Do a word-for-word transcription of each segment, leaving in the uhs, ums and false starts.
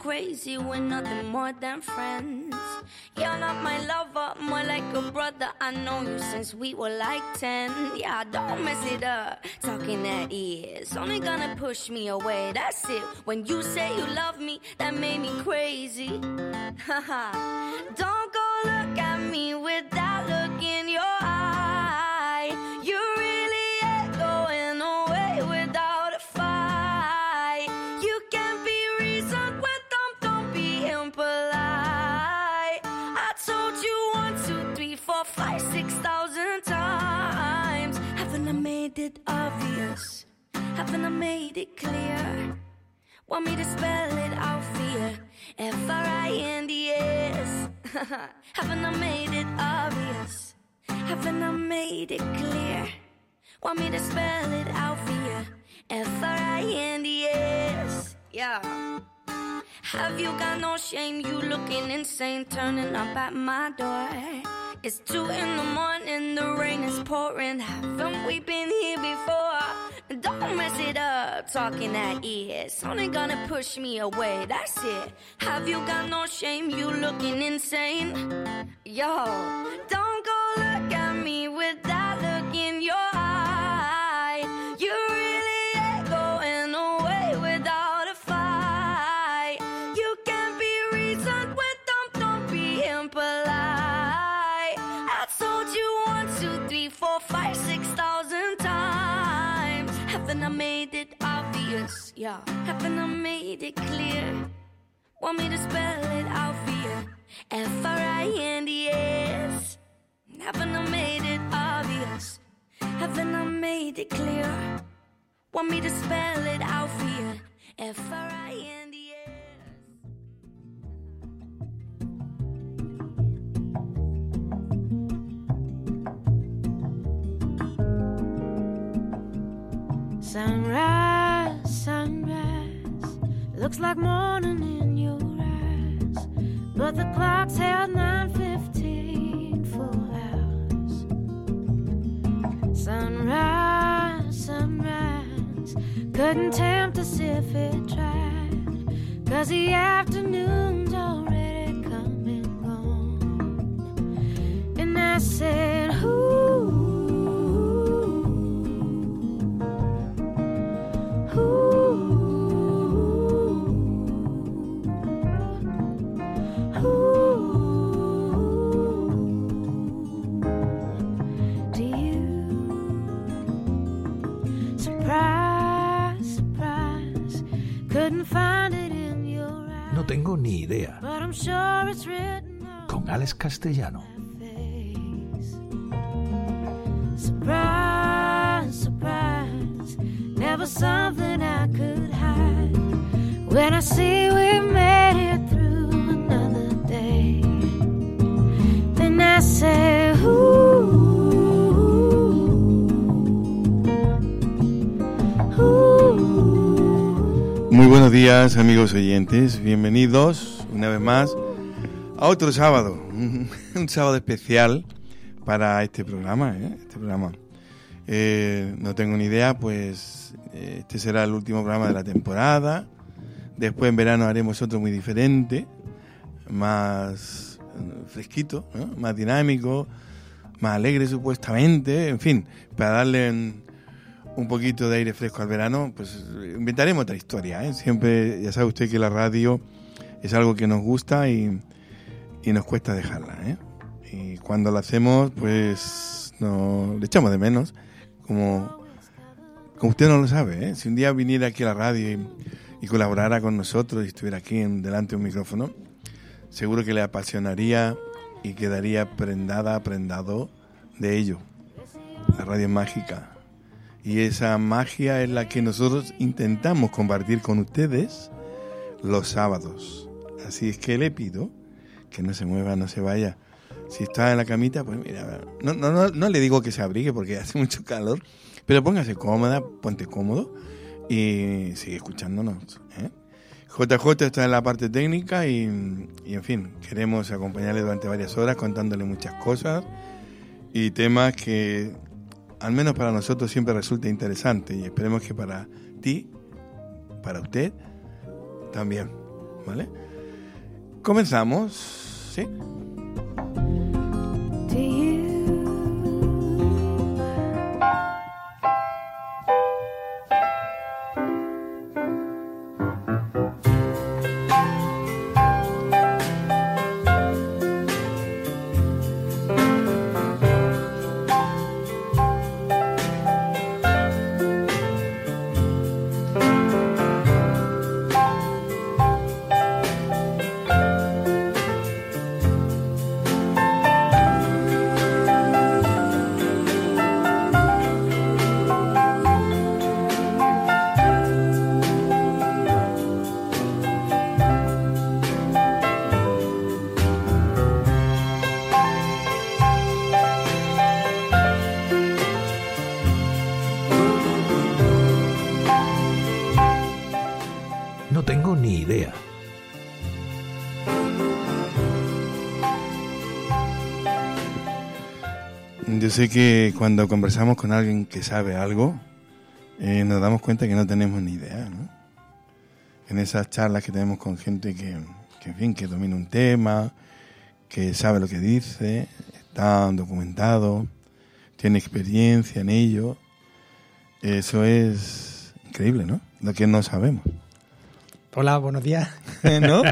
crazy, we're nothing more than friends. You're not my lover, more like a brother. I know you since we were like ten. Yeah, don't mess it up, talking that ears only gonna push me away, that's it. When you say you love me, that made me crazy. Haha, don't go look at me with that look in your eye. You really ain't going away without a fight. You can be reasoned with them, don't be impolite. I told you one, two, three, four, five, six thousand times. Haven't I made it obvious? Haven't I made it clear? Want me to spell it out for you? F R I N D S. Haven't I made it obvious? Haven't I made it clear? Want me to spell it out for you? F R I N D S. Yeah. Have you got no shame? You looking insane, turning up at my door. It's two in the morning, the rain is pouring. Haven't we been here before? Don't mess it up, talking at ears only gonna push me away, that's it. Have you got no shame? You looking insane. Yo, don't go look at me with that look in your eye. You really ain't going away without a fight. You can be reasoned with them, don't be impolite. I told you one, two, three, four, five, six thousand times. Haven't I made it obvious? Yeah. Haven't I made it clear? Want me to spell it out for you? F R I N D S. Haven't I made it obvious? Haven't I made it clear? Want me to spell it out for you? F R I N D S. Sunrise, sunrise, looks like morning in your eyes, but the clock's held nine fifteen for hours. Sunrise, sunrise, couldn't tempt us if it tried, 'cause the afternoon's already come and gone. And I said, ooh, No tengo ni idea. Con Alex Castellano. Surprise, surprise, never something I could hide. When I see we made it through another day, then I say, ooh, ooh. Muy buenos días, amigos oyentes, bienvenidos una vez más a otro sábado, un, un sábado especial para este programa, ¿eh? Este programa. Eh, no tengo ni idea, pues este será el último programa de la temporada. Después en verano haremos otro muy diferente, más fresquito, ¿no? Más dinámico, más alegre supuestamente, en fin, para darle un, un poquito de aire fresco al verano, pues inventaremos otra historia, ¿eh? Siempre, ya sabe usted que la radio es algo que nos gusta y, y nos cuesta dejarla, ¿eh? Y cuando lo hacemos, pues no, le echamos de menos, como, como usted no lo sabe, ¿eh? Si un día viniera aquí a la radio y, y colaborara con nosotros y estuviera aquí en, delante de un micrófono, seguro que le apasionaría y quedaría prendada, prendado de ello. La radio es mágica. Y esa magia es la que nosotros intentamos compartir con ustedes los sábados. Así es que le pido que no se mueva, no se vaya. Si está en la camita, pues mira, no, no, no, no le digo que se abrigue porque hace mucho calor, pero póngase cómoda, ponte cómodo y sigue escuchándonos, ¿eh? J J está en la parte técnica y, y en fin, queremos acompañarle durante varias horas contándole muchas cosas y temas que al menos para nosotros siempre resulta interesante y esperemos que para ti, para usted, también. ¿vale? Comenzamos, ¿sí? To you. No tengo ni idea. Yo sé que cuando conversamos con alguien que sabe algo, eh, nos damos cuenta que no tenemos ni idea, ¿no? En esas charlas que tenemos con gente que, que, en fin, que domina un tema, que sabe lo que dice, está documentado, tiene experiencia en ello, eso es increíble, ¿no? Lo que no sabemos. Hola, buenos días. ¿No?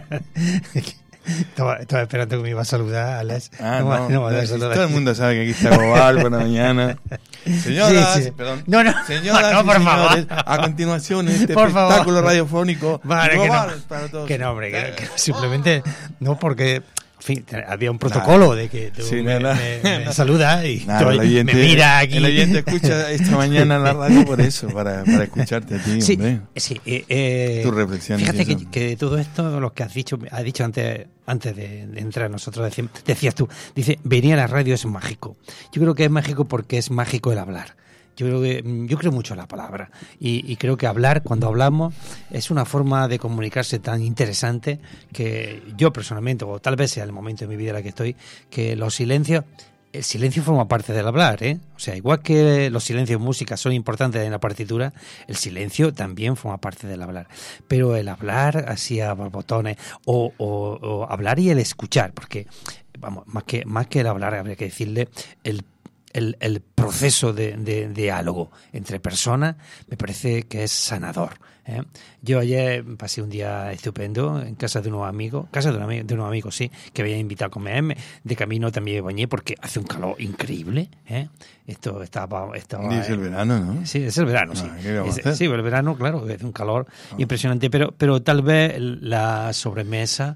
Estaba, estaba esperando que me iba a saludar, Alex. Ah, no, no, no, no, no, no, si no, todo el mundo sabe que aquí está Global, buena mañana. Señoras, Sí, sí. perdón. No, no, Señoras no, y por señores, favor. a continuación este Por espectáculo favor. radiofónico Vale, que Global no. para todos. Que no, hombre, que, que simplemente no porque, en fin, había un protocolo de que tú Sí, me, nada. me- me saludas y Nada, tú el oyente, me miras aquí. El oyente escucha esta mañana en la radio por eso, para, para escucharte a ti, Sí, hombre. sí. Eh, eh, Tus reflexiones Fíjate y que, eso. que todo esto, lo que has dicho, has dicho antes, antes de, de entrar nosotros, decíamos- decías tú, dice, venir a la radio es mágico. Yo creo que es mágico porque es mágico el hablar. Yo creo que yo creo mucho en la palabra y, y creo que hablar, cuando hablamos, es una forma de comunicarse tan interesante que yo personalmente, o tal vez sea el momento de mi vida en la que estoy, que los silencios, el silencio forma parte del hablar, ¿eh? O sea, igual que los silencios en música son importantes en la partitura, el silencio también forma parte del hablar. Pero el hablar así a borbotones, o, o, o hablar y el escuchar, porque, vamos, más que, más que el hablar, habría que decirle el El, el proceso de, de, de diálogo entre personas me parece que es sanador, ¿eh? Yo ayer pasé un día estupendo en casa de unos amigos, casa de, un amigo, de unos amigos, sí, que habían invitado a comer. De camino también me bañé porque hace un calor increíble, ¿eh? Esto estaba... estaba Dice el verano, ¿no? Sí, es el verano, sí. Ah, ¿qué vamos a Es- hacer? sí, el verano, claro, es un calor impresionante, pero, pero tal vez la sobremesa,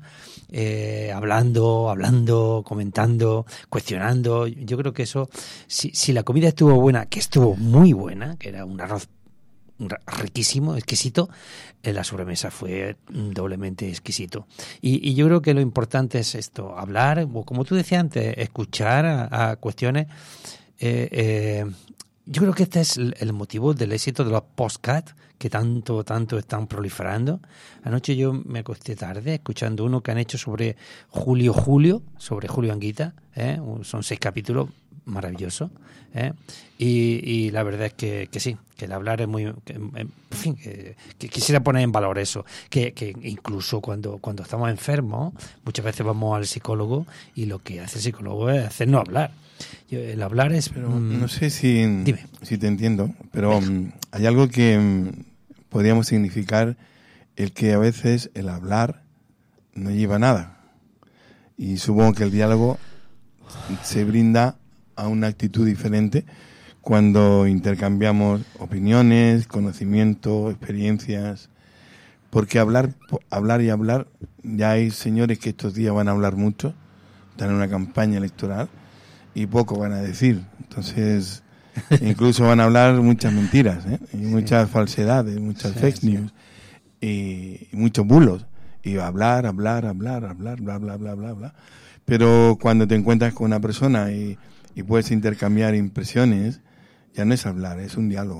eh, hablando, hablando, comentando, cuestionando, yo creo que eso, si, si la comida estuvo buena, que estuvo muy buena, que era un arroz riquísimo, exquisito, eh, la sobremesa fue doblemente exquisito. Y, y yo creo que lo importante es esto, hablar, o como tú decías antes, escuchar a, a cuestiones. Eh, eh, yo creo que este es el, el motivo del éxito de los podcasts que tanto, tanto están proliferando. Anoche yo me acosté tarde escuchando uno que han hecho sobre Julio Julio, sobre Julio Anguita, ¿eh? Son seis capítulos maravillosos, ¿eh? y, y la verdad es que, que sí, que el hablar es muy... Que, en fin, que, que quisiera poner en valor eso, que, que incluso cuando, cuando estamos enfermos, muchas veces vamos al psicólogo y lo que hace el psicólogo es hacernos hablar. El hablar es... Pero mm, no sé si, Dime. si te entiendo, pero mm, hay algo que mm, podríamos significar, el que a veces el hablar no lleva a nada. Y supongo que el diálogo se brinda a una actitud diferente cuando intercambiamos opiniones, conocimiento, experiencias. Porque hablar, hablar y hablar, ya hay señores que estos días van a hablar mucho, están en una campaña electoral, y poco van a decir. Entonces, incluso van a hablar muchas mentiras, ¿eh? Y muchas falsedades, muchas Sí, fake sí. news y, y muchos bulos. Y hablar, hablar, hablar, hablar, bla, bla, bla, bla, bla. Pero cuando te encuentras con una persona y, y puedes intercambiar impresiones, ya no es hablar, es un diálogo.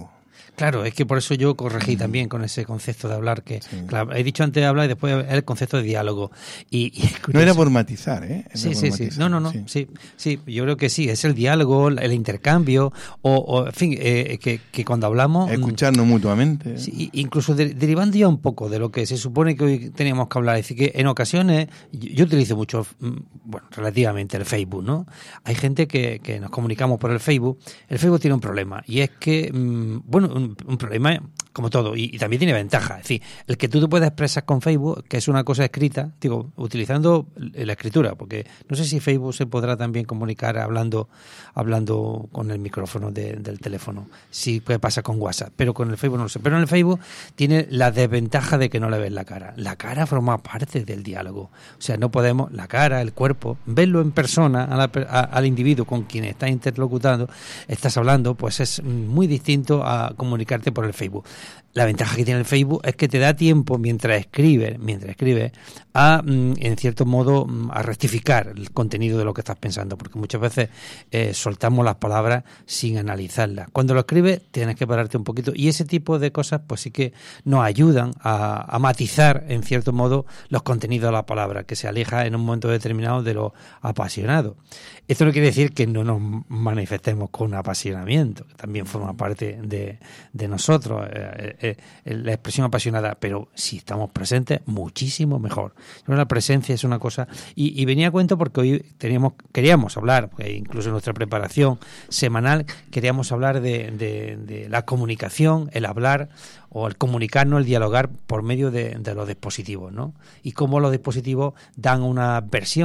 Claro, es que por eso yo corregí mm. también con ese concepto de hablar, que sí. claro, he dicho antes de hablar y después el concepto de diálogo. Y, y no era por matizar, ¿eh? Era sí, por sí, matizar, sí. No, no, no. Sí. sí, sí. Yo creo que sí, es el diálogo, el intercambio, o, o en fin, eh, que, que cuando hablamos... Escucharnos mutuamente. Sí, incluso de, derivando ya un poco de lo que se supone que hoy teníamos que hablar. Es decir, que en ocasiones, yo, yo utilizo mucho, bueno, relativamente el Facebook, ¿no? Hay gente que, que nos comunicamos por el Facebook. El Facebook tiene un problema, y es que, bueno, un, un problema como todo, y, y también tiene ventaja. Es decir, el que tú te puedas expresar con Facebook, que es una cosa escrita, digo, utilizando la escritura, porque no sé si Facebook se podrá también comunicar hablando hablando con el micrófono de, del teléfono, si puede pasar con WhatsApp, pero con el Facebook no lo sé. Pero en el Facebook tiene la desventaja de que no le ves la cara. La cara forma parte del diálogo. O sea, no podemos, la cara, el cuerpo, verlo en persona a la, a, al individuo con quien estás interlocutando, estás hablando, pues es muy distinto a comunicarte por el Facebook. La ventaja que tiene el Facebook es que te da tiempo mientras escribes, mientras escribes, a, en cierto modo, a rectificar el contenido de lo que estás pensando, porque muchas veces eh, soltamos las palabras sin analizarlas. Cuando lo escribes tienes que pararte un poquito, y ese tipo de cosas pues sí que nos ayudan a, a matizar, en cierto modo, los contenidos de la palabra, que se aleja en un momento determinado de lo apasionado. Esto no quiere decir que no nos manifestemos con apasionamiento, que también forma parte de, de nosotros, eh, eh, la expresión apasionada, pero si estamos presentes, muchísimo mejor. La presencia es una cosa, y, y venía a cuento porque hoy teníamos, queríamos hablar, incluso en nuestra preparación semanal, queríamos hablar de, de, de la comunicación, el hablar, o el comunicarnos, el dialogar por medio de, de los dispositivos, ¿no? Y cómo los dispositivos dan una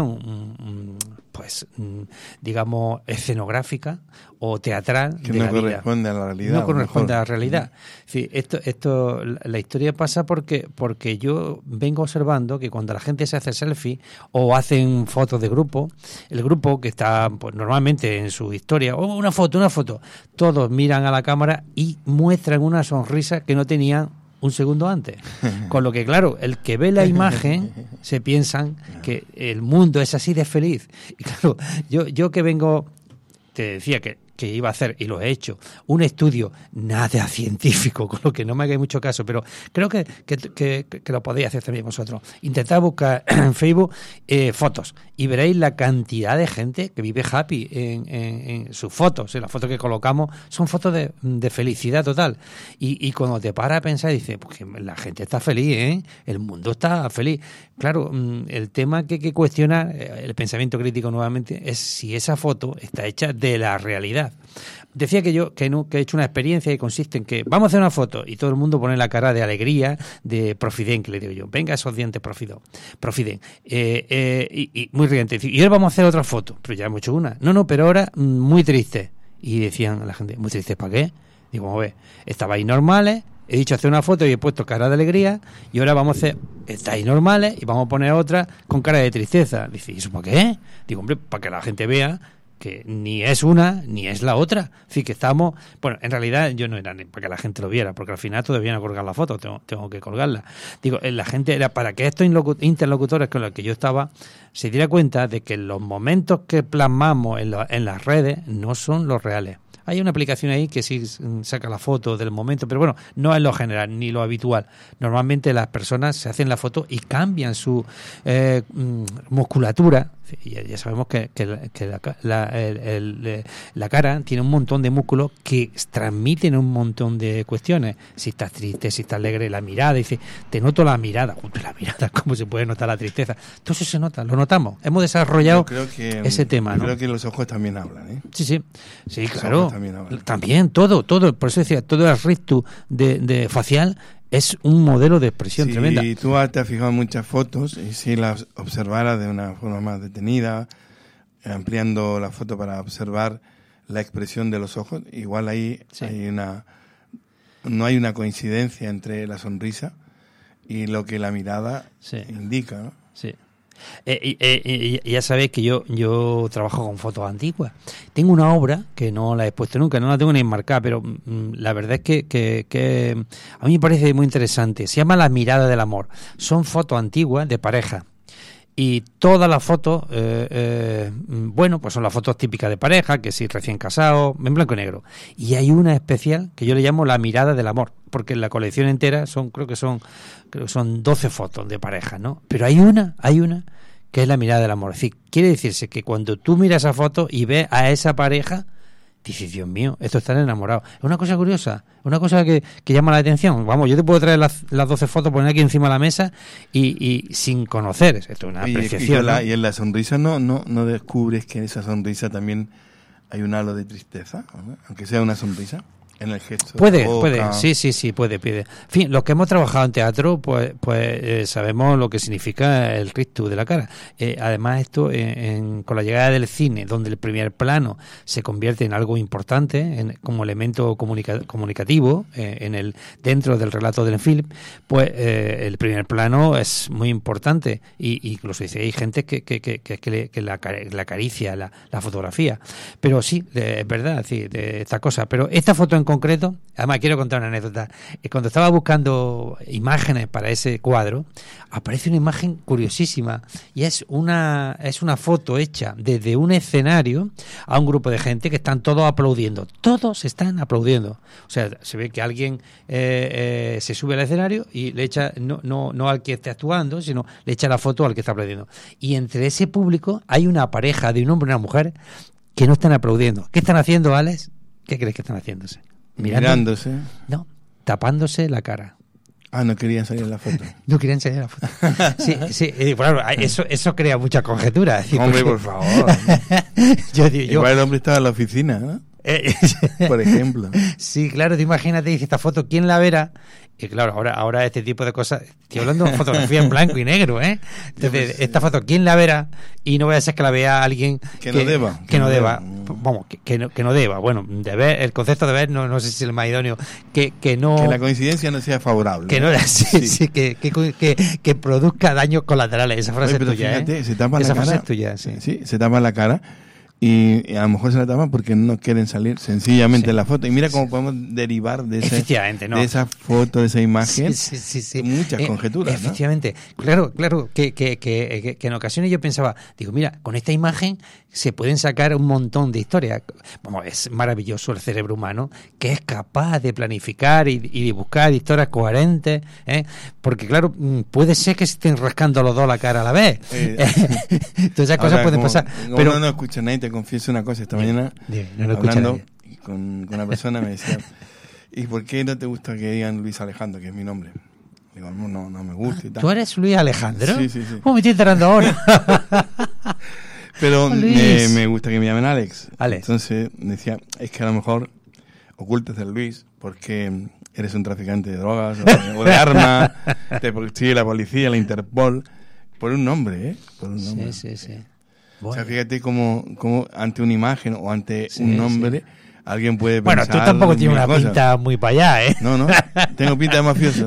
versión, pues, digamos, escenográfica o teatral que de no la vida. corresponde a la realidad. No corresponde a la realidad. Sí, esto, esto, la historia pasa porque, porque yo vengo observando que cuando la gente se hace selfie o hacen fotos de grupo, el grupo que está, pues, normalmente en su historia, o oh, una foto, una foto, todos miran a la cámara y muestran una sonrisa que no tenían un segundo antes. Con lo que, claro, el que ve la imagen se piensan que el mundo es así de feliz. Y claro, yo, yo que vengo, te decía que que iba a hacer, y lo he hecho, un estudio nada científico, con lo que no me hagáis mucho caso, pero creo que, que, que, que lo podéis hacer también vosotros. Intentad buscar en Facebook eh, fotos y veréis la cantidad de gente que vive happy en, en, en sus fotos. En las fotos que colocamos son fotos de, de felicidad total. Y, y cuando te paras a pensar, dices, pues la gente está feliz, ¿eh? El mundo está feliz. Claro, el tema que hay que cuestionar, el pensamiento crítico nuevamente, es si esa foto está hecha de la realidad. Decía que yo que, no, que he hecho una experiencia que consiste en que vamos a hacer una foto y todo el mundo pone la cara de alegría, de profiden, que le digo yo, venga esos dientes profido, profiden, eh, eh, y, y muy riente. Y ahora vamos a hacer otra foto, pero ya hemos hecho una. No, no, pero ahora muy triste. Y decían la gente, ¿muy triste para qué? Digo, vamos a ver, estabais normales, he dicho hacer una foto y he puesto cara de alegría, y ahora vamos a hacer, estáis normales y vamos a poner otra con cara de tristeza. Dice, ¿y eso para qué? Digo, hombre, para que la gente vea que ni es una ni es la otra. Así que estamos, bueno, en realidad yo no era ni para que la gente lo viera, porque al final todavía no colgar la foto, tengo, tengo que colgarla. Digo, la gente era para que estos interlocutores con los que yo estaba se diera cuenta de que los momentos que plasmamos en, lo, en las redes no son los reales. Hay una aplicación ahí que sí saca la foto del momento, pero bueno, no es lo general ni lo habitual. Normalmente las personas se hacen la foto y cambian su eh, musculatura. Ya, ya sabemos que, que, la, que la, la, el, el, la cara tiene un montón de músculos que transmiten un montón de cuestiones. Si estás triste, si estás alegre, la mirada, dice, te noto la mirada. Junto a la mirada, ¿cómo se puede notar la tristeza? Todo eso se nota, lo notamos. Hemos desarrollado creo que, ese tema, ¿no? Creo que los ojos también hablan, ¿eh? Sí, sí, sí, los claro. También, también, todo, todo. Por eso decía, todo el rictus de, de facial es un modelo de expresión sí, tremenda. Y tú te has fijado en muchas fotos, y si las observaras de una forma más detenida, ampliando la foto para observar la expresión de los ojos, igual ahí sí. hay una no hay una coincidencia entre la sonrisa y lo que la mirada sí. indica, ¿no? Sí. Eh, eh, eh, ya sabéis que yo yo trabajo con fotos antiguas. Tengo una obra que no la he puesto nunca, no la tengo ni enmarcada, pero mm, la verdad es que, que, que a mí me parece muy interesante. Se llama La mirada del amor. Son fotos antiguas de pareja. y todas las fotos, eh, eh, bueno, pues son las fotos típicas de pareja, que sí, recién casados, en blanco y negro. Y hay una especial que yo le llamo la mirada del amor, porque en la colección entera son, creo que son, creo que son doce fotos de pareja, ¿no? Pero hay una, hay una que es la mirada del amor. Es decir, quiere decirse que cuando tú miras esa foto y ves a esa pareja, dices, Dios mío, estos están enamorados. Es una cosa curiosa, una cosa que, que llama la atención. Vamos, yo te puedo traer las, las doce fotos, poner aquí encima de la mesa y, y sin conocer. Esto es una y, apreciación. Y, la, ¿no? y en la sonrisa no, no, no descubres que en esa sonrisa también hay un halo de tristeza, ¿no? Aunque sea una sonrisa. En el gesto. Puede, de boca. puede, sí, sí, sí, puede, puede. En fin, los que hemos trabajado en teatro, pues, pues eh, sabemos lo que significa el rictus de la cara. Eh, además, esto, en, en, con la llegada del cine, donde el primer plano se convierte en algo importante, en, como elemento comunica, comunicativo, eh, en el dentro del relato del film, pues eh, el primer plano es muy importante. Y incluso dice, hay gente que, que, que, que, que, le, que la, la acaricia, la, la fotografía. Pero sí, de, es verdad, sí, de esta cosa. Pero esta foto en concreto, además quiero contar una anécdota. Cuando estaba buscando imágenes para ese cuadro, aparece una imagen curiosísima y es una es una foto hecha desde un escenario a un grupo de gente que están todos aplaudiendo. Todos están aplaudiendo. O sea, se ve que alguien eh, eh, se sube al escenario y le echa, no, no, no al que esté actuando, sino le echa la foto al que está aplaudiendo. Y entre ese público hay una pareja de un hombre y una mujer que no están aplaudiendo. ¿Qué están haciendo, Alex? ¿Qué crees que están haciéndose? Mirando, Mirándose. No, tapándose la cara. Ah, no querían salir en la foto. No querían salir en la foto. Sí, sí, y, claro, eso, eso crea mucha conjetura. Decir, Hombre, porque... por favor. yo, digo, yo... Igual el hombre estaba en la oficina, ¿no? Eh, por ejemplo. Sí, claro, tú imagínate, dice, esta foto, ¿quién la verá? Y claro, ahora ahora este tipo de cosas, estoy hablando de fotografía en blanco y negro, ¿eh? Entonces, esta foto, ¿quién la verá? Y no voy a ser que la vea alguien que, que no deba. Que, que no deba. deba. Vamos, que, que, no, que no deba. Bueno, deber, el concepto de ver, no, no sé si es el más idóneo. Que, que no... Que la coincidencia no sea favorable. Que no, sí, sí. sí que, que, que, que produzca daños colaterales. Esa frase Oye, pero es tuya, fíjate, ¿eh? Se tapa Esa la cara. frase es tuya, sí. Sí, se tapa la cara. Y a lo mejor se la tapan porque no quieren salir sencillamente sí, en la foto. Y mira cómo sí. podemos derivar de, ese, efectivamente, ¿no? de esa foto, de esa imagen, sí, sí, sí, sí. muchas eh, conjeturas. Efectivamente. ¿No? Claro, claro, que, que, que, que en ocasiones yo pensaba, digo, mira, con esta imagen se pueden sacar un montón de historias. Vamos, es maravilloso el cerebro humano que es capaz de planificar y, y de buscar historias coherentes, ¿eh? Porque claro, puede ser que se estén rascando los dos la cara a la vez. Eh, Todas esas cosas pueden como, pasar. Como pero no, no escucha nadie, te confieso una cosa. Esta dime, mañana, dime, no lo hablando con, con una persona, me decía, ¿y por qué no te gusta que digan Luis Alejandro, que es mi nombre? Digo, no, no, no me gusta y tal. ¿Tú eres Luis Alejandro? Sí, sí, sí. ¿Cómo me estoy enterando ahora? Pero oh, me, me gusta que me llamen Alex. Alex. Entonces decía, es que a lo mejor ocultas el Luis porque eres un traficante de drogas o de, o de armas, te persigue la policía, la Interpol, por un nombre, ¿eh? Por un nombre. Sí, sí, sí. Bueno. O sea, fíjate cómo, cómo ante una imagen o ante sí, un nombre... Sí. Alguien puede bueno, pensar... tú tampoco tienes una cosas. pinta muy para allá, ¿eh? No, no, tengo pinta de mafioso.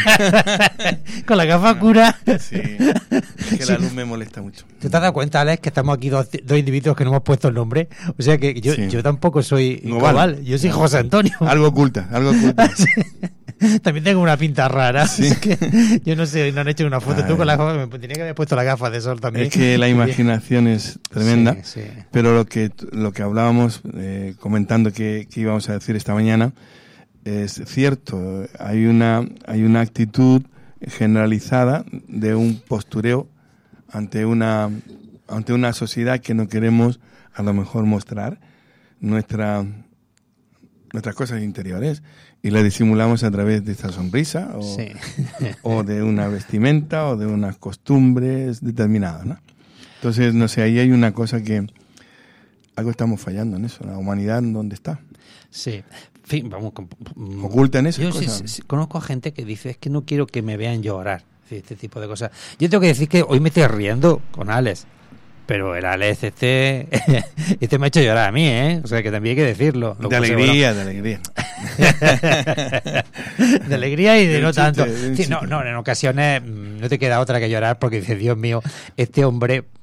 Con la gafa cura. Sí, es que la luz me molesta mucho. ¿Tú te has dado cuenta, Alex, que estamos aquí dos, dos individuos que no hemos puesto el nombre? O sea que yo, sí. yo tampoco soy Global. Global, yo soy José Antonio. Algo oculta, algo oculta. Sí. También tengo una pinta rara. Sí. Es que yo no sé, no han hecho una foto. Ay. Tú con las gafas, me tenía que haber puesto las gafas de sol también. Es que la imaginación es tremenda, sí, sí. Pero lo que lo que hablábamos, eh, comentando que, que íbamos a decir esta mañana, es cierto. Hay una, hay una actitud generalizada de un postureo ante una, ante una sociedad que no queremos a lo mejor mostrar nuestra, nuestras cosas interiores. Y la disimulamos a través de esta sonrisa o, sí. o de una vestimenta o de unas costumbres determinadas, ¿no? Entonces, no sé, ahí hay una cosa que algo estamos fallando en eso. La humanidad, ¿dónde está? Sí. Fin, vamos, oculta en esas yo cosas. Sí, sí, conozco a gente que dice, es que no quiero que me vean llorar. Este tipo de cosas. Yo tengo que decir que hoy me estoy riendo con Alex. Pero el Alex este, este me ha hecho llorar a mí, ¿eh? O sea, que también hay que decirlo. De alegría, de alegría. De alegría y de, de no chiste, tanto. De sí, no, no, en ocasiones no te queda otra que llorar porque dices, Dios mío, este hombre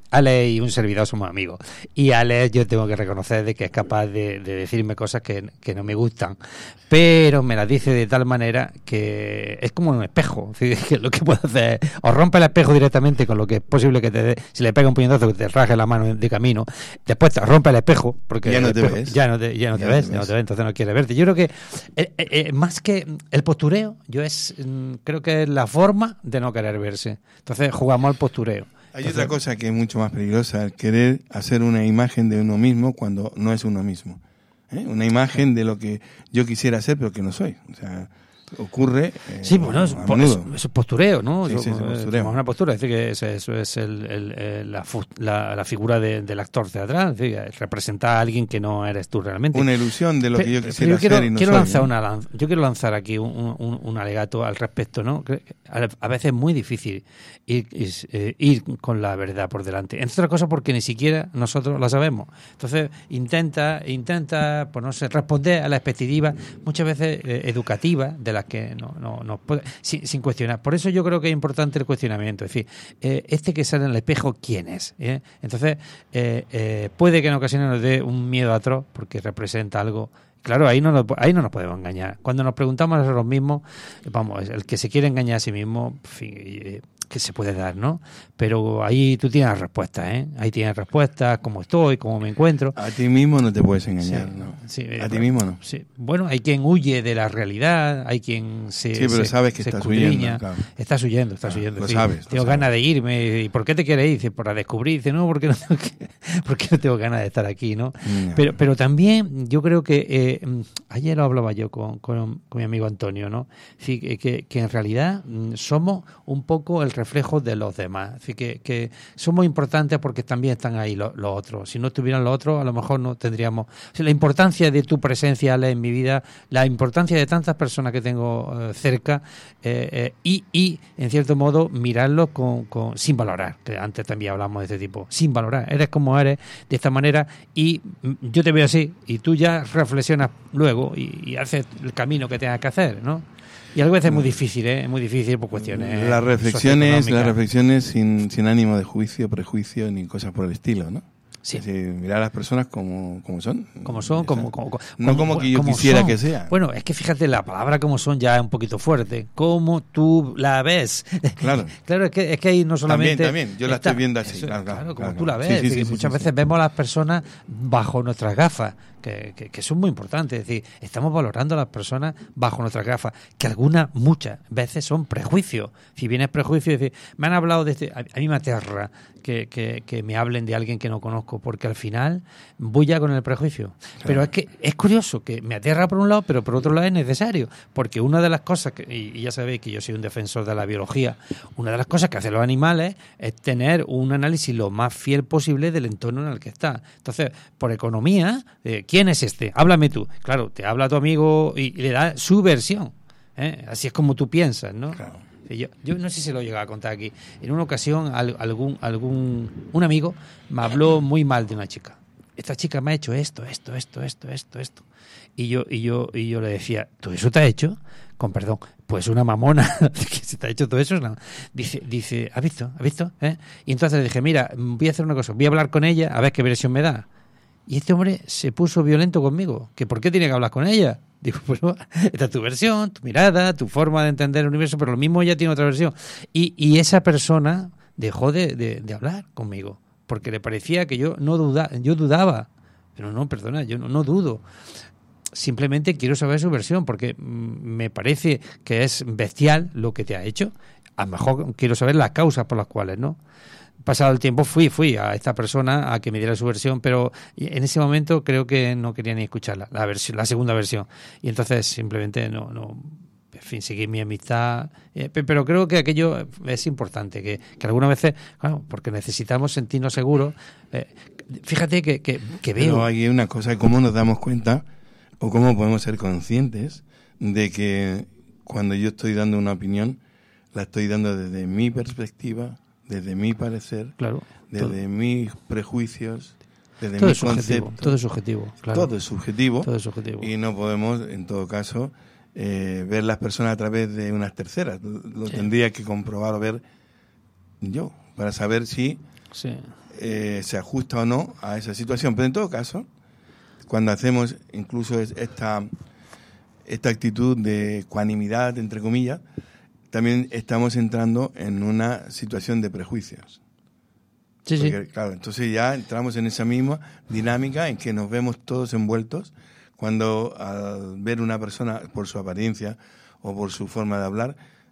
Alex y un servidor somos amigos. Y Alex yo tengo que reconocer de que es capaz de, de decirme cosas que, que no me gustan. Pero me las dice de tal manera que es como un espejo. Es decir, que lo que puede hacer es o rompe el espejo directamente con lo que es posible que te dé, si le pega un puñetazo que te raje la mano de camino, después te rompe el espejo, porque ya no te espejo, ves. Ya no te, ya no te ya ves, no te ya no ves. te ves, entonces no quiere verte. Yo creo que eh, eh, eh, más que el postureo, yo es mm, creo que es la forma de no querer verse. Entonces jugamos al postureo. Hay Entonces, otra cosa que es mucho más peligrosa, el querer hacer una imagen de uno mismo cuando no es uno mismo. ¿Eh? Una imagen de lo que yo quisiera ser, pero que no soy. O sea, ocurre. Eh, sí, bueno, es, a po- menudo. es, es postureo, ¿no? Sí, Eso, sí, es eh, postureo. es una postura, es decir, que eso, eso es el, el, el- la, fu- la, la figura de- del actor teatral, es decir, representar a alguien que no eres tú realmente. Una ilusión de lo Pe- que yo pero quisiera quiero, ser y no quiero soy, lanzar ¿no? una lanza- yo quiero lanzar aquí un, un, un alegato al respecto, ¿no? Que A a veces es muy difícil ir, is- eh, ir con la verdad por delante. Entre otras cosas porque ni siquiera nosotros la sabemos. Entonces intenta, intenta, pues no sé, responder a la expectativa muchas veces eh, educativa de las que no, no, no puede, sin, sin cuestionar. Por eso yo creo que es importante el cuestionamiento. Es decir, eh, este que sale en el espejo, ¿quién es? ¿Eh? Entonces eh, eh, puede que en ocasiones nos dé un miedo atroz porque representa algo. Claro, ahí no, nos, ahí no nos podemos engañar. Cuando nos preguntamos a nosotros mismos, vamos, el que se quiere engañar a sí mismo, en fin, eh, que se puede dar, ¿no? Pero ahí tú tienes las respuestas, ¿eh? Ahí tienes respuestas, cómo estoy, cómo me encuentro. A ti mismo no te puedes engañar, Sí, ¿no? sí, eh, a ti mismo no. Sí. Bueno, hay quien huye de la realidad, hay quien se Sí, pero se- sabes que se estás escudriña. huyendo, claro. Estás huyendo, estás Claro, huyendo. lo sí. sabes, lo Tengo sabes. ganas de irme. ¿Y por qué te quieres ir? Dice, para descubrir. Dice, no, porque no tengo, que, porque no tengo ganas de estar aquí, ¿no? No. Pero, pero también yo creo que eh, mm, ayer lo hablaba yo con, con, con mi amigo Antonio, ¿no? Sí, que, que, que en realidad mm, somos un poco el reflejo de los demás. Así que, que somos importantes porque también están ahí los, los otros. Si no estuvieran los otros, a lo mejor no tendríamos. O sea, la importancia de tu presencia, Ale, en mi vida, la importancia de tantas personas que tengo eh, cerca eh, eh, y, y, en cierto modo, mirarlos con, con, sin valorar. Que antes también hablamos de este tipo. Sin valorar. Eres como eres, de esta manera, y mm, yo te veo así, y tú ya reflexionas luego y, y haces el camino que tengas que hacer, ¿no? Y a veces es muy difícil, ¿eh? Es muy difícil por cuestiones Las reflexiones, las socioeconómicas. reflexiones sin, sin ánimo de juicio, prejuicio ni cosas por el estilo, ¿no? Sí. Es decir, mirar a las personas como, como son. Como son, como, como, como- No como que yo quisiera que sea. Bueno, es que fíjate, la palabra como son ya es un poquito fuerte. Como tú la ves. Claro. Claro, es que, es que ahí no solamente... También, también. Yo la estoy viendo así, claro, claro, como claro. tú la ves. Sí, sí, Es decir, sí, sí, muchas sí, veces sí. vemos a las personas bajo nuestras gafas, que, que, que son muy importantes. Es decir, estamos valorando a las personas bajo nuestras gafas, que algunas, muchas veces son prejuicios. Si vienes prejuicio, es decir, me han hablado de este... A, a mí me aterra que, que, que me hablen de alguien que no conozco, porque al final voy ya con el prejuicio. Claro. Pero es que es curioso que me aterra por un lado, pero por otro lado es necesario, porque una de las cosas, que, y, y ya sabéis que yo soy un defensor de la biología, una de las cosas que hacen los animales es tener un análisis lo más fiel posible del entorno en el que está. Entonces, por economía, eh, ¿quién es este? Háblame tú. Claro, te habla tu amigo y, y le da su versión. ¿eh? Así es como tú piensas, ¿no? Claro. Yo, yo no sé si lo he llegado a contar aquí. En una ocasión, al- algún, algún un amigo me habló muy mal de una chica. Esta chica me ha hecho esto, esto, esto, esto, esto, esto. Y yo, y yo, y yo le decía, ¿todo eso te ha hecho? Con perdón, pues una mamona que se te ha hecho todo eso. No. Dice, dice, ¿has visto? ¿Has visto? ¿Eh? Y entonces le dije, mira, voy a hacer una cosa, voy a hablar con ella a ver qué versión me da. Y este hombre se puso violento conmigo. ¿Que por qué tiene que hablar con ella? Digo, bueno, esta es tu versión, tu mirada, tu forma de entender el universo, pero lo mismo ella tiene otra versión. Y, y esa persona dejó de, de, de hablar conmigo, porque le parecía que yo no duda, yo dudaba. Pero no, perdona, yo no, no dudo. Simplemente quiero saber su versión, porque mm, me parece que es bestial lo que te ha hecho. A lo mejor quiero saber las causas por las cuales, ¿no? Pasado el tiempo fui fui a esta persona a que me diera su versión, pero en ese momento creo que no quería ni escucharla, la versión, la segunda versión. Y entonces simplemente no, no en fin, seguí mi amistad. Eh, pero creo que aquello es importante, que, que algunas veces, claro, porque necesitamos sentirnos seguros. Eh, fíjate que, que, que veo... Pero hay una cosa, cómo nos damos cuenta o cómo podemos ser conscientes de que cuando yo estoy dando una opinión, la estoy dando desde mi perspectiva, desde mi parecer, Claro, desde todo, mis prejuicios, desde todo mi es subjetivo, concepto. todo es subjetivo, claro. Todo es subjetivo. Todo es subjetivo. Y no podemos, en todo caso, eh, ver las personas a través de unas terceras. Lo Sí. tendría que comprobar o ver yo, para saber si Sí. eh, se ajusta o no a esa situación. Pero en todo caso, cuando hacemos incluso esta, esta actitud de ecuanimidad, entre comillas, también estamos entrando en una situación de prejuicios. Sí, Porque, sí. claro, entonces ya entramos en esa misma dinámica en que nos vemos todos envueltos cuando al ver una persona por su apariencia o por su forma de hablar,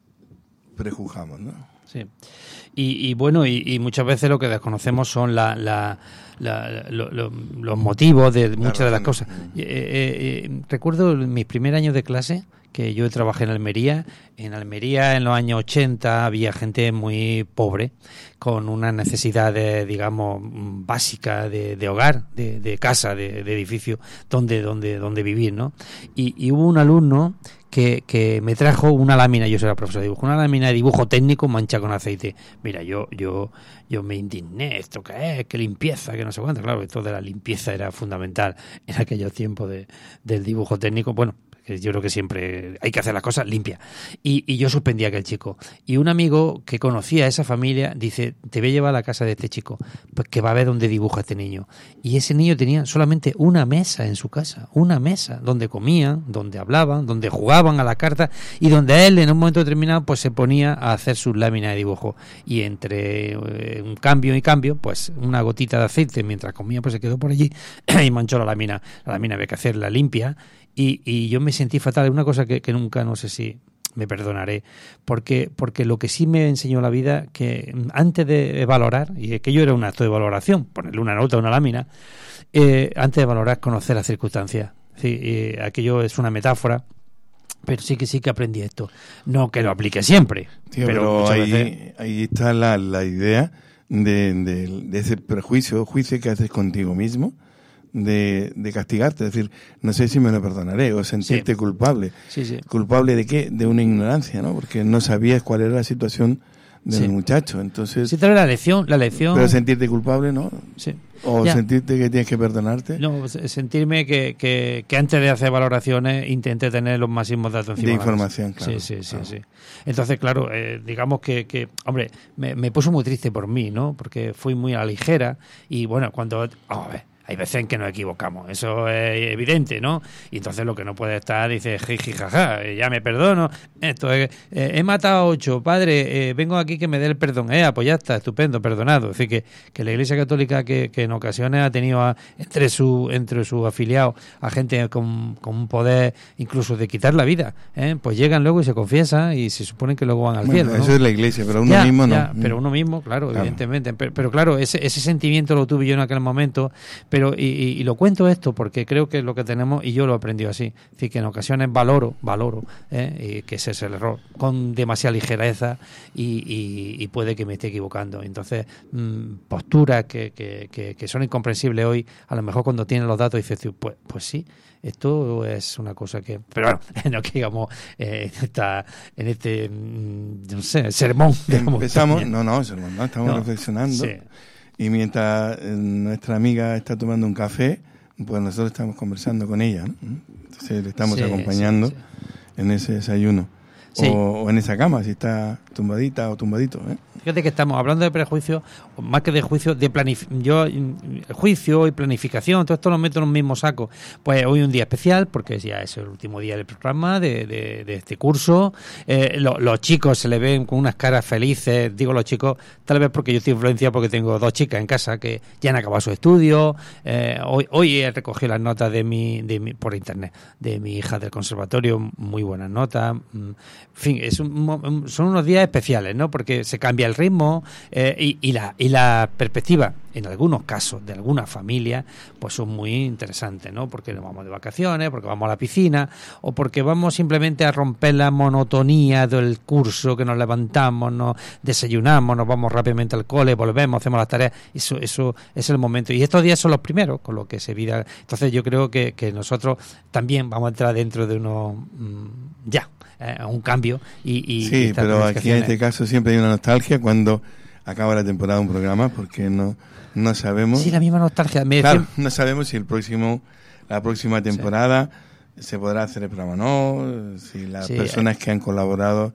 prejuzgamos, ¿no? Sí. Y, y bueno, y, y muchas veces lo que desconocemos son la, la, la, lo, lo, los motivos de muchas de las cosas. Eh, eh, eh, recuerdo mis primeros años de clase, que yo trabajé en Almería. En Almería, en los años ochenta, había gente muy pobre, con unas necesidades, digamos, básicas de, de hogar, de, de casa, de, de edificio, donde, donde, donde vivir, ¿no? Y, y hubo un alumno que, que me trajo una lámina, yo soy la profesora de dibujo, una lámina de dibujo técnico mancha con aceite. Mira, yo yo yo me indigné, ¿esto qué es? ¿Qué limpieza? Que no sé cuánto. Claro, esto de la limpieza era fundamental en aquellos tiempos de, del dibujo técnico. Bueno, yo creo que siempre hay que hacer las cosas limpias. Y, y yo suspendí a aquel chico. Y un amigo que conocía a esa familia dice, te voy a llevar a la casa de este chico, pues que va a ver dónde dibuja este niño. Y ese niño tenía solamente una mesa en su casa, una mesa, donde comían, donde hablaban, donde jugaban a la carta y donde él en un momento determinado pues se ponía a hacer sus láminas de dibujo. Y entre eh, un cambio y cambio, pues una gotita de aceite mientras comía pues se quedó por allí y manchó la lámina. La lámina había que hacerla limpia. Y, y yo me sentí fatal. Es una cosa que, que nunca, no sé si me perdonaré, porque porque lo que sí me enseñó la vida, que antes de valorar, y aquello era un acto de valoración, ponerle una nota a una lámina, eh, antes de valorar, conocer las circunstancias. Sí, eh, aquello es una metáfora, pero sí que sí que aprendí esto. No que lo aplique siempre. Tío, pero pero ahí, veces... ahí está la, la idea de, de, de ese prejuicio, juicio que haces contigo mismo, de, de castigarte, es decir, no sé si me lo perdonaré, o sentirte sí. culpable. Sí, sí. ¿Culpable de qué? De una ignorancia, ¿no? Porque no sabías cuál era la situación del sí. muchacho, entonces... Sí, pero la lección, la lección... Pero sentirte culpable, ¿no? Sí. O ya. sentirte que tienes que perdonarte. No, sentirme que, que, que antes de hacer valoraciones intente tener los máximos datos encima de información, claro. claro. Sí, sí, sí, claro. sí. Entonces, claro, eh, digamos que, que hombre, me, me puso muy triste por mí, ¿no? Porque fui muy a la ligera y, bueno, cuando... Oh, a ver, hay veces en que nos equivocamos, eso es evidente, ¿no? Y entonces lo que no puede estar, dice, jiji, jaja, ya me perdono, esto es, eh, he matado a ocho, padre, eh, vengo aquí que me dé el perdón, eh, pues ya está, estupendo, perdonado. Es decir, que, que la Iglesia Católica, que, que en ocasiones ha tenido a, entre su entre sus afiliados a gente con, con un poder incluso de quitar la vida, ¿eh? Pues llegan luego y se confiesan y se supone que luego van al bueno, cielo, ¿no? Eso es la Iglesia, pero uno ya, mismo no. Ya, pero uno mismo, claro, claro. evidentemente. Pero, pero claro, ese, ese sentimiento lo tuve yo en aquel momento. Pero y, y, y lo cuento esto porque creo que es lo que tenemos y yo lo he aprendido así. Es decir, que en ocasiones valoro, valoro, ¿eh? Y que ese es el error, con demasiada ligereza y, y, y puede que me esté equivocando. Entonces, mmm, posturas que, que, que, que son incomprensibles hoy, a lo mejor cuando tienes los datos dices, pues, pues sí, esto es una cosa que... Pero bueno, no que digamos eh, en, esta, en este, no sé, sermón. Empezamos, también. no, no, sermón, no, estamos no, reflexionando. Sí. Y mientras nuestra amiga está tomando un café, pues nosotros estamos conversando con ella, ¿no? Entonces le estamos sí, acompañando sí, sí. en ese desayuno. Sí. O, o en esa cama, si está tumbadita o tumbadito, ¿eh? Fíjate que estamos hablando de prejuicios, más que de juicio, de planificación. Yo, juicio y planificación, todo esto lo meto en un mismo saco. Pues hoy un día especial, porque ya es el último día del programa, de, de, de este curso. Eh, lo, los chicos se le ven con unas caras felices, digo los chicos, tal vez porque yo estoy influenciado porque tengo dos chicas en casa que ya han acabado su estudio. Eh, hoy, hoy he recogido las notas de mi, de mi, por internet, de mi hija del conservatorio, muy buenas notas. En fin, es un, son unos días especiales, ¿no? Porque se cambia el ritmo eh, y, y, la, y la perspectiva, en algunos casos de algunas familias, pues son muy interesantes, ¿no? Porque nos vamos de vacaciones, porque vamos a la piscina o porque vamos simplemente a romper la monotonía del curso, que nos levantamos, nos desayunamos, nos vamos rápidamente al cole, volvemos, hacemos las tareas. Eso, eso es el momento. Y estos días son los primeros, con lo que se vida. Entonces yo creo que, que nosotros también vamos a entrar dentro de unos... Mmm, ya, eh, un cambio. Y, y sí, pero aquí en este caso siempre hay una nostalgia cuando acaba la temporada de un programa, porque no, no sabemos... Sí, la misma nostalgia. Me claro, decía... no sabemos si el próximo la próxima temporada sí. se podrá hacer el programa o no, si las sí, personas eh... que han colaborado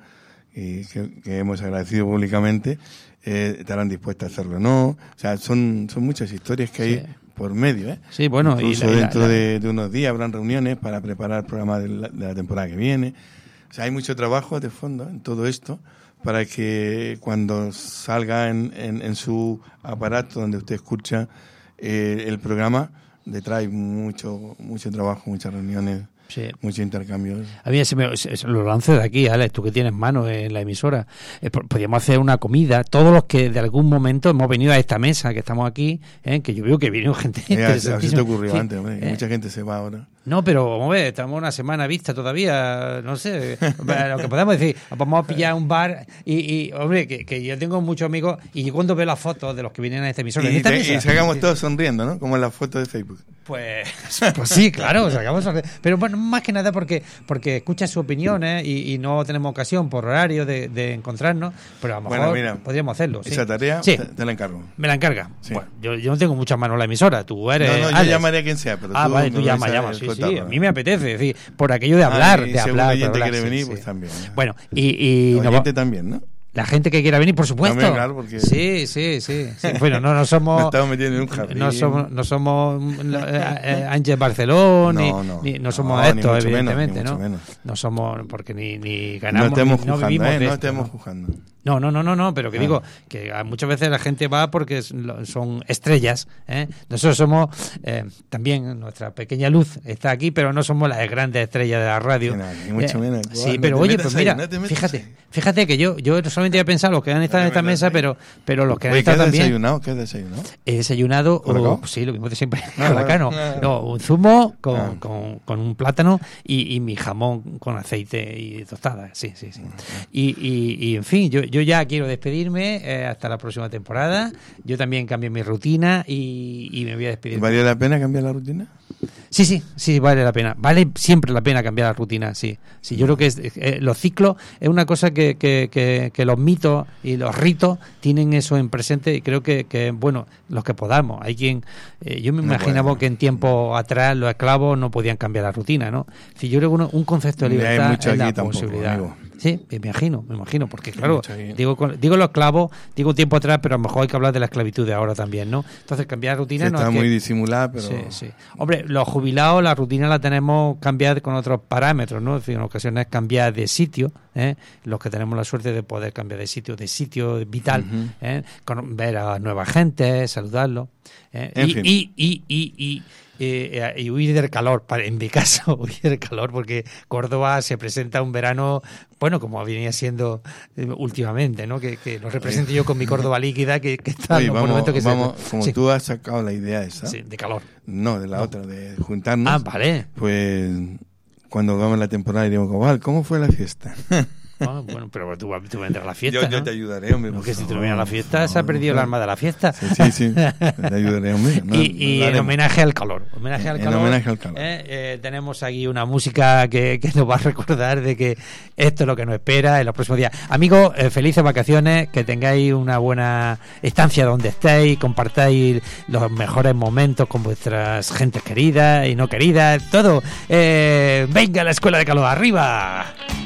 y que, que hemos agradecido públicamente, eh, estarán dispuestas a hacerlo o no. O sea, son, son muchas historias que hay Sí. por medio, ¿eh? Sí, bueno, Incluso y la- dentro la- la- de, de unos días habrán reuniones para preparar el programa de la, de la temporada que viene. O sea, hay mucho trabajo de fondo en todo esto para que cuando salga en, en, en su aparato donde usted escucha eh, el programa, detrás hay mucho, mucho trabajo, muchas reuniones, Sí. muchos intercambios. A mí se me, se- se lo lanzo de aquí, Alex, tú que tienes mano en la emisora. Eh, po- podríamos hacer una comida, todos los que de algún momento hemos venido a esta mesa, que estamos aquí, eh, que yo veo que viene gente Eh, a ver si te interesantísima. ocurrió Sí, antes, hombre, que eh, mucha gente se va ahora. No, pero vamos a ver, estamos una semana vista todavía, no sé, lo que podemos decir, vamos a pillar un bar y, y hombre, que, que yo tengo muchos amigos y yo cuando veo las fotos de los que vienen a esta emisora, en Y, esta te- mesa, y sacamos sí, todos sonriendo, ¿no? Como en la foto de Facebook. Pues, pues sí, claro, sacamos, pero bueno, más que nada porque porque escucha sus opiniones y, y no tenemos ocasión por horario de, de encontrarnos, pero a lo mejor Bueno, mira, podríamos hacerlo. ¿sí? Esa tarea Sí, te, te la encargo. me la encarga. Sí. Bueno, yo, yo no tengo muchas manos en la emisora, tú eres No, no, yo Alex. llamaré a quien sea, pero Ah, tú vale, me tú vas llamas, a llamas, sí, contar, sí, ¿no? a mí me apetece, es decir, por aquello de Ah, hablar, y de si algún hablar, de oyente hablar, quiere sí, venir, sí. pues también. Bueno, y, y El nos oyente va- también, ¿no? la gente que quiera venir, por supuesto. También, claro, porque- Sí, sí, sí, sí. Bueno, no, no somos... Nos estamos metiendo en un jardín. No somos, no somos mm, eh, eh, Ángel Barceló, ni, No, no. ni- no somos No, ni estos, mucho menos, evidentemente, ni mucho ¿no? menos. No somos, porque ni, ni No ganamos, estemos ni- no juzgando, vivimos ¿eh? de No esto, estemos ¿no? juzgando. No, no, no, no, no, pero que Ah. digo que a- muchas veces la gente va porque es- lo- son estrellas. ¿eh? Nosotros somos eh, también nuestra pequeña luz está aquí, pero no somos las grandes estrellas de la radio. Sí, no, ni mucho menos. Sí, No pero te oye, metas pues ahí, mira, no te metas fíjate, ahí. fíjate que yo yo solamente he pensado los que han estado No en te esta metas mesa, ahí. pero pero los que han Oye, ¿qué has estado también desayunado? ¿Qué has desayunado? he desayunado, ¿Colacao? o, pues sí, lo mismo de siempre, Ah, colacao, vale. no, no, un zumo con, Ah. con, con un plátano y, y mi jamón con aceite y tostada, sí, sí, sí. Y, y, y en fin, yo, yo ya quiero despedirme eh, hasta la próxima temporada. Yo también cambié mi rutina y, y me voy a despedir. ¿Valía la pena cambiar la rutina? Sí, sí, sí, vale la pena. Vale siempre la pena cambiar la rutina, sí. Sí, yo creo que es, eh, los ciclos es una cosa que, que, que, que los mitos y los ritos tienen eso en presente y creo que, que bueno, los que podamos. Hay quien, eh, yo me No imaginaba puede. que en tiempo atrás los esclavos no podían cambiar la rutina, ¿no? Sí, yo creo que uno- un concepto de Ni hay libertad mucho es la aquí tampoco, posibilidad. amigo. Sí, me imagino, me imagino, porque claro, mucho aquí. digo con- digo los esclavos, digo un tiempo atrás, pero a lo mejor hay que hablar de la esclavitud de ahora también, ¿no? Entonces cambiar la rutina Sí, no está es que- muy disimulada, pero... Sí, sí. Hombre, los jubilados, la rutina la tenemos cambiada con otros parámetros, ¿no? Es decir, en ocasiones cambiar de sitio, ¿eh? Los que tenemos la suerte de poder cambiar de sitio, de sitio vital, Ujú. ¿eh? Con- ver a nueva gente, saludarlos, ¿eh? En y, fin. y, y, y, y, eh, y huir del calor, para- en mi caso, huir del calor, porque Córdoba se presenta un verano, bueno, como venía siendo eh, últimamente, ¿no? Que, que lo represento yo con mi Córdoba líquida, que, que está Oye, en los vamos, monumentos que se- vamos, como sí, tú has sacado la idea esa, sí, de calor. no, de la otra, de juntarnos, Ah, vale. pues cuando hagamos la temporada diremos, "Val, ¿cómo fue la fiesta?" Ah, bueno, pero tú, tú vendrás a la fiesta, yo, yo ¿no? te ayudaré, hombre. No, por que si tú favor, no vienes a la fiesta, por se ha favor, perdido el por alma de la fiesta. Sí, sí, sí, te ayudaré, hombre. No, y no y lo en haremos. homenaje al calor. Homenaje al En calor. homenaje al calor. eh, eh, tenemos aquí una música que, que nos va a recordar de que esto es lo que nos espera en los próximos días. Amigos, eh, felices vacaciones, que tengáis una buena estancia donde estéis, compartáis los mejores momentos con vuestras gentes queridas y no queridas, todo. Eh, venga a la escuela de calor, arriba.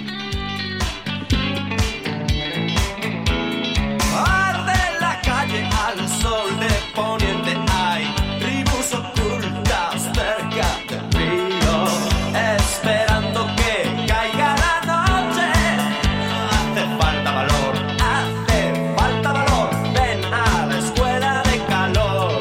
Arde la calle al sol de poniente, hay tribus ocultas cerca del río, esperando que caiga la noche. Hace falta valor, hace falta valor, ven a la escuela de calor.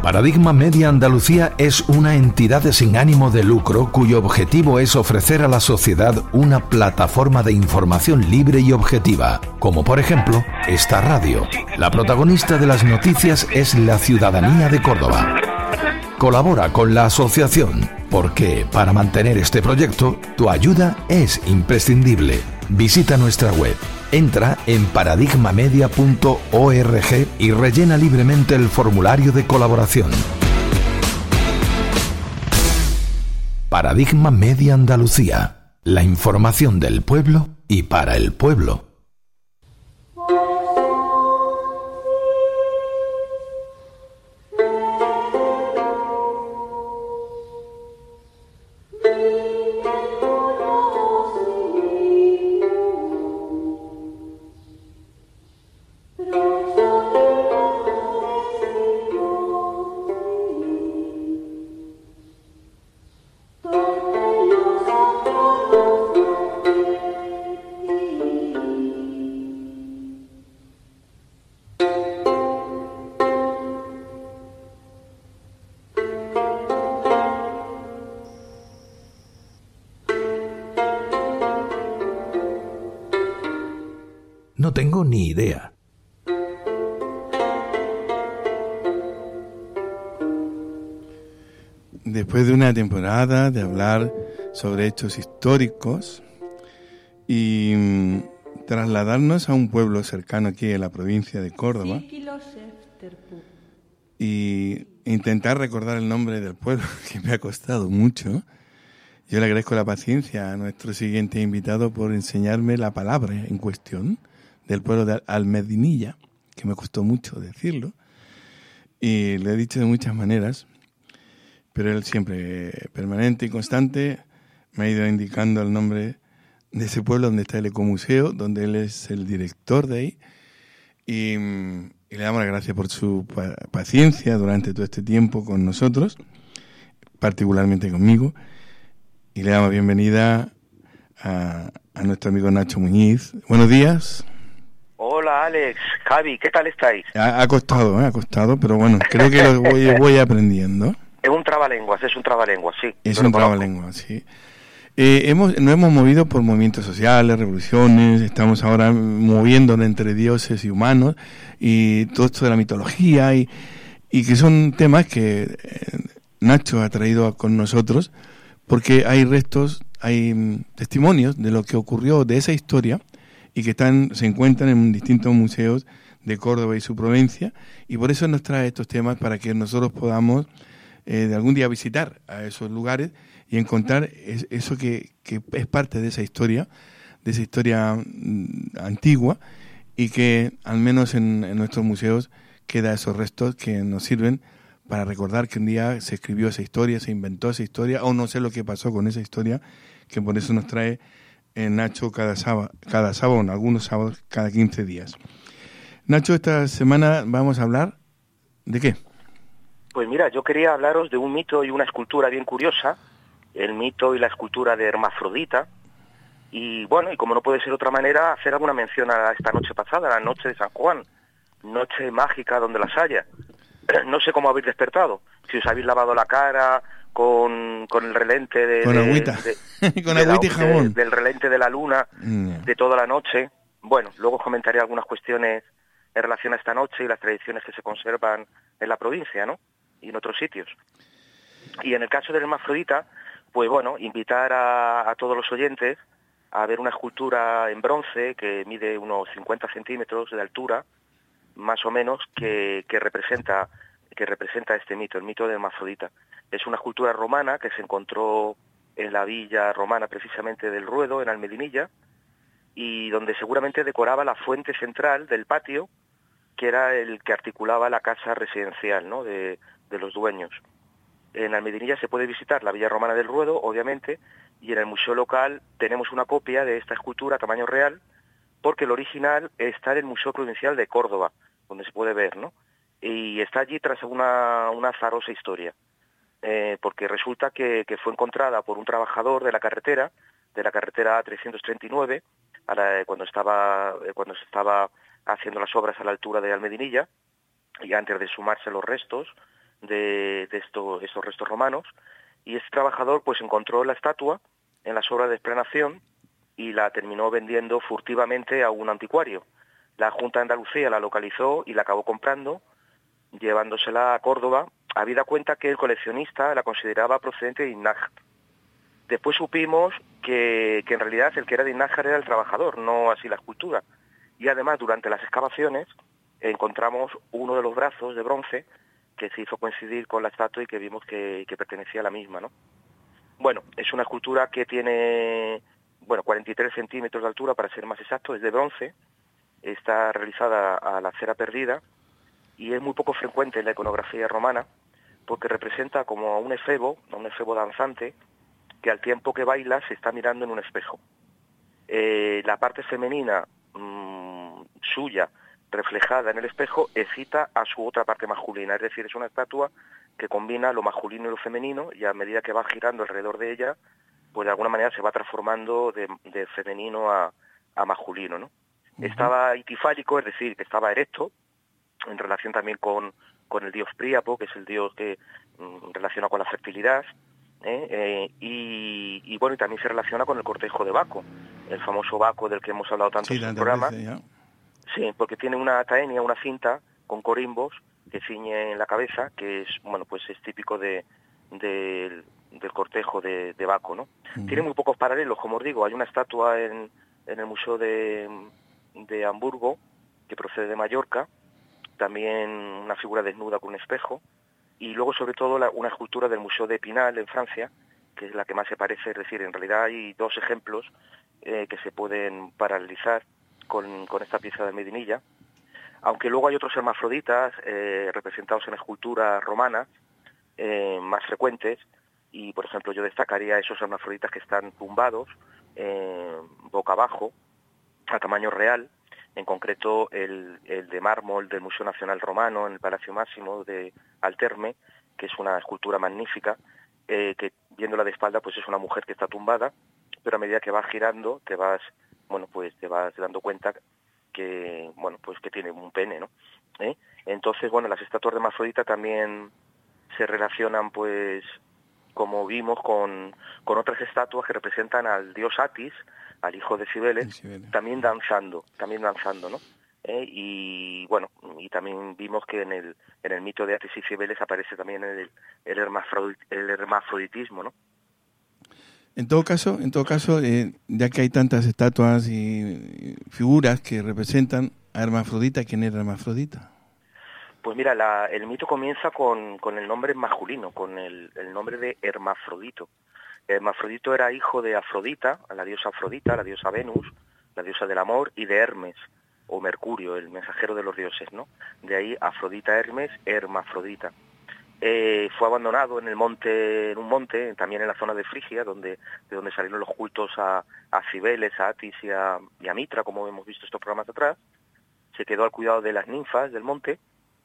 Paradigma Media Andalucía es una entidad sin ánimo de lucro cuyo objetivo es ofrecer a la sociedad una plataforma de información libre y objetiva, como por ejemplo esta radio. La protagonista de las noticias es la ciudadanía de Córdoba. Colabora con la asociación, porque para mantener este proyecto, tu ayuda es imprescindible. Visita nuestra web, entra en paradigma media punto org y rellena libremente el formulario de colaboración. Paradigma Media Andalucía, la información del pueblo y para el pueblo. No tengo ni idea. Después de una temporada de hablar sobre hechos históricos y mm, trasladarnos a un pueblo cercano aquí en la provincia de Córdoba y intentar recordar el nombre del pueblo, que me ha costado mucho, yo le agradezco la paciencia a nuestro siguiente invitado por enseñarme la palabra en cuestión del pueblo de Almedinilla, que me costó mucho decirlo, y lo he dicho de muchas maneras, pero él siempre, permanente y constante, me ha ido indicando el nombre de ese pueblo donde está el Ecomuseo, donde él es el director de ahí, y, y le damos las gracias por su pa- paciencia durante todo este tiempo con nosotros, particularmente conmigo, y le damos bienvenida a, a nuestro amigo Nacho Muñiz. Buenos días. Hola Alex, Javi, ¿qué tal estáis? Ha, ha costado, ¿eh? ha costado, pero bueno, creo que lo voy, voy aprendiendo. Es un trabalenguas, es un trabalenguas, sí. Es Lo un conozco. trabalenguas, sí. Eh, hemos, nos hemos movido por movimientos sociales, revoluciones, estamos ahora moviéndonos entre dioses y humanos, y todo esto de la mitología, y, y que son temas que eh, Nacho ha traído a- con nosotros, porque hay restos, hay mm, testimonios de lo que ocurrió de esa historia, y que están se encuentran en distintos museos de Córdoba y su provincia, y por eso nos trae estos temas para que nosotros podamos eh, de algún día visitar a esos lugares y encontrar es, eso que, que es parte de esa historia, de esa historia mm, antigua, y que al menos en, en nuestros museos queda esos restos que nos sirven para recordar que un día se escribió esa historia, se inventó esa historia, o no sé lo que pasó con esa historia, que por eso nos trae eh, Nacho cada sábado, cada sábado, en algunos sábados, cada quince días. Nacho, esta semana vamos a hablar ¿de qué? Pues mira, yo quería hablaros de un mito y una escultura bien curiosa, el mito y la escultura de Hermafrodita, y bueno, y como no puede ser de otra manera, hacer alguna mención a esta noche pasada, la noche de San Juan, noche mágica donde las haya. No sé cómo habéis despertado, si os habéis lavado la cara con, con el relente de... Con de- agüita, de- con de la- agüita y jabón. de- del relente de la luna, Mm. de toda la noche. Bueno, luego os comentaré algunas cuestiones en relación a esta noche y las tradiciones que se conservan en la provincia, ¿no? Y en otros sitios. Y en el caso del Hermafrodita, pues bueno, invitar a, a todos los oyentes a ver una escultura en bronce que mide unos cincuenta centímetros de altura, más o menos, que, que representa que representa este mito, el mito del Hermafrodita. Es una escultura romana que se encontró en la villa romana precisamente del Ruedo, en Almedinilla, y donde seguramente decoraba la fuente central del patio, que era el que articulaba la casa residencial, ¿no?, de, de los dueños. En Almedinilla se puede visitar la Villa Romana del Ruedo, obviamente, y en el museo local tenemos una copia de esta escultura a tamaño real, porque el original está en el Museo Provincial de Córdoba, donde se puede ver, ¿no? Y está allí tras una, una azarosa historia, eh, porque resulta que, que fue encontrada por un trabajador de la carretera, de la carretera A trescientos treinta y nueve, a la, cuando estaba cuando se estaba haciendo las obras a la altura de Almedinilla, y antes de sumarse los restos de, de estos, estos restos romanos, y este trabajador pues encontró la estatua en las obras de explanación y la terminó vendiendo furtivamente a un anticuario. La Junta de Andalucía la localizó y la acabó comprando, llevándosela a Córdoba, habida cuenta que el coleccionista la consideraba procedente de Iznájar. Después supimos que, que en realidad el que era de Iznájar era el trabajador, no así la escultura. Y además, durante las excavaciones, encontramos uno de los brazos de bronce que se hizo coincidir con la estatua y que vimos que, que pertenecía a la misma, ¿no? Bueno, es una escultura que tiene, bueno, cuarenta y tres centímetros de altura, para ser más exacto, es de bronce, está realizada a la cera perdida y es muy poco frecuente en la iconografía romana porque representa como a un efebo, a un efebo danzante, que al tiempo que baila se está mirando en un espejo. Eh, la parte femenina mmm, suya, reflejada en el espejo, excita a su otra parte masculina, es decir, es una estatua que combina lo masculino y lo femenino, y a medida que va girando alrededor de ella, pues de alguna manera se va transformando de, de femenino a, a masculino, ¿no? Uh-huh. Estaba itifálico, es decir, que estaba erecto, en relación también con, con el dios Príapo, que es el dios que mm, relaciona con la fertilidad, ¿eh? Eh, y, y bueno, y también se relaciona con el cortejo de Baco, el famoso Baco del que hemos hablado tanto sí, en el programa. Veces, sí, porque tiene una taenia, una cinta con corimbos que ciñe en la cabeza, que es, bueno, pues es típico de, de del cortejo de, de Baco, ¿no? Uh-huh. Tiene muy pocos paralelos, como os digo. Hay una estatua en, en el Museo de, de Hamburgo, que procede de Mallorca, también una figura desnuda con un espejo, y luego sobre todo la, una escultura del Museo de Epinal en Francia, que es la que más se parece, es decir, en realidad hay dos ejemplos eh, que se pueden paralelizar con, con esta pieza de Medinilla, aunque luego hay otros hermafroditas eh, representados en esculturas romanas eh, más frecuentes, y por ejemplo yo destacaría esos hermafroditas que están tumbados eh, boca abajo, a tamaño real, en concreto el, el de mármol del Museo Nacional Romano en el Palacio Máximo de Alterme, que es una escultura magnífica, eh, que viéndola de espalda pues es una mujer que está tumbada, pero a medida que vas girando te vas, bueno, pues te vas dando cuenta que, bueno, pues que tiene un pene, ¿no? ¿Eh? Entonces, bueno, las estatuas de hermafrodita también se relacionan, pues, como vimos, con, con otras estatuas que representan al dios Atis, al hijo de Cibeles, Cibeles. también danzando, también danzando, ¿no? ¿Eh? Y bueno, y también vimos que en el en el mito de Atis y Cibeles aparece también el, el, hermafrodit, el hermafroditismo, ¿no? En todo caso, en todo caso, eh, ya que hay tantas estatuas y figuras que representan a Hermafrodita, ¿quién era Hermafrodita? Pues mira, la, el mito comienza con, con el nombre masculino, con el, el nombre de Hermafrodito. Hermafrodito era hijo de Afrodita, la diosa Afrodita, la diosa Venus, la diosa del amor, y de Hermes, o Mercurio, el mensajero de los dioses, ¿no? De ahí Afrodita Hermes, Hermafrodita. Eh, fue abandonado en el monte, en un monte, también en la zona de Frigia, donde de donde salieron los cultos a, a Cibeles, a Atis y a, y a Mitra, como hemos visto estos programas atrás. Se quedó al cuidado de las ninfas del monte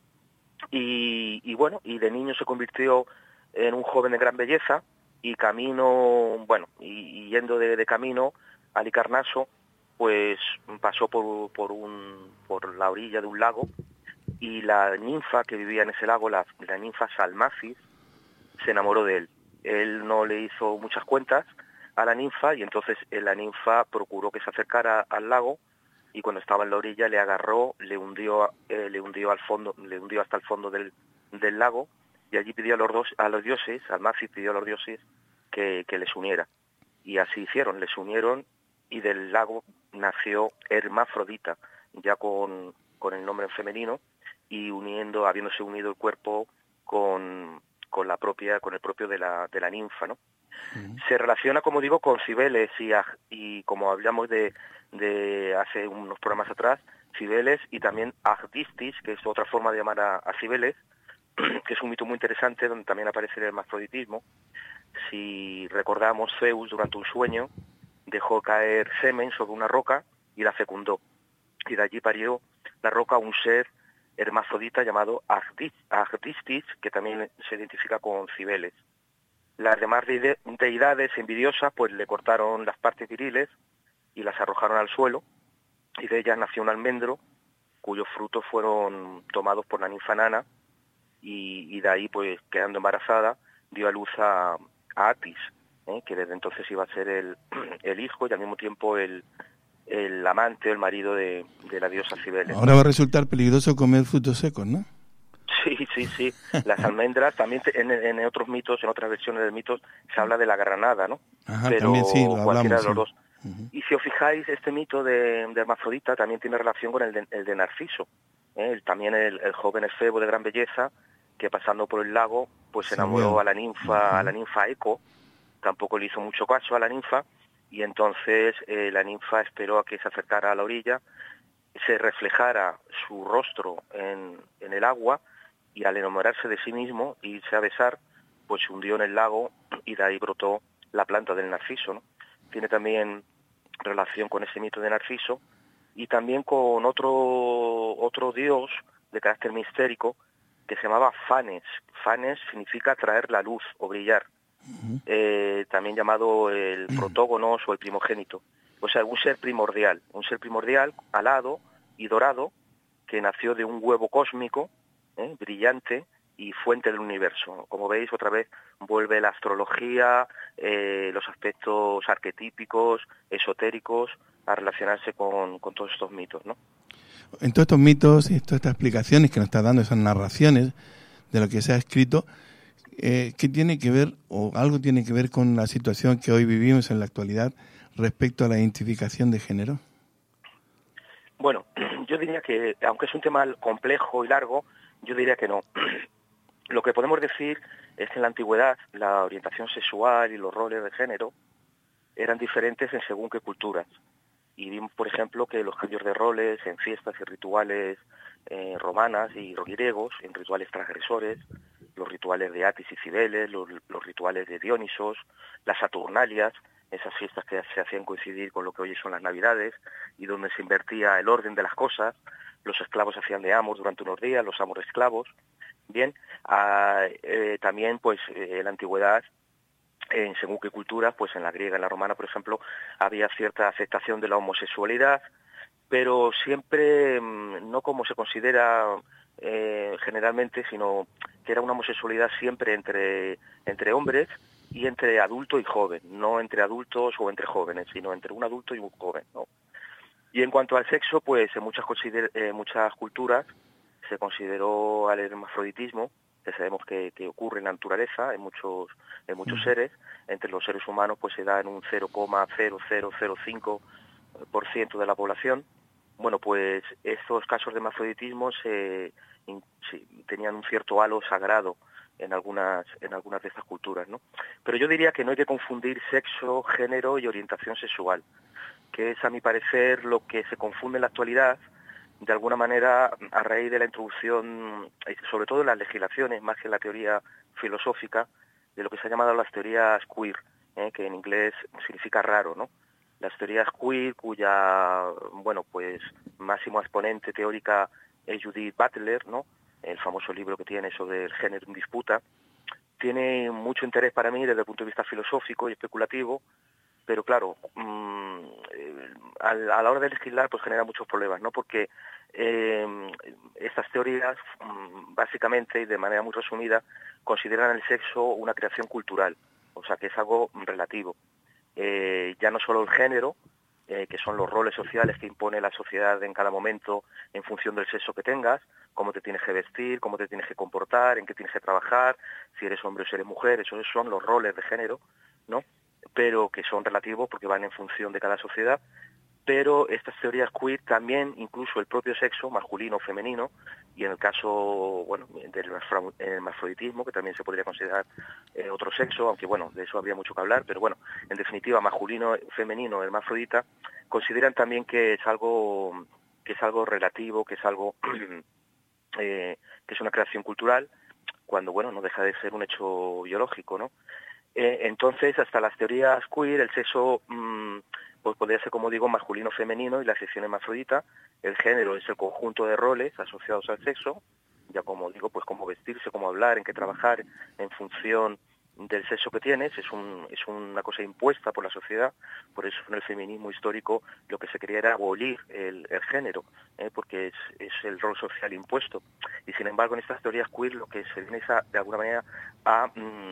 y, y bueno, y de niño se convirtió en un joven de gran belleza y camino, bueno, y, y yendo de, de camino al Halicarnaso, pues pasó por, por, un, por la orilla de un lago. Y la ninfa que vivía en ese lago, la, la ninfa Salmacis, se enamoró de él. Él no le hizo muchas cuentas a la ninfa y entonces la ninfa procuró que se acercara al lago y cuando estaba en la orilla le agarró, le hundió, eh, le hundió al fondo, le hundió hasta el fondo del, del lago y allí pidió a los dos, a los dioses, Salmacis pidió a los dioses que, que les uniera. Y así hicieron, les unieron y del lago nació Hermafrodita, ya con, con el nombre en femenino, y uniendo, habiéndose unido el cuerpo con, con la propia, con el propio de la, de la ninfa, ¿no? Uh-huh. Se relaciona, como digo, con Cibeles y, y como hablamos de, de hace unos programas atrás, Cibeles y también Agdistis, que es otra forma de llamar a, a Cibeles, que es un mito muy interesante donde también aparece el hermafroditismo. Si recordamos, Zeus durante un sueño dejó caer semen sobre una roca y la fecundó, y de allí parió la roca un ser hermafrodita llamado Agdistis, que también se identifica con Cibeles. Las demás deidades envidiosas pues le cortaron las partes viriles y las arrojaron al suelo, y de ellas nació un almendro cuyos frutos fueron tomados por la ninfa Nana y, y de ahí, pues quedando embarazada, dio a luz a, a Atis, ¿eh? que desde entonces iba a ser el, el hijo y al mismo tiempo el, el amante o el marido de, de la diosa Cibeles. Ahora va a resultar peligroso comer frutos secos, ¿no? Sí, sí, sí. Las almendras, también en, en otros mitos, en otras versiones del mito, se habla de la granada, ¿no? Ajá, pero también sí, lo cualquiera hablamos, de los sí. dos. Uh-huh. Y si os fijáis, este mito de, de Hermafrodita también tiene relación con el de, el de Narciso, ¿eh? el, también el, el joven efebo de gran belleza que pasando por el lago pues se enamoró Sabía. a la ninfa, Uh-huh. a la ninfa Eco, tampoco le hizo mucho caso a la ninfa y entonces eh, la ninfa esperó a que se acercara a la orilla, se reflejara su rostro en, en el agua y al enamorarse de sí mismo e irse a besar, pues se hundió en el lago y de ahí brotó la planta del narciso, ¿no? Tiene también relación con ese mito de Narciso y también con otro otro dios de carácter mistérico que se llamaba Fanes. Fanes significa traer la luz o brillar, uh-huh. eh, también llamado el protógonos o el primogénito, o sea, un ser primordial, un ser primordial alado y dorado que nació de un huevo cósmico, eh, brillante y fuente del universo. Como veis, otra vez vuelve la astrología, eh, los aspectos arquetípicos, esotéricos, a relacionarse con, con todos estos mitos, ¿no? En todos estos mitos y todas estas explicaciones que nos está dando, esas narraciones de lo que se ha escrito, eh, ¿qué tiene que ver, o algo tiene que ver con la situación que hoy vivimos en la actualidad respecto a la identificación de género? Bueno, yo diría que, aunque es un tema complejo y largo, yo diría que no. Lo que podemos decir es que en la antigüedad la orientación sexual y los roles de género eran diferentes en según qué culturas. Y vimos, por ejemplo, que los cambios de roles en fiestas y rituales eh, romanas y griegos, en rituales transgresores, los rituales de Atis y Cibeles, los, los rituales de Dionisos, las Saturnalias, esas fiestas que se hacían coincidir con lo que hoy son las Navidades y donde se invertía el orden de las cosas. Los esclavos hacían de amos durante unos días, los amos esclavos. Bien, ah, eh, también pues eh, en la antigüedad, en según qué culturas, pues en la griega, en la romana, por ejemplo, había cierta aceptación de la homosexualidad, pero siempre mmm, no como se considera eh, generalmente, sino que era una homosexualidad siempre entre, entre hombres y entre adulto y joven, no entre adultos o entre jóvenes, sino entre un adulto y un joven, ¿no? Y en cuanto al sexo, pues en muchas, consider- eh, muchas culturas se consideró al hermafroditismo, que sabemos que, que ocurre en la naturaleza, en muchos en muchos seres. Entre los seres humanos pues se da en un cero coma cero cero cero cinco por ciento de la población. Bueno, pues estos casos de hermafroditismo se, in, se, tenían un cierto halo sagrado en algunas en algunas de estas culturas, ¿no? Pero yo diría que no hay que confundir sexo, género y orientación sexual, que es, a mi parecer, lo que se confunde en la actualidad, de alguna manera, a raíz de la introducción, sobre todo en las legislaciones, más que en la teoría filosófica, de lo que se ha llamado las teorías queer, ¿eh? que en inglés significa raro, ¿no? Las teorías queer, cuya, bueno, pues, máximo exponente teórica es Judith Butler, ¿no? El famoso libro que tiene sobre el género en disputa, tiene mucho interés para mí desde el punto de vista filosófico y especulativo, pero claro, mmm, eh, a, a la hora de legislar pues genera muchos problemas, ¿no? Porque eh, estas teorías, mmm, básicamente y de manera muy resumida, consideran el sexo una creación cultural, o sea que es algo relativo. Eh, ya no solo el género, eh, que son los roles sociales que impone la sociedad en cada momento en función del sexo que tengas, cómo te tienes que vestir, cómo te tienes que comportar, en qué tienes que trabajar, si eres hombre o si eres mujer, esos son los roles de género, ¿no? Pero que son relativos porque van en función de cada sociedad. Pero estas teorías queer también, incluso el propio sexo, masculino o femenino, y en el caso, bueno, del hermafroditismo, que también se podría considerar eh, otro sexo, aunque bueno, de eso habría mucho que hablar, pero bueno, en definitiva, masculino, femenino, hermafrodita, consideran también que es algo, que es algo relativo, que es algo, eh, que es una creación cultural, cuando bueno, no deja de ser un hecho biológico, ¿no? Eh, entonces, hasta las teorías queer, el sexo mmm, pues podría ser, como digo, masculino, femenino y la sección hermafrodita. El género es el conjunto de roles asociados al sexo, ya como digo, pues cómo vestirse, cómo hablar, en qué trabajar, en función del sexo que tienes, es un es una cosa impuesta por la sociedad. Por eso en el feminismo histórico lo que se quería era abolir el, el género, ¿eh? porque es, es el rol social impuesto. Y sin embargo en estas teorías queer lo que se viene es a, de alguna manera a,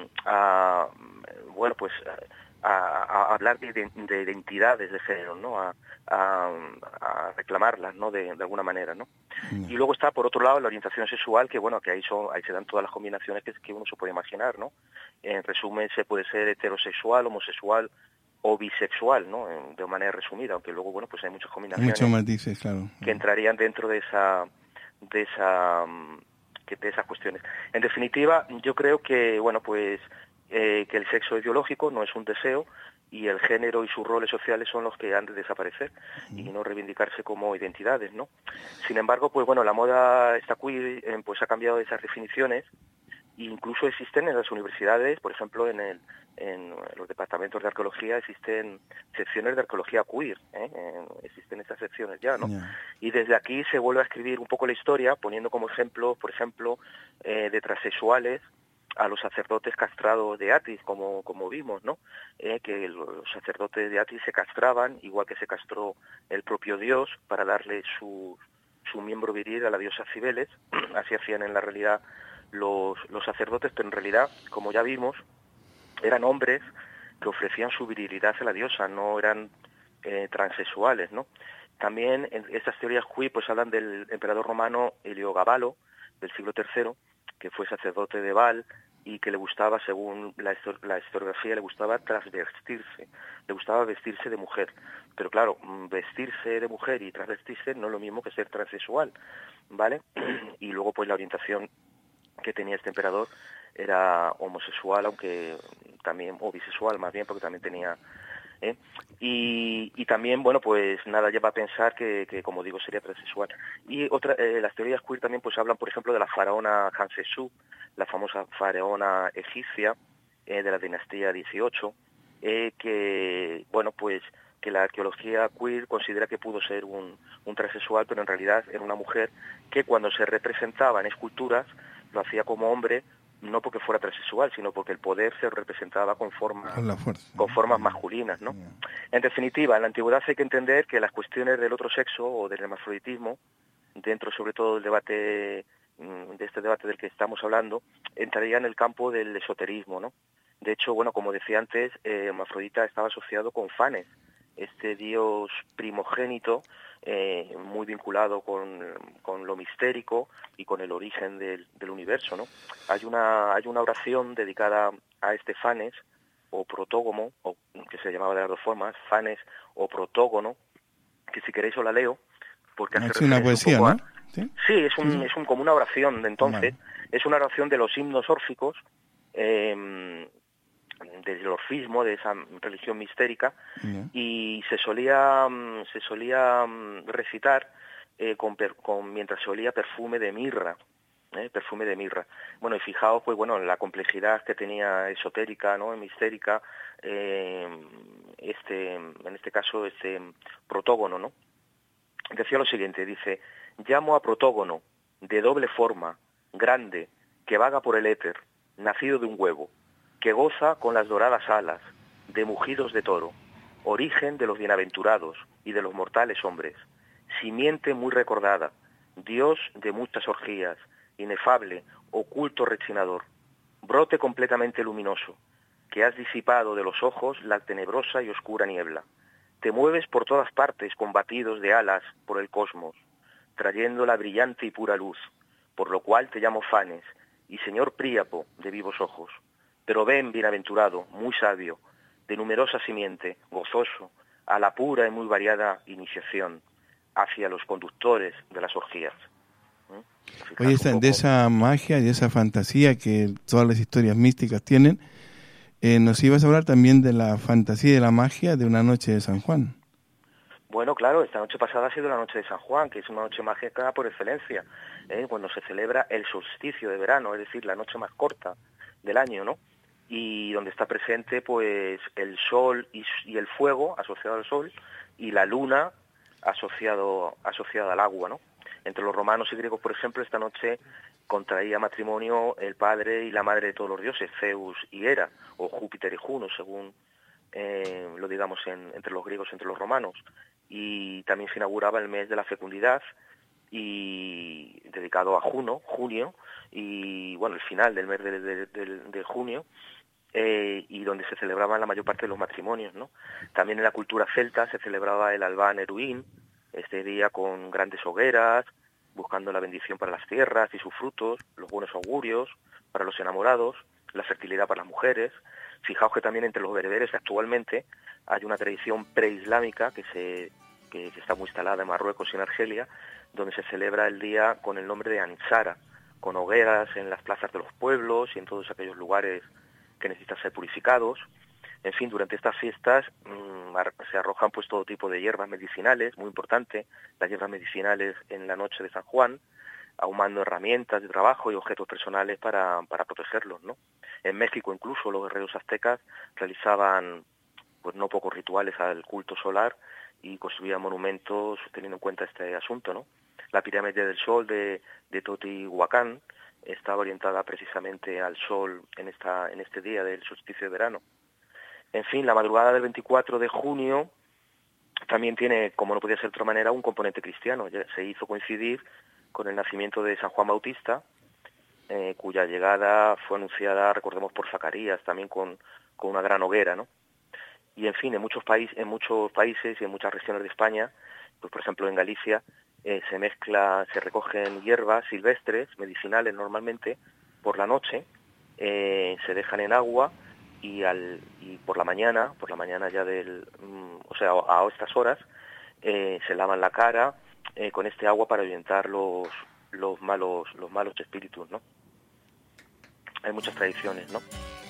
a bueno pues a, a hablar de, de identidades de género, ¿no? a, a, a reclamarlas, ¿no? de, de alguna manera, ¿no? Mm. Y luego está por otro lado la orientación sexual, que bueno, que ahí son ahí se dan todas las combinaciones que, que uno se puede imaginar, ¿no? En resumen, se puede ser heterosexual, homosexual o bisexual, ¿no? De manera resumida, aunque luego, bueno, pues hay muchas combinaciones. Muchos matices, claro. Que entrarían dentro de esa, de esa, de esas cuestiones. En definitiva, yo creo que, bueno, pues eh, que el sexo es biológico, no es un deseo, y el género y sus roles sociales son los que han de desaparecer y no reivindicarse como identidades, ¿no? Sin embargo, pues bueno, la moda esta queer, eh, pues ha cambiado esas definiciones. Incluso existen en las universidades, por ejemplo, en, el, en los departamentos de arqueología existen secciones de arqueología queer, ¿eh? existen estas secciones ya, ¿no? Yeah. Y desde aquí se vuelve a escribir un poco la historia, poniendo como ejemplo, por ejemplo, eh, de transexuales a los sacerdotes castrados de Atis, como, como vimos, ¿no? Eh, que los sacerdotes de Atis se castraban, igual que se castró el propio Dios, para darle su, su miembro viril a la diosa Cibeles. Así hacían en la realidad Los, los sacerdotes, pero en realidad, como ya vimos, eran hombres que ofrecían su virilidad a la diosa, no eran eh, transexuales, ¿no? También en estas teorías queer pues hablan del emperador romano Heliogabalo, del siglo tercero, que fue sacerdote de Baal y que le gustaba, según la, histor la historiografía, le gustaba transvestirse, le gustaba vestirse de mujer. Pero claro, vestirse de mujer y transvestirse no es lo mismo que ser transexual, ¿vale? Y luego pues la orientación que tenía este emperador era homosexual, aunque también, o bisexual más bien, porque también tenía... ¿eh? Y, y también, bueno, pues nada lleva a pensar que, que como digo, sería transexual. Y otra, eh, las teorías queer también pues hablan, por ejemplo, de la faraona Hatshepsut, la famosa faraona egipcia eh, de la dinastía dieciocho, eh, que, bueno, pues que la arqueología queer considera que pudo ser un, un transexual, pero en realidad era una mujer que cuando se representaba en esculturas lo hacía como hombre, no porque fuera transexual, sino porque el poder se representaba con formas, con la fuerza, con formas masculinas, ¿no? Yeah. En definitiva, en la antigüedad hay que entender que las cuestiones del otro sexo o del hermafroditismo, dentro sobre todo del debate, de este debate del que estamos hablando, entraría en el campo del esoterismo, ¿no? De hecho, bueno, como decía antes, eh, Hermafrodita estaba asociado con Fanes, este dios primogénito, eh, muy vinculado con, con lo mistérico y con el origen del, del universo, ¿no? Hay una, hay una oración dedicada a este Fanes, o protógono, o que se llamaba de las dos formas, Fanes o protógono, que si queréis os la leo, porque hace es una poesía, un ¿no? ¿Sí? Sí, es, un, sí. es un, como una oración de entonces, vale. Es una oración de los himnos órficos, eh, del orfismo, de esa religión mistérica, yeah. Y se solía se solía recitar eh, con, per, con mientras se olía perfume de mirra, eh, perfume de mirra. Bueno, y fijaos, pues bueno, la complejidad que tenía esotérica, ¿no? Mistérica, eh, este, en este caso, este protógono, ¿no? Decía lo siguiente, dice: llamo a protógono, de doble forma, grande, que vaga por el éter, nacido de un huevo, que goza con las doradas alas, de mugidos de toro, origen de los bienaventurados y de los mortales hombres, simiente muy recordada, Dios de muchas orgías, inefable, oculto rechinador, brote completamente luminoso, que has disipado de los ojos la tenebrosa y oscura niebla. Te mueves por todas partes combatidos de alas por el cosmos, trayendo la brillante y pura luz, por lo cual te llamo Fanes, y señor Príapo de vivos ojos. Pero ven, bienaventurado, muy sabio, de numerosa simiente, gozoso, a la pura y muy variada iniciación, hacia los conductores de las orgías. ¿Mm? Oye, esa, de esa magia y esa fantasía que todas las historias místicas tienen, eh, nos ibas a hablar también de la fantasía y de la magia de una noche de San Juan. Bueno, claro, esta noche pasada ha sido la noche de San Juan, que es una noche mágica por excelencia, ¿eh? Cuando se celebra el solsticio de verano, es decir, la noche más corta del año, ¿no? Y donde está presente pues el sol y, y el fuego asociado al sol y la luna asociado asociada al agua, ¿no? Entre los romanos y griegos, por ejemplo, esta noche contraía matrimonio el padre y la madre de todos los dioses, Zeus y Hera, o Júpiter y Juno, según eh, lo digamos en, entre los griegos, entre los romanos. Y también se inauguraba el mes de la fecundidad, y dedicado a Juno, junio, y bueno, el final del mes de, de, de, de junio, eh, y donde se celebraban la mayor parte de los matrimonios, ¿no? También en la cultura celta se celebraba el Albán Eruín, este día con grandes hogueras, buscando la bendición para las tierras y sus frutos, los buenos augurios para los enamorados, la fertilidad para las mujeres. Fijaos que también entre los bereberes actualmente hay una tradición preislámica que se que está muy instalada en Marruecos y en Argelia, donde se celebra el día con el nombre de Ansara, con hogueras en las plazas de los pueblos y en todos aquellos lugares que necesitan ser purificados. En fin, durante estas fiestas mmm, se arrojan pues todo tipo de hierbas medicinales, muy importante, las hierbas medicinales en la noche de San Juan, ahumando herramientas de trabajo y objetos personales para, para protegerlos, ¿no? En México incluso los guerreros aztecas realizaban pues no pocos rituales al culto solar y construían monumentos teniendo en cuenta este asunto, ¿no? La pirámide del Sol de, de Teotihuacán estaba orientada precisamente al sol en esta en este día del solsticio de verano. En fin, la madrugada del veinticuatro de junio también tiene, como no podía ser de otra manera, un componente cristiano. Se hizo coincidir con el nacimiento de San Juan Bautista, eh, cuya llegada fue anunciada, recordemos, por Zacarías, también con, con una gran hoguera, ¿no? Y en fin, en muchos países, en muchos países y en muchas regiones de España, pues por ejemplo en Galicia, eh, se mezcla, se recogen hierbas silvestres, medicinales normalmente, por la noche, eh, se dejan en agua y al y por la mañana, por la mañana ya del, mm, o sea, a, a estas horas, eh, se lavan la cara eh, con este agua para ahuyentar los los malos los malos espíritus, ¿no? Hay muchas tradiciones, ¿no?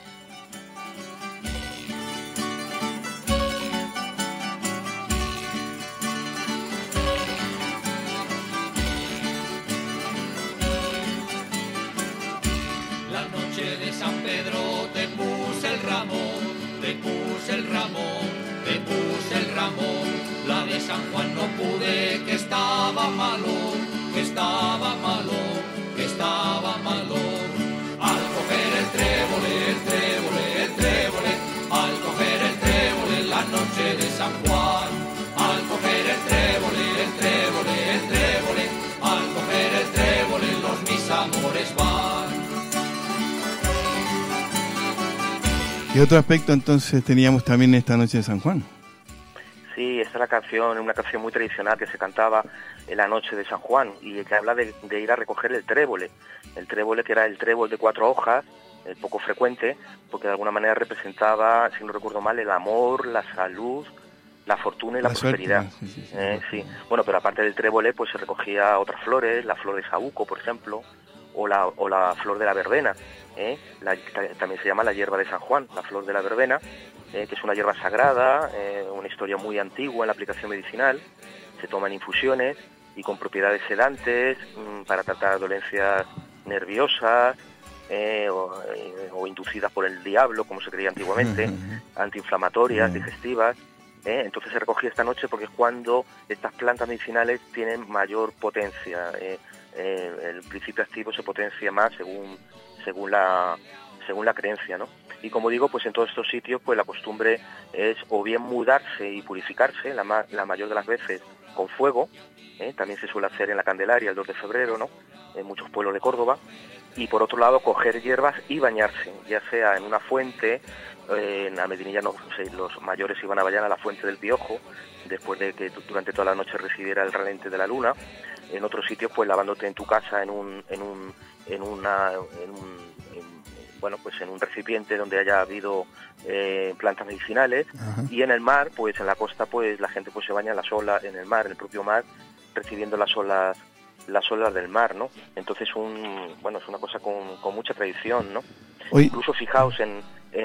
De San Pedro te puse el ramo, te puse el ramo, te puse el ramo. La de San Juan no pude, que estaba malo, que estaba malo, que estaba malo. Al coger el trébole, el trébole, el trébole, al coger el trébole en la noche de San Juan. Al coger el trébole, el trébole, el trébole, al coger el trébole los mis amores van. ¿Qué otro aspecto entonces teníamos también esta noche de San Juan? Sí, esta es la canción, una canción muy tradicional que se cantaba en la noche de San Juan y que habla de, de ir a recoger el trébole. El trébole que era el trébol de cuatro hojas, eh, poco frecuente, porque de alguna manera representaba, si no recuerdo mal, el amor, la salud, la fortuna y la, la prosperidad. Suerte, sí, sí, sí. Eh, sí. Bueno, pero aparte del trébole pues se recogía otras flores, la flor de saúco, por ejemplo, o la, o la flor de la verbena. ¿Eh? La, también se llama la hierba de San Juan, la flor de la verbena, eh, que es una hierba sagrada, eh, una historia muy antigua en la aplicación medicinal. Se toma en infusiones y con propiedades sedantes mmm, para tratar dolencias nerviosas eh, o, eh, o inducidas por el diablo, como se creía antiguamente, antiinflamatorias, digestivas. Eh. Entonces se recogía esta noche porque es cuando estas plantas medicinales tienen mayor potencia. Eh, eh, el principio activo se potencia más según según la según la creencia, ¿no? Y como digo, pues en todos estos sitios pues la costumbre es o bien mudarse y purificarse, la, ma la mayor de las veces con fuego, ¿eh? También se suele hacer en la Candelaria el dos de febrero, ¿no? En muchos pueblos de Córdoba, y por otro lado coger hierbas y bañarse, ya sea en una fuente, eh, en la Medinilla no sé, los mayores iban a bañar a la fuente del Piojo, después de que durante toda la noche recibiera el ralente de la luna. En otros sitios pues lavándote en tu casa en un en un en una en un en, bueno pues en un recipiente donde haya habido eh, plantas medicinales. Ajá. Y en el mar pues en la costa pues la gente pues se baña en las olas en el mar en el propio mar recibiendo las olas las olas del mar, ¿no? Entonces un bueno es una cosa con, con mucha tradición, ¿no? Hoy... Incluso fijaos en,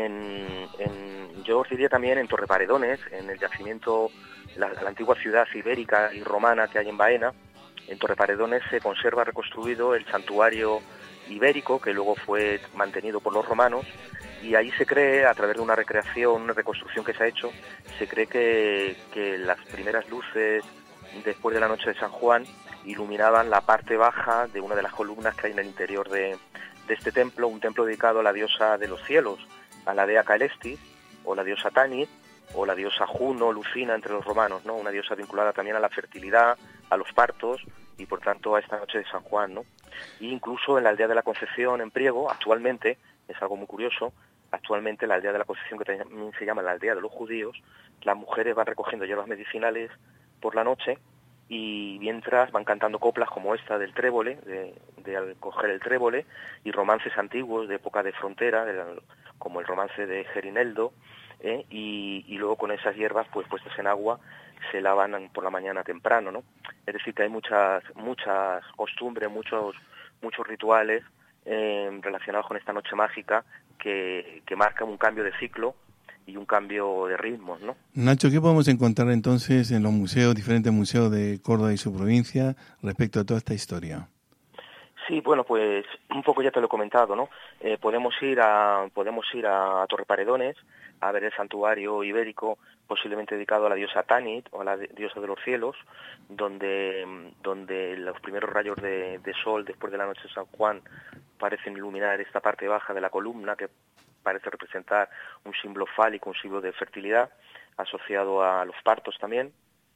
en en yo os diría también en Torreparedones, en el yacimiento la, la antigua ciudad ibérica y romana que hay en Baena. En Torreparedones se conserva reconstruido el santuario ibérico que luego fue mantenido por los romanos, y ahí se cree, a través de una recreación, una reconstrucción que se ha hecho, se cree que, que las primeras luces después de la noche de San Juan iluminaban la parte baja de una de las columnas que hay en el interior de, de este templo, un templo dedicado a la diosa de los cielos, a la dea Caelestis, o la diosa Tanit, o la diosa Juno, Lucina entre los romanos, ¿no? Una diosa vinculada también a la fertilidad, a los partos y por tanto a esta noche de San Juan, ¿no? E incluso en la aldea de la Concepción en Priego, actualmente, es algo muy curioso, actualmente la aldea de la Concepción, que también se llama la aldea de los judíos, las mujeres van recogiendo hierbas medicinales por la noche y mientras van cantando coplas como esta del trébole, de, de al coger el trébole, y romances antiguos de época de frontera, de, como el romance de Gerineldo, ¿eh? y, y luego con esas hierbas pues puestas en agua se lavan por la mañana temprano, ¿no? Es decir, que hay muchas muchas costumbres, muchos muchos rituales eh, relacionados con esta noche mágica que, que marcan un cambio de ciclo y un cambio de ritmos, ¿no? Nacho, ¿qué podemos encontrar entonces en los museos, diferentes museos de Córdoba y su provincia respecto a toda esta historia? Sí, bueno, pues un poco ya te lo he comentado, ¿no? Eh, podemos ir a podemos ir a Torreparedones a ver el santuario ibérico posiblemente dedicado a la diosa Tanit o a la diosa de los cielos, donde donde los primeros rayos de, de sol después de la noche de San Juan parecen iluminar esta parte baja de la columna que parece representar un símbolo fálico, un símbolo de fertilidad asociado a los partos también.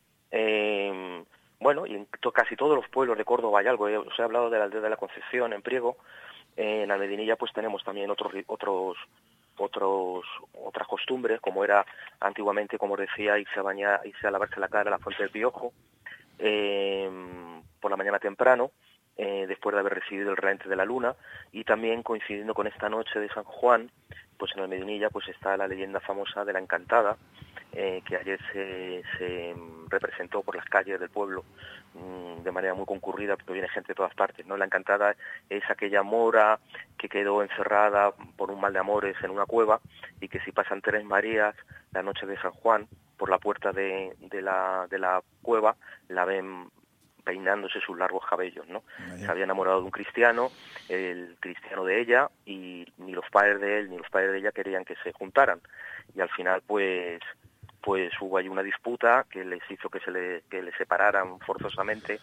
Eh, bueno, y en to, casi todos los pueblos de Córdoba hay algo. Os he hablado de la aldea de la Concepción en Priego. Eh, en Almedinilla pues tenemos también otros otros otros otras costumbres, como era antiguamente, como decía, irse a bañar, irse a lavarse la cara a la fuente del Piojo eh, por la mañana temprano, eh, después de haber recibido el relente de la luna, y también coincidiendo con esta noche de San Juan, pues en Almedinilla pues está la leyenda famosa de la Encantada, eh, que ayer se, se representó por las calles del pueblo mmm, de manera muy concurrida, porque viene gente de todas partes, ¿no? La Encantada es aquella mora que quedó encerrada por un mal de amores en una cueva y que si pasan tres Marías la noche de San Juan por la puerta de, de, la, de la cueva, la ven peinándose sus largos cabellos, ¿no? Se había enamorado de un cristiano, el cristiano de ella, y ni los padres de él ni los padres de ella querían que se juntaran, y al final pues pues hubo ahí una disputa que les hizo que se le, que le separaran forzosamente,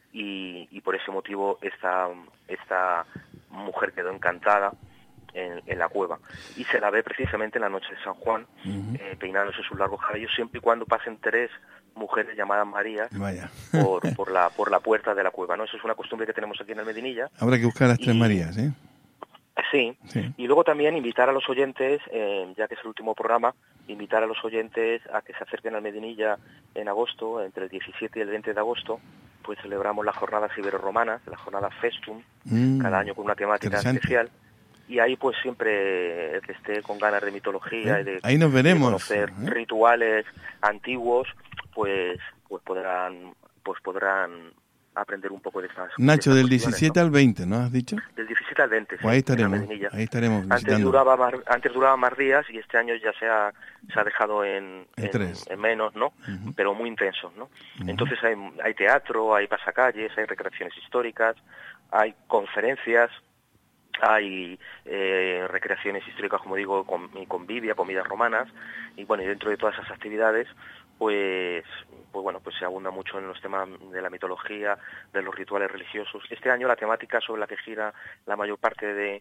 y, y por ese motivo esta esta mujer quedó encantada en, en la cueva, y se la ve precisamente en la noche de San Juan, uh-huh. eh, peinándose sus largos cabellos, siempre y cuando pasen tres mujeres llamadas Marías por, por la por la puerta de la cueva, ¿no? Eso es una costumbre que tenemos aquí en Almedinilla. Habrá que buscar a las y, tres Marías, ¿eh? Sí. sí, y luego también invitar a los oyentes, eh, ya que es el último programa, invitar a los oyentes a que se acerquen a Almedinilla en agosto, entre el diecisiete y el veinte de agosto, pues celebramos las jornadas ibero-romanas, las jornadas Festum, mm, cada año con una temática especial. Y ahí pues siempre el que esté con ganas de mitología ¿Eh? y de, ahí nos veremos. de conocer ¿Eh? rituales antiguos, pues pues podrán pues podrán aprender un poco de estas Nacho, de estas del diecisiete, ¿no? Al veinte, ¿no has dicho? Del diecisiete al veinte, sí. Pues ahí estaremos, ahí estaremos visitando. Antes duraba, más, antes duraba más días y este año ya se ha, se ha dejado en, en, en menos, ¿no? Uh-huh. Pero muy intensos, ¿no? Uh-huh. Entonces hay, hay teatro, hay pasacalles, hay recreaciones históricas, hay conferencias, hay eh, recreaciones históricas, como digo, con, convivia, comidas romanas, y bueno, y dentro de todas esas actividades, pues, pues bueno, pues se abunda mucho en los temas de la mitología, de los rituales religiosos. Este año la temática sobre la que gira la mayor parte de,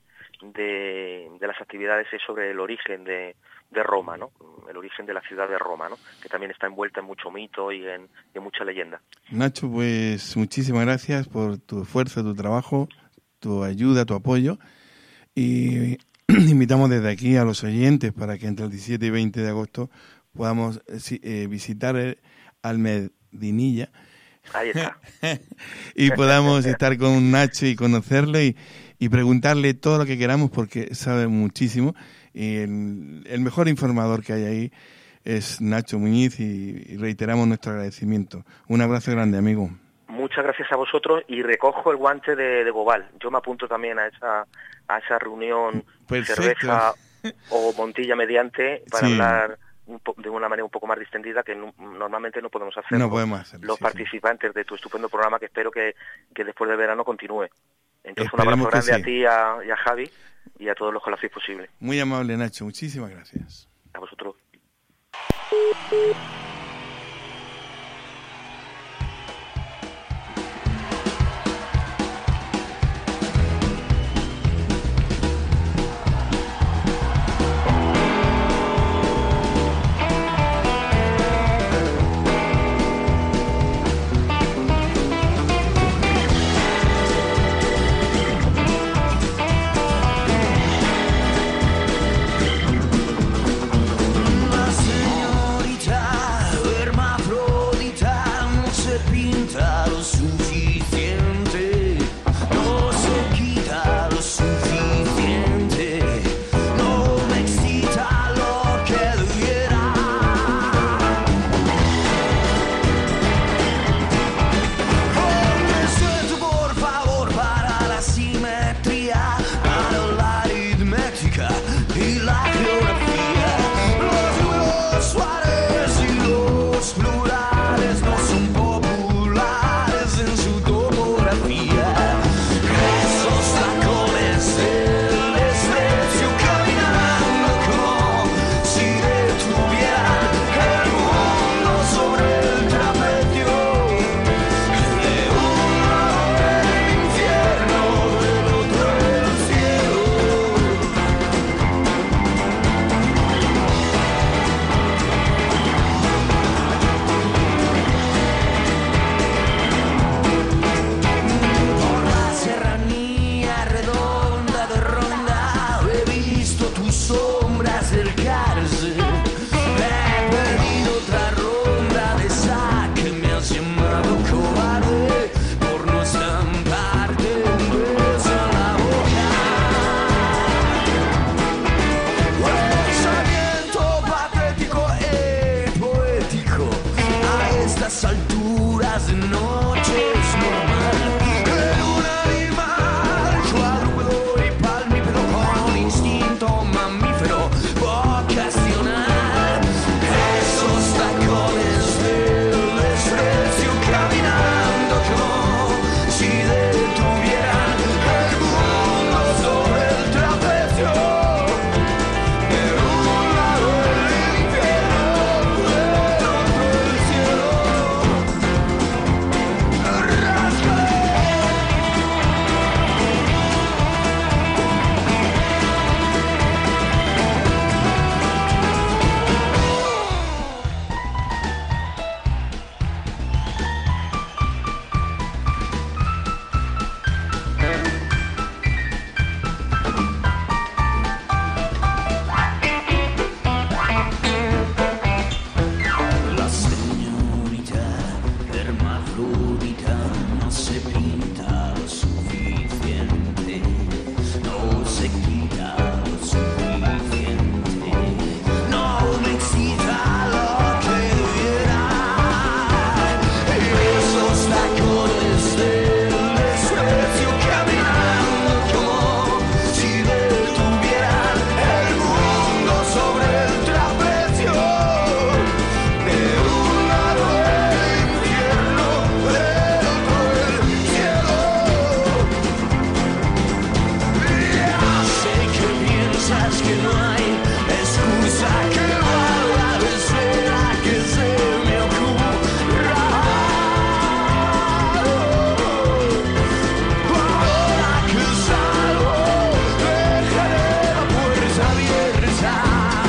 de, de las actividades es sobre el origen de, de Roma, ¿no? El origen de la ciudad de Roma, ¿no? Que también está envuelta en mucho mito y en, en mucha leyenda. Nacho, pues muchísimas gracias por tu esfuerzo, tu trabajo, tu ayuda, tu apoyo, y invitamos desde aquí a los oyentes para que entre el diecisiete y veinte de agosto podamos eh, visitar el Almedinilla. Ahí está. Y podamos estar con Nacho y conocerle y, y preguntarle todo lo que queramos, porque sabe muchísimo, y el, el mejor informador que hay ahí es Nacho Muñiz, y, y reiteramos nuestro agradecimiento. Un abrazo grande, amigo. Muchas gracias a vosotros, y recojo el guante de, de Gobal. Yo me apunto también a esa a esa reunión, Perfecto. cerveza o Montilla mediante, para sí. hablar un po- de una manera un poco más distendida, que no, normalmente no podemos hacer no podemos hacerlo, los sí, participantes sí. de tu estupendo programa, que espero que, que después del verano continúe. Entonces Esperemos un abrazo grande sí. a ti y a, y a Javi y a todos los que lo hacéis posible. Muy amable, Nacho, muchísimas gracias. A vosotros. mamífero vocacional. Esos tacones del desprecio caminando como si detuvieran el mundo sobre el trapecio. De un lado el infierno, del otro el cielo. Rasca. La señorita hermafrodita no se pinta lo suficiente, no se quita lo suficiente, no me excita lo que debiera. Esos tacones del desprecio caminando como si detuvieran el mundo sobre el trapecio. De un lado el infierno, del otro el cielo. Ya sé que piensas que no hay excusa que valga de espera que se me ocurra. Ahora que salgo, dejaré la puerta abierta.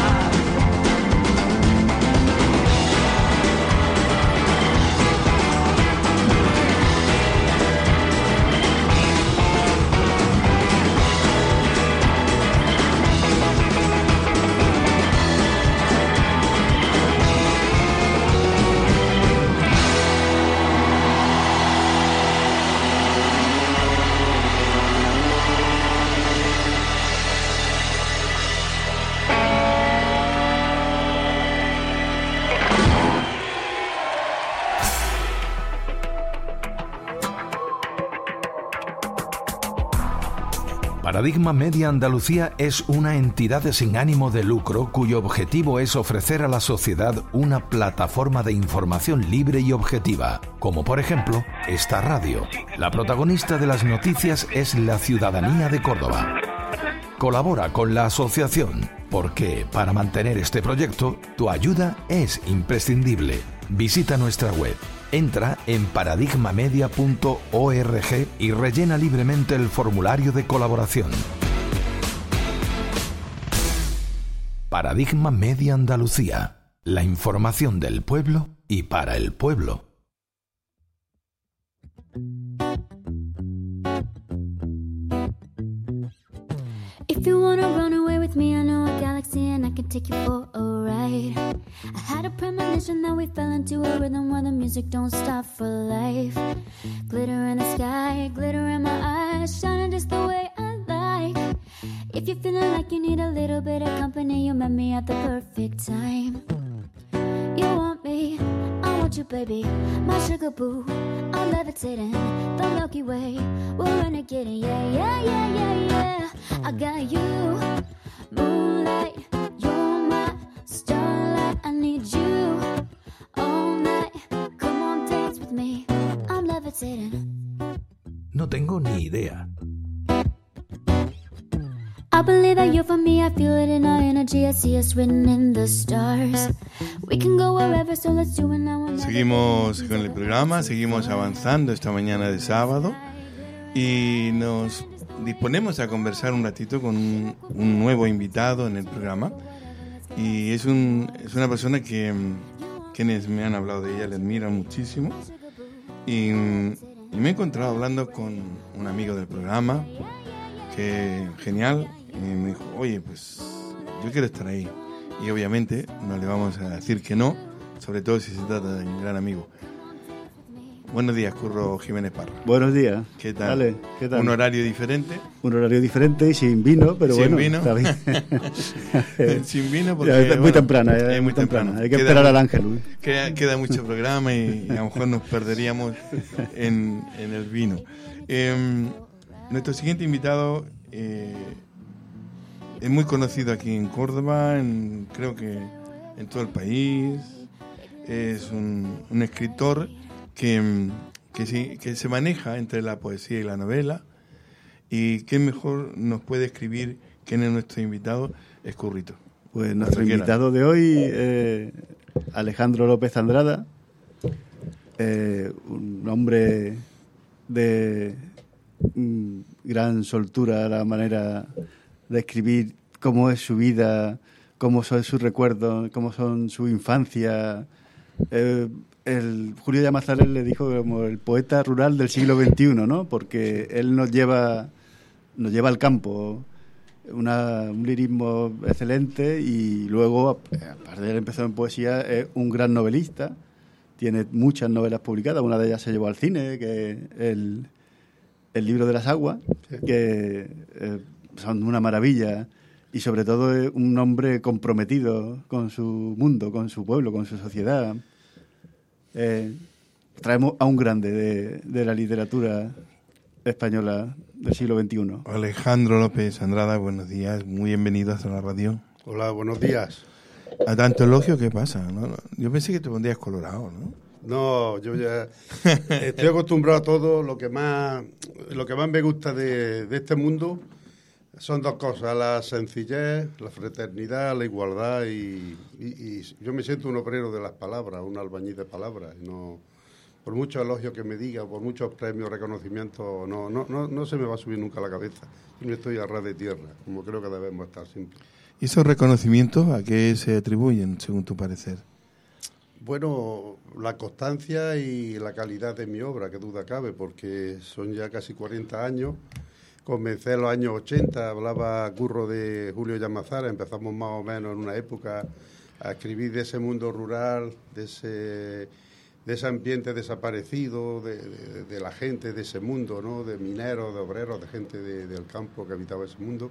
Paradigma Media Andalucía es una entidad sin ánimo de lucro cuyo objetivo es ofrecer a la sociedad una plataforma de información libre y objetiva, como por ejemplo esta radio. La protagonista de las noticias es la ciudadanía de Córdoba. Colabora con la asociación, porque para mantener este proyecto, tu ayuda es imprescindible. Visita nuestra web. Entra en paradigmamedia punto org y rellena libremente el formulario de colaboración. Paradigma Media Andalucía. La información del pueblo y para el pueblo. If you wanna run away with me, I know a galaxy and I can take you for a ride. I had a premonition that we fell into a rhythm where the music don't stop for life. Glitter in the sky, glitter in my eyes, shining just the way I like. If you're feeling like you need a little bit of company, you met me at the perfect time. You want me, I want you, baby, my sugar boo. I'm levitating, the Milky Way, we're renegading, yeah, yeah, yeah, yeah, yeah. I got you, moonlight, you're my starlight. I need you all night. Come on, dance with me. I'm levitating. No tengo ni idea. I believe that you're for me. I feel it in our energy. I see us written in the stars. We can go wherever, so let's do it now. Seguimos con el programa, seguimos avanzando esta mañana de sábado y nos disponemos a conversar un ratito con un, un nuevo invitado en el programa, y es, un, es una persona que quienes me han hablado de ella le admiran muchísimo, y, y me he encontrado hablando con un amigo del programa que genial, y me dijo, oye, pues yo quiero estar ahí, y obviamente no le vamos a decir que no, sobre todo si se trata de un gran amigo. Buenos días, Curro Jiménez Parra. Buenos días. ¿Qué tal? Dale, ¿qué tal? Un horario diferente. Un horario diferente y sin vino, pero sin bueno. Vino. Está bien. Sin vino porque... Es muy bueno, temprana. Es, es muy temprano. temprana. Hay que Queda, esperar al ángel. Queda, queda mucho programa y, y a lo mejor nos perderíamos en, en el vino. Eh, nuestro siguiente invitado eh, es muy conocido aquí en Córdoba, en, creo que en todo el país. Es un, un escritor que, que, sí, que se maneja entre la poesía y la novela. Y qué mejor nos puede escribir que en nuestro invitado, Escurrito. Pues nuestro invitado de hoy, eh, Alejandro López Andrada, eh, un hombre de mm, gran soltura a la manera de escribir, cómo es su vida, cómo son sus recuerdos, cómo son su infancia. Eh, el Julio Llamazares le dijo como el poeta rural del siglo veintiuno, ¿no? Porque él nos lleva, nos lleva al campo, una, un lirismo excelente, y luego, aparte de haber empezado en poesía, es un gran novelista. Tiene muchas novelas publicadas, una de ellas se llevó al cine, que es el, el libro de las aguas, que eh, son una maravilla. Y sobre todo es un hombre comprometido con su mundo, con su pueblo, con su sociedad. Eh, traemos a un grande de, de la literatura española del siglo veintiuno. Alejandro López Andrada, buenos días, muy bienvenidos a la radio. Hola, buenos días. A tanto elogio, ¿qué pasa? ¿No? Yo pensé que te pondrías colorado, ¿no? No, yo ya estoy acostumbrado a todo. Lo que más, lo que más me gusta de, de este mundo son dos cosas: la sencillez, la fraternidad, la igualdad, y, y, y yo me siento un obrero de las palabras, un albañil de palabras. Y no, por muchos elogios que me diga, por muchos premios, reconocimientos, no, no, no, no se me va a subir nunca a la cabeza. Yo no estoy a ras de tierra, como creo que debemos estar siempre. ¿Y esos reconocimientos a qué se atribuyen, según tu parecer? Bueno, la constancia y la calidad de mi obra, que duda cabe, porque son ya casi cuarenta años. Comencé en los años ochenta, hablaba Curro de Julio Llamazares, empezamos más o menos en una época a escribir de ese mundo rural, de ese, de ese ambiente desaparecido, de, de, de la gente de ese mundo, ¿no? De mineros, de obreros, de gente de, del campo que habitaba ese mundo.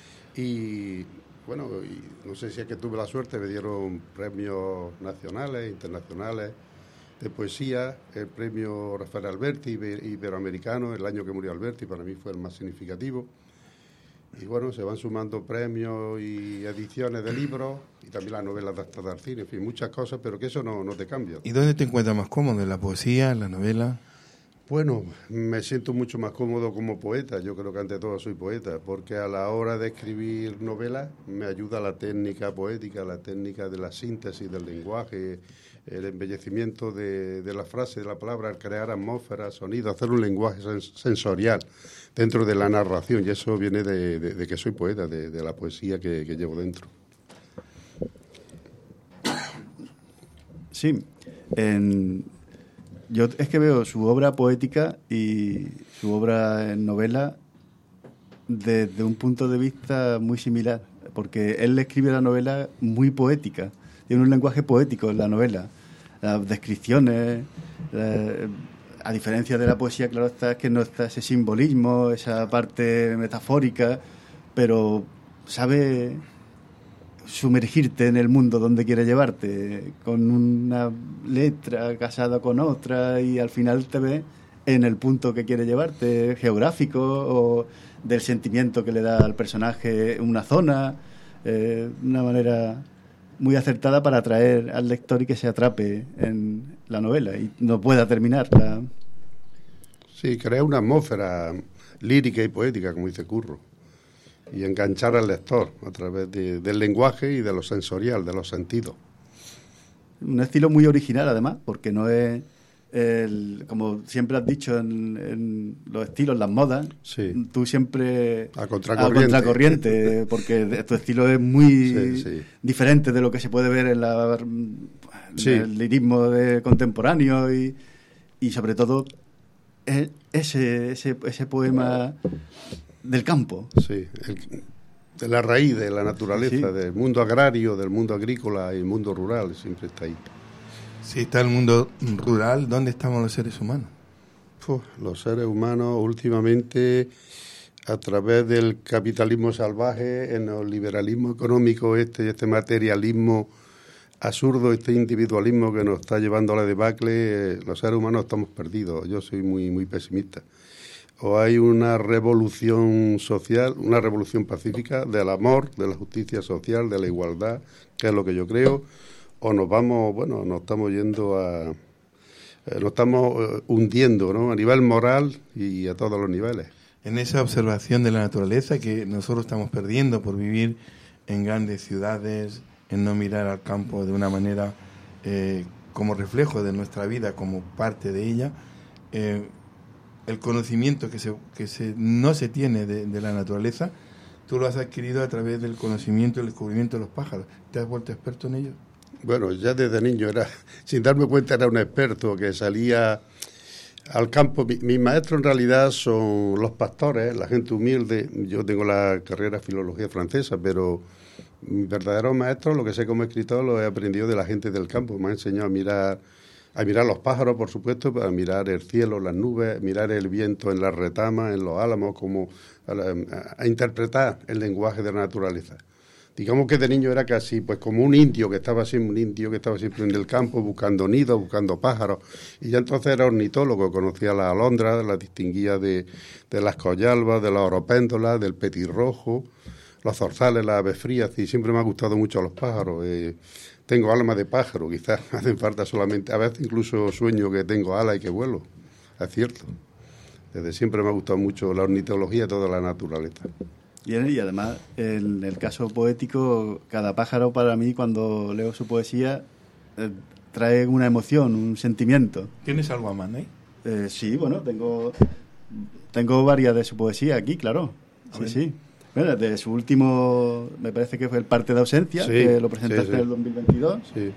Y bueno, y no sé si es que tuve la suerte, me dieron premios nacionales, internacionales, de poesía, el premio Rafael Alberti iberoamericano, el año que murió Alberti, para mí fue el más significativo. Y bueno, se van sumando premios y ediciones de libros, y también las novelas adaptadas al cine, en fin, muchas cosas, pero que eso no, no te cambia. ¿Y dónde te encuentras más cómodo? ¿En la poesía, en la novela? Bueno, me siento mucho más cómodo como poeta. Yo creo que ante todo soy poeta, porque a la hora de escribir novelas me ayuda la técnica poética, la técnica de la síntesis del lenguaje, el embellecimiento de, de la frase, de la palabra, el crear atmósferas, sonidos, hacer un lenguaje sens- sensorial dentro de la narración, y eso viene de, de, de que soy poeta, de, de la poesía que, que llevo dentro. Sí, en, yo es que veo su obra poética y su obra en novela desde un punto de vista muy similar, porque él escribe la novela muy poética. Tiene un lenguaje poético en la novela, las descripciones, eh, a diferencia de la poesía, claro está, es que no está ese simbolismo, esa parte metafórica, pero sabe sumergirte en el mundo donde quiere llevarte, con una letra casada con otra, y al final te ve en el punto que quiere llevarte, geográfico, o del sentimiento que le da al personaje una zona, eh, una manera muy acertada para atraer al lector y que se atrape en la novela y no pueda terminarla. Sí, crea una atmósfera lírica y poética, como dice Curro, y enganchar al lector a través de, del lenguaje y de lo sensorial, de los sentidos. Un estilo muy original, además, porque no es, el, como siempre has dicho en, en los estilos, las modas, sí. Tú siempre a contracorriente, a contracorriente porque tu estilo es muy sí, sí. diferente de lo que se puede ver en, la, en sí. el lirismo de contemporáneo, y, y sobre todo ese, ese, ese poema del campo. Sí, el, de la raíz de la naturaleza, sí. Del mundo agrario, del mundo agrícola y el mundo rural, siempre está ahí. Si está el mundo rural, ¿dónde estamos los seres humanos? Uf, los seres humanos últimamente, a través del capitalismo salvaje, el neoliberalismo económico este, este materialismo absurdo, este individualismo que nos está llevando a la debacle, los seres humanos estamos perdidos. Yo soy muy, muy pesimista. o hay una revolución social, una revolución pacífica del amor, de la justicia social, de la igualdad, que es lo que yo creo, o nos vamos, bueno, nos estamos yendo a... Eh, nos estamos eh, hundiendo, ¿no?, a nivel moral y a todos los niveles. En esa observación de la naturaleza que nosotros estamos perdiendo por vivir en grandes ciudades, en no mirar al campo de una manera eh, como reflejo de nuestra vida, como parte de ella, eh, el conocimiento que se que se no se tiene de, de la naturaleza, tú lo has adquirido a través del conocimiento y el descubrimiento de los pájaros. ¿Te has vuelto experto en ello? Bueno, ya desde niño era, sin darme cuenta, era un experto que salía al campo. Mi, mis maestros en realidad son los pastores, la gente humilde. Yo tengo la carrera de filología francesa, pero mis verdaderos maestros, lo que sé como escritor, lo he aprendido de la gente del campo. Me ha enseñado a mirar, a mirar los pájaros, por supuesto, a mirar el cielo, las nubes, mirar el viento en las retamas, en los álamos, como a, a, a interpretar el lenguaje de la naturaleza. Digamos que de niño era casi pues como un indio que estaba siempre un indio que estaba siempre en el campo buscando nidos, buscando pájaros, y ya entonces era ornitólogo, conocía las alondras, las distinguía de, de las collalbas, de las oropéndolas, del petirrojo, los zorzales, las aves frías, y siempre me ha gustado mucho los pájaros. Eh, tengo alma de pájaro, quizás hacen falta solamente, a veces incluso sueño que tengo alas y que vuelo, es cierto. Desde siempre me ha gustado mucho la ornitología y toda la naturaleza. Y, y además, en el caso poético, cada pájaro para mí, cuando leo su poesía, eh, trae una emoción, un sentimiento. ¿Tienes algo a mano ahí? Eh, sí, bueno, tengo tengo varias de su poesía aquí, claro. A Sí, ver. sí. Bueno, de su último, me parece que fue el Parte de Ausencia, Sí, que lo presentaste sí, sí. en el dos mil veintidós. Sí,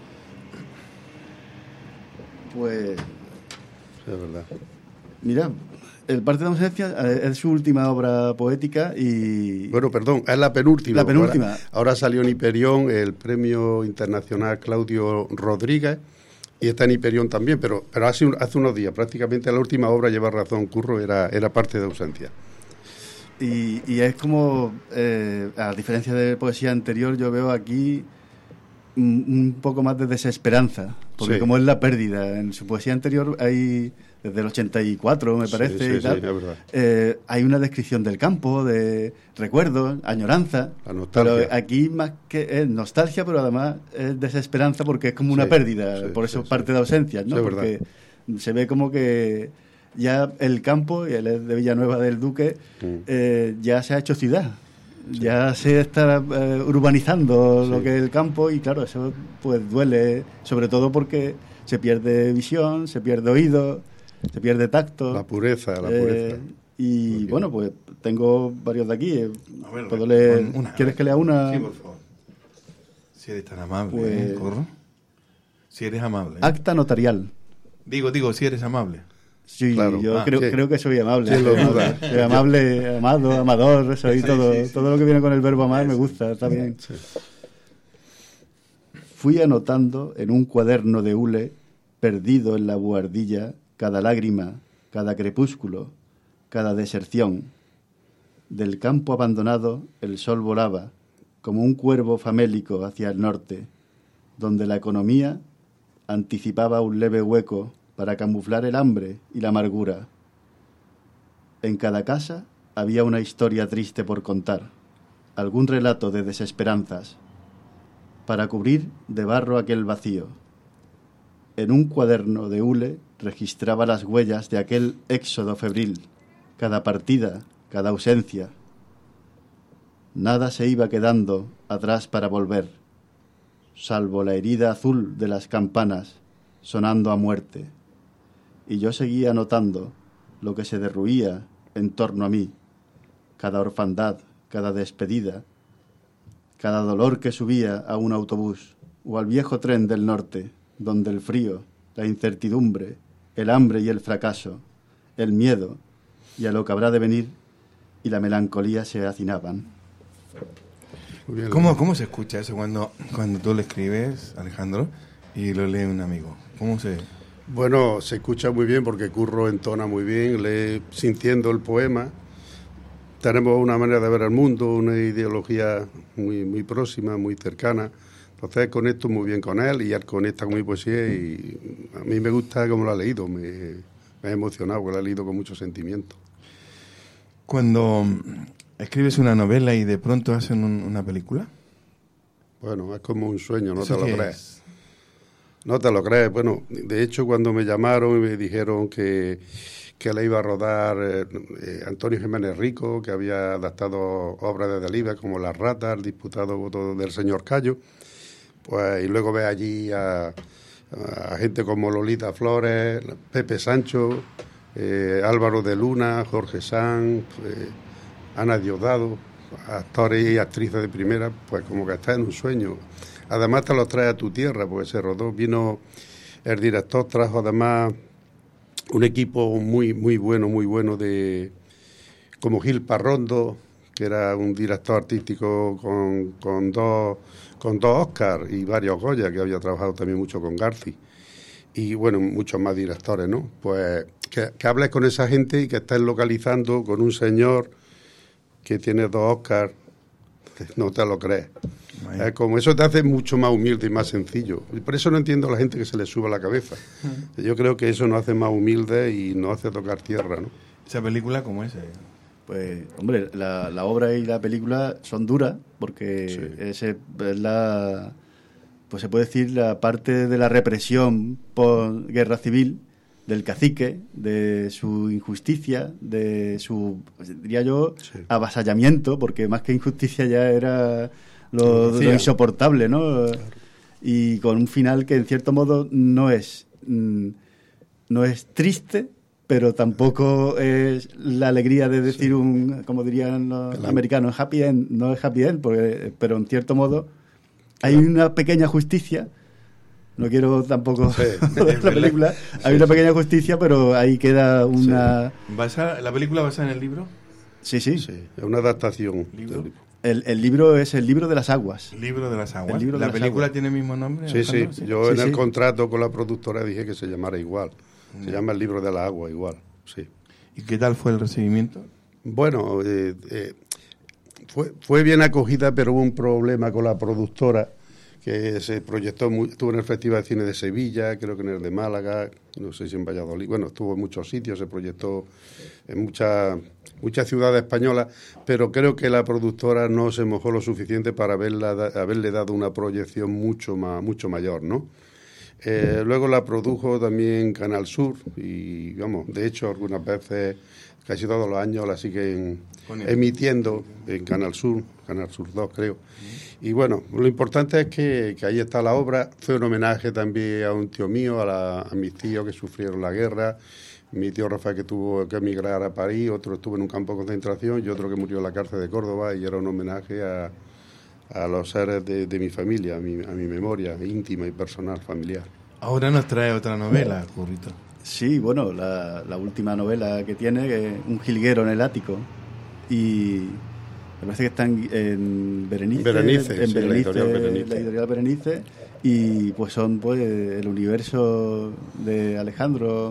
Pues, sí, es verdad. mira, el Parte de Ausencia eh, es su última obra poética y... Bueno, perdón, es la penúltima. La penúltima. Ahora, ahora salió en Hiperión el Premio Internacional Claudio Rodríguez y está en Hiperión también, pero, pero hace, un, hace unos días, prácticamente la última obra, lleva razón Curro, era, era Parte de Ausencia. Y, y es como, eh, a diferencia de poesía anterior, yo veo aquí un, un poco más de desesperanza, porque Sí. como es la pérdida, en su poesía anterior hay, desde el ochenta y cuatro me parece, Sí, sí, y tal, sí, es verdad. eh, hay una descripción del campo, de recuerdos, añoranza, La nostalgia. pero aquí más que es nostalgia, pero además es desesperanza porque es como una Sí, pérdida, sí, por eso sí, parte sí. de ausencias, ¿no? Sí, es Porque se ve como que ya el campo, y él es de Villanueva del Duque, Mm. eh, ya se ha hecho ciudad. Ya se está eh, urbanizando Sí. lo que es el campo y claro, eso pues duele, sobre todo porque se pierde visión, se pierde oído, se pierde tacto. La pureza, la Eh, pureza. y Porque- bueno, pues tengo varios de aquí. eh, A ver, ¿Puedo a ver, leer? pon una, ¿Quieres a que ver. lea una? Sí, por favor. Si eres tan amable, Pues- ¿eh, Curro? Si eres amable. ¿eh? Acta notarial. Digo, digo, si eres amable. Sí, Claro. yo Ah, creo, sí. creo que soy amable. ¿Quién lo Soy duda? amable, soy amable, amado, amador, soy Sí, todo, sí, sí. todo lo que viene con el verbo amar me gusta, está bien. Fui anotando en un cuaderno de hule, perdido en la buhardilla, cada lágrima, cada crepúsculo, cada deserción. Del campo abandonado el sol volaba, como un cuervo famélico hacia el norte, donde la economía anticipaba un leve hueco para camuflar el hambre y la amargura. En cada casa había una historia triste por contar, algún relato de desesperanzas, para cubrir de barro aquel vacío. En un cuaderno de hule registraba las huellas de aquel éxodo febril, cada partida, cada ausencia. Nada se iba quedando atrás para volver, salvo la herida azul de las campanas sonando a muerte. Y yo seguía notando lo que se derruía en torno a mí, cada orfandad, cada despedida, cada dolor que subía a un autobús o al viejo tren del norte, donde el frío, la incertidumbre, el hambre y el fracaso, el miedo y a lo que habrá de venir y la melancolía se hacinaban. Muy bien. ¿Cómo, ¿Cómo se escucha eso cuando, cuando tú lo escribes, Alejandro, y lo lee un amigo? ¿Cómo se...? Bueno, se escucha muy bien porque Curro entona muy bien, lee sintiendo el poema. Tenemos una manera de ver el mundo, una ideología muy, muy próxima, muy cercana. Entonces conecto muy bien con él y él conecta con mi poesía y a mí me gusta cómo lo ha leído, me, me ha emocionado porque lo ha leído con mucho sentimiento. Cuando escribes una novela y de pronto hacen un, una película. Bueno, es como un sueño, no te ¿Eso lo qué crees. es? No te lo crees. Bueno, de hecho, cuando me llamaron y me dijeron que, que le iba a rodar eh, eh, Antonio Jiménez Rico, que había adaptado obras de Delibes como Las ratas, el disputado voto del señor Cayo, pues y luego ve allí a, a gente como Lolita Flores, Pepe Sancho, eh, Álvaro de Luna, Jorge Sanz, eh, Ana Diosdado, actores y actrices de primera, pues como que estás en un sueño. Además te los trae a tu tierra, porque se rodó, vino el director, trajo además un equipo muy muy bueno, muy bueno de como Gil Parrondo, que era un director artístico con, con dos con dos Oscars y varios Goya, que había trabajado también mucho con Garci. Y bueno, muchos más directores, ¿no? Pues que, que hables con esa gente y que estés localizando con un señor que tiene dos Oscars, no te lo crees. Es como eso te hace mucho más humilde y más sencillo. Y por eso no entiendo a la gente que se le sube la cabeza. Yo creo que eso nos hace más humildes y nos hace tocar tierra, ¿no? ¿Esa película cómo es? Pues, hombre, la, la obra y la película son duras porque Sí. ese es la, pues se puede decir la parte de la represión por guerra civil del cacique, de su injusticia, de su, pues, diría yo, Sí. avasallamiento, porque más que injusticia ya era lo, Lo lo insoportable, ¿no? Claro. Y con un final que en cierto modo no es mm, no es triste, pero tampoco es la alegría de decir sí. un, como dirían los claro. americanos, happy end, no es happy end, porque, pero en cierto modo hay claro. una pequeña justicia. No quiero tampoco sí, joder la película. Hay sí, una pequeña justicia, pero ahí queda una... Sí. ¿Basa, ¿La película basada en el libro? Sí, sí. Sí, es una adaptación. ¿Libro? El, el libro es el libro de las aguas. Libro de las aguas. El libro de ¿La las película aguas. tiene el mismo nombre? Sí, sí. sí. Yo sí, en sí. el contrato con la productora dije que se llamara igual. Se mm. llama el libro de las aguas igual, sí. ¿Y qué tal fue el recibimiento? Bueno, eh, eh, fue, fue bien acogida, pero hubo un problema con la productora, que se proyectó, muy, estuvo en el Festival de Cine de Sevilla, creo que en el de Málaga, no sé si en Valladolid, bueno, estuvo en muchos sitios, se proyectó en muchas muchas ciudades españolas, pero creo que la productora no se mojó lo suficiente para haberla, haberle dado una proyección mucho más, mucho mayor, ¿no? Eh, luego la produjo también Canal Sur y, vamos, de hecho, algunas veces, casi todos los años, la siguen emitiendo en Canal Sur, Canal Sur dos, creo. Y bueno, lo importante es que, que ahí está la obra. Fue un homenaje también a un tío mío, a, la, a mis tíos que sufrieron la guerra. Mi tío Rafael, que tuvo que emigrar a París, otro estuvo en un campo de concentración y otro que murió en la cárcel de Córdoba, y era un homenaje a, a los seres de, de mi familia, a mi, a mi memoria íntima y personal, familiar. Ahora nos trae otra novela, Currito. Sí, bueno, la, la última novela que tiene, que es Un jilguero en el ático, y me parece que está en, en Berenice, Berenice, en sí, Berenice, la editorial Berenice. la editorial Berenice, y pues son pues el universo de Alejandro.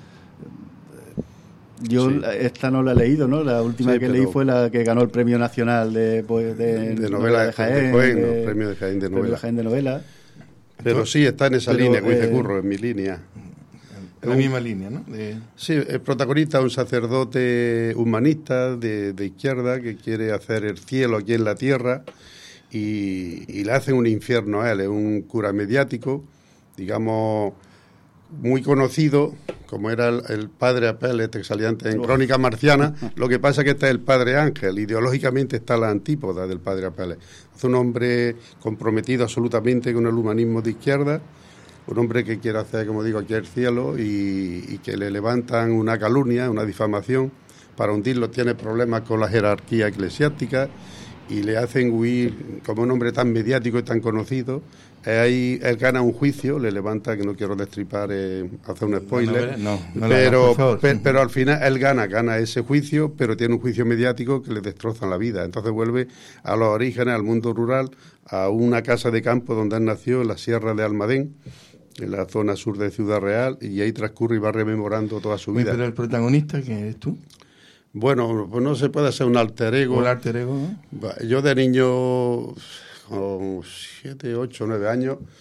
Yo sí. esta no la he leído, ¿no? La última sí, que leí fue la que ganó el Premio Nacional de, pues, de, de novela de Jaén, de Jaén, de, no, Premio de Jaén de Premio novela. Jaén de novela. Pero sí, está en esa Pero, línea, como dice eh, Curro, en mi línea. En la misma línea, ¿no? De... Sí, el protagonista es un sacerdote humanista de, de izquierda que quiere hacer el cielo aquí en la tierra y, y le hacen un infierno a él. Es un cura mediático, digamos, muy conocido, como era el, el padre Apel, este que salía antes en Crónica Marciana. Lo que pasa es que este es el padre Ángel, ideológicamente está la antípoda del padre Apel. Es un hombre comprometido absolutamente con el humanismo de izquierda, un hombre que quiere hacer, como digo, aquí el cielo y, y que le levantan una calumnia, una difamación, para hundirlo. Tiene problemas con la jerarquía eclesiástica y le hacen huir, como un hombre tan mediático y tan conocido. Ahí él gana un juicio, le levanta, que no quiero destripar, eh, hacer un spoiler, no, no, no pero, hagas, pero, pero al final él gana, gana ese juicio, pero tiene un juicio mediático que le destroza la vida. Entonces vuelve a los orígenes, al mundo rural, a una casa de campo donde él nació, en la Sierra de Almadén, en la zona sur de Ciudad Real, y ahí transcurre y va rememorando toda su vida. ¿Pero el protagonista quién eres tú? Bueno, pues no se puede hacer un alter ego. ¿Un alter ego? ¿Eh? Yo de niño, con siete, ocho, nueve años,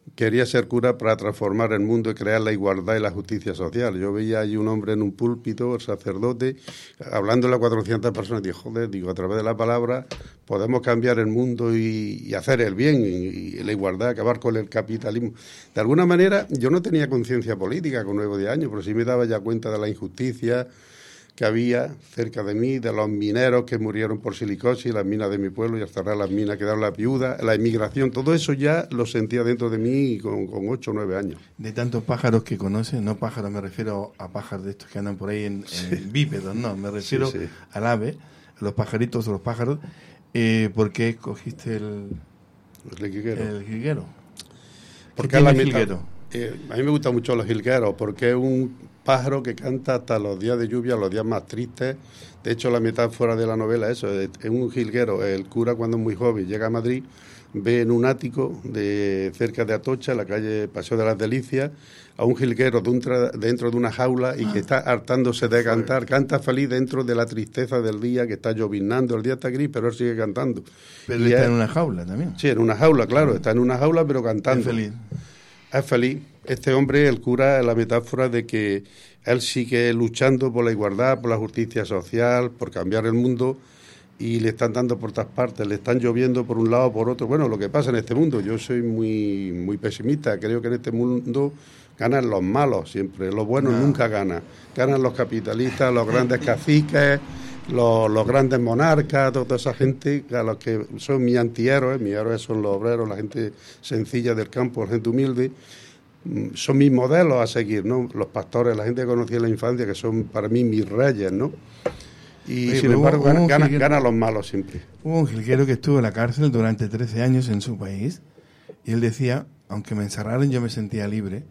quería ser cura para transformar el mundo y crear la igualdad y la justicia social. Yo veía allí un hombre en un púlpito, el sacerdote, hablándole a cuatrocientas personas, y dije, joder, digo, a través de la palabra podemos cambiar el mundo y, y hacer el bien, y, y la igualdad, acabar con el capitalismo. De alguna manera, yo no tenía conciencia política con nueve o diez años, pero sí me daba ya cuenta de la injusticia que había cerca de mí, de los mineros que murieron por silicosis, las minas de mi pueblo, y al cerrar las minas quedaron las viudas, la inmigración, todo eso ya lo sentía dentro de mí con, con ocho o nueve años. De tantos pájaros que conoces, no pájaros, me refiero a pájaros de estos que andan por ahí en, sí. en bípedos, no, me refiero sí, sí. al ave, a los pajaritos o los pájaros. Eh, ¿Por qué escogiste el, el jilguero? El jilguero. ¿Por qué el jilguero? Eh, a mí me gustan mucho los jilgueros, porque es un pájaro que canta hasta los días de lluvia, los días más tristes. De hecho, la metáfora de la novela es eso, es un jilguero. El cura, cuando es muy joven, llega a Madrid, ve en un ático de cerca de Atocha, en la calle Paseo de las Delicias, a un jilguero de un tra- dentro de una jaula y que está hartándose de cantar. Canta feliz dentro de la tristeza del día, que está lloviznando, el día está gris, pero él sigue cantando. Pero él está en una jaula también. Sí, en una jaula, claro, está en una jaula, pero cantando. Es feliz. Es feliz. Este hombre, el cura, es la metáfora de que él sigue luchando por la igualdad, por la justicia social, por cambiar el mundo, y le están dando por todas partes, le están lloviendo por un lado o por otro. Bueno, lo que pasa en este mundo, yo soy muy muy pesimista, creo que en este mundo ganan los malos siempre, los buenos no. nunca ganan. Ganan los capitalistas, los grandes caciques, los, los grandes monarcas, toda esa gente, a los que son mis antihéroes, mis héroes son los obreros, la gente sencilla del campo, la gente humilde. Son mis modelos a seguir, ¿no? Los pastores, la gente que conocí en la infancia, que son para mí mis reyes, ¿no? Y Oye, sin embargo, ganan gana, gana los malos siempre. Hubo un jilguero que estuvo en la cárcel durante trece años en su país, y él decía, aunque me encerraran, yo me sentía libre.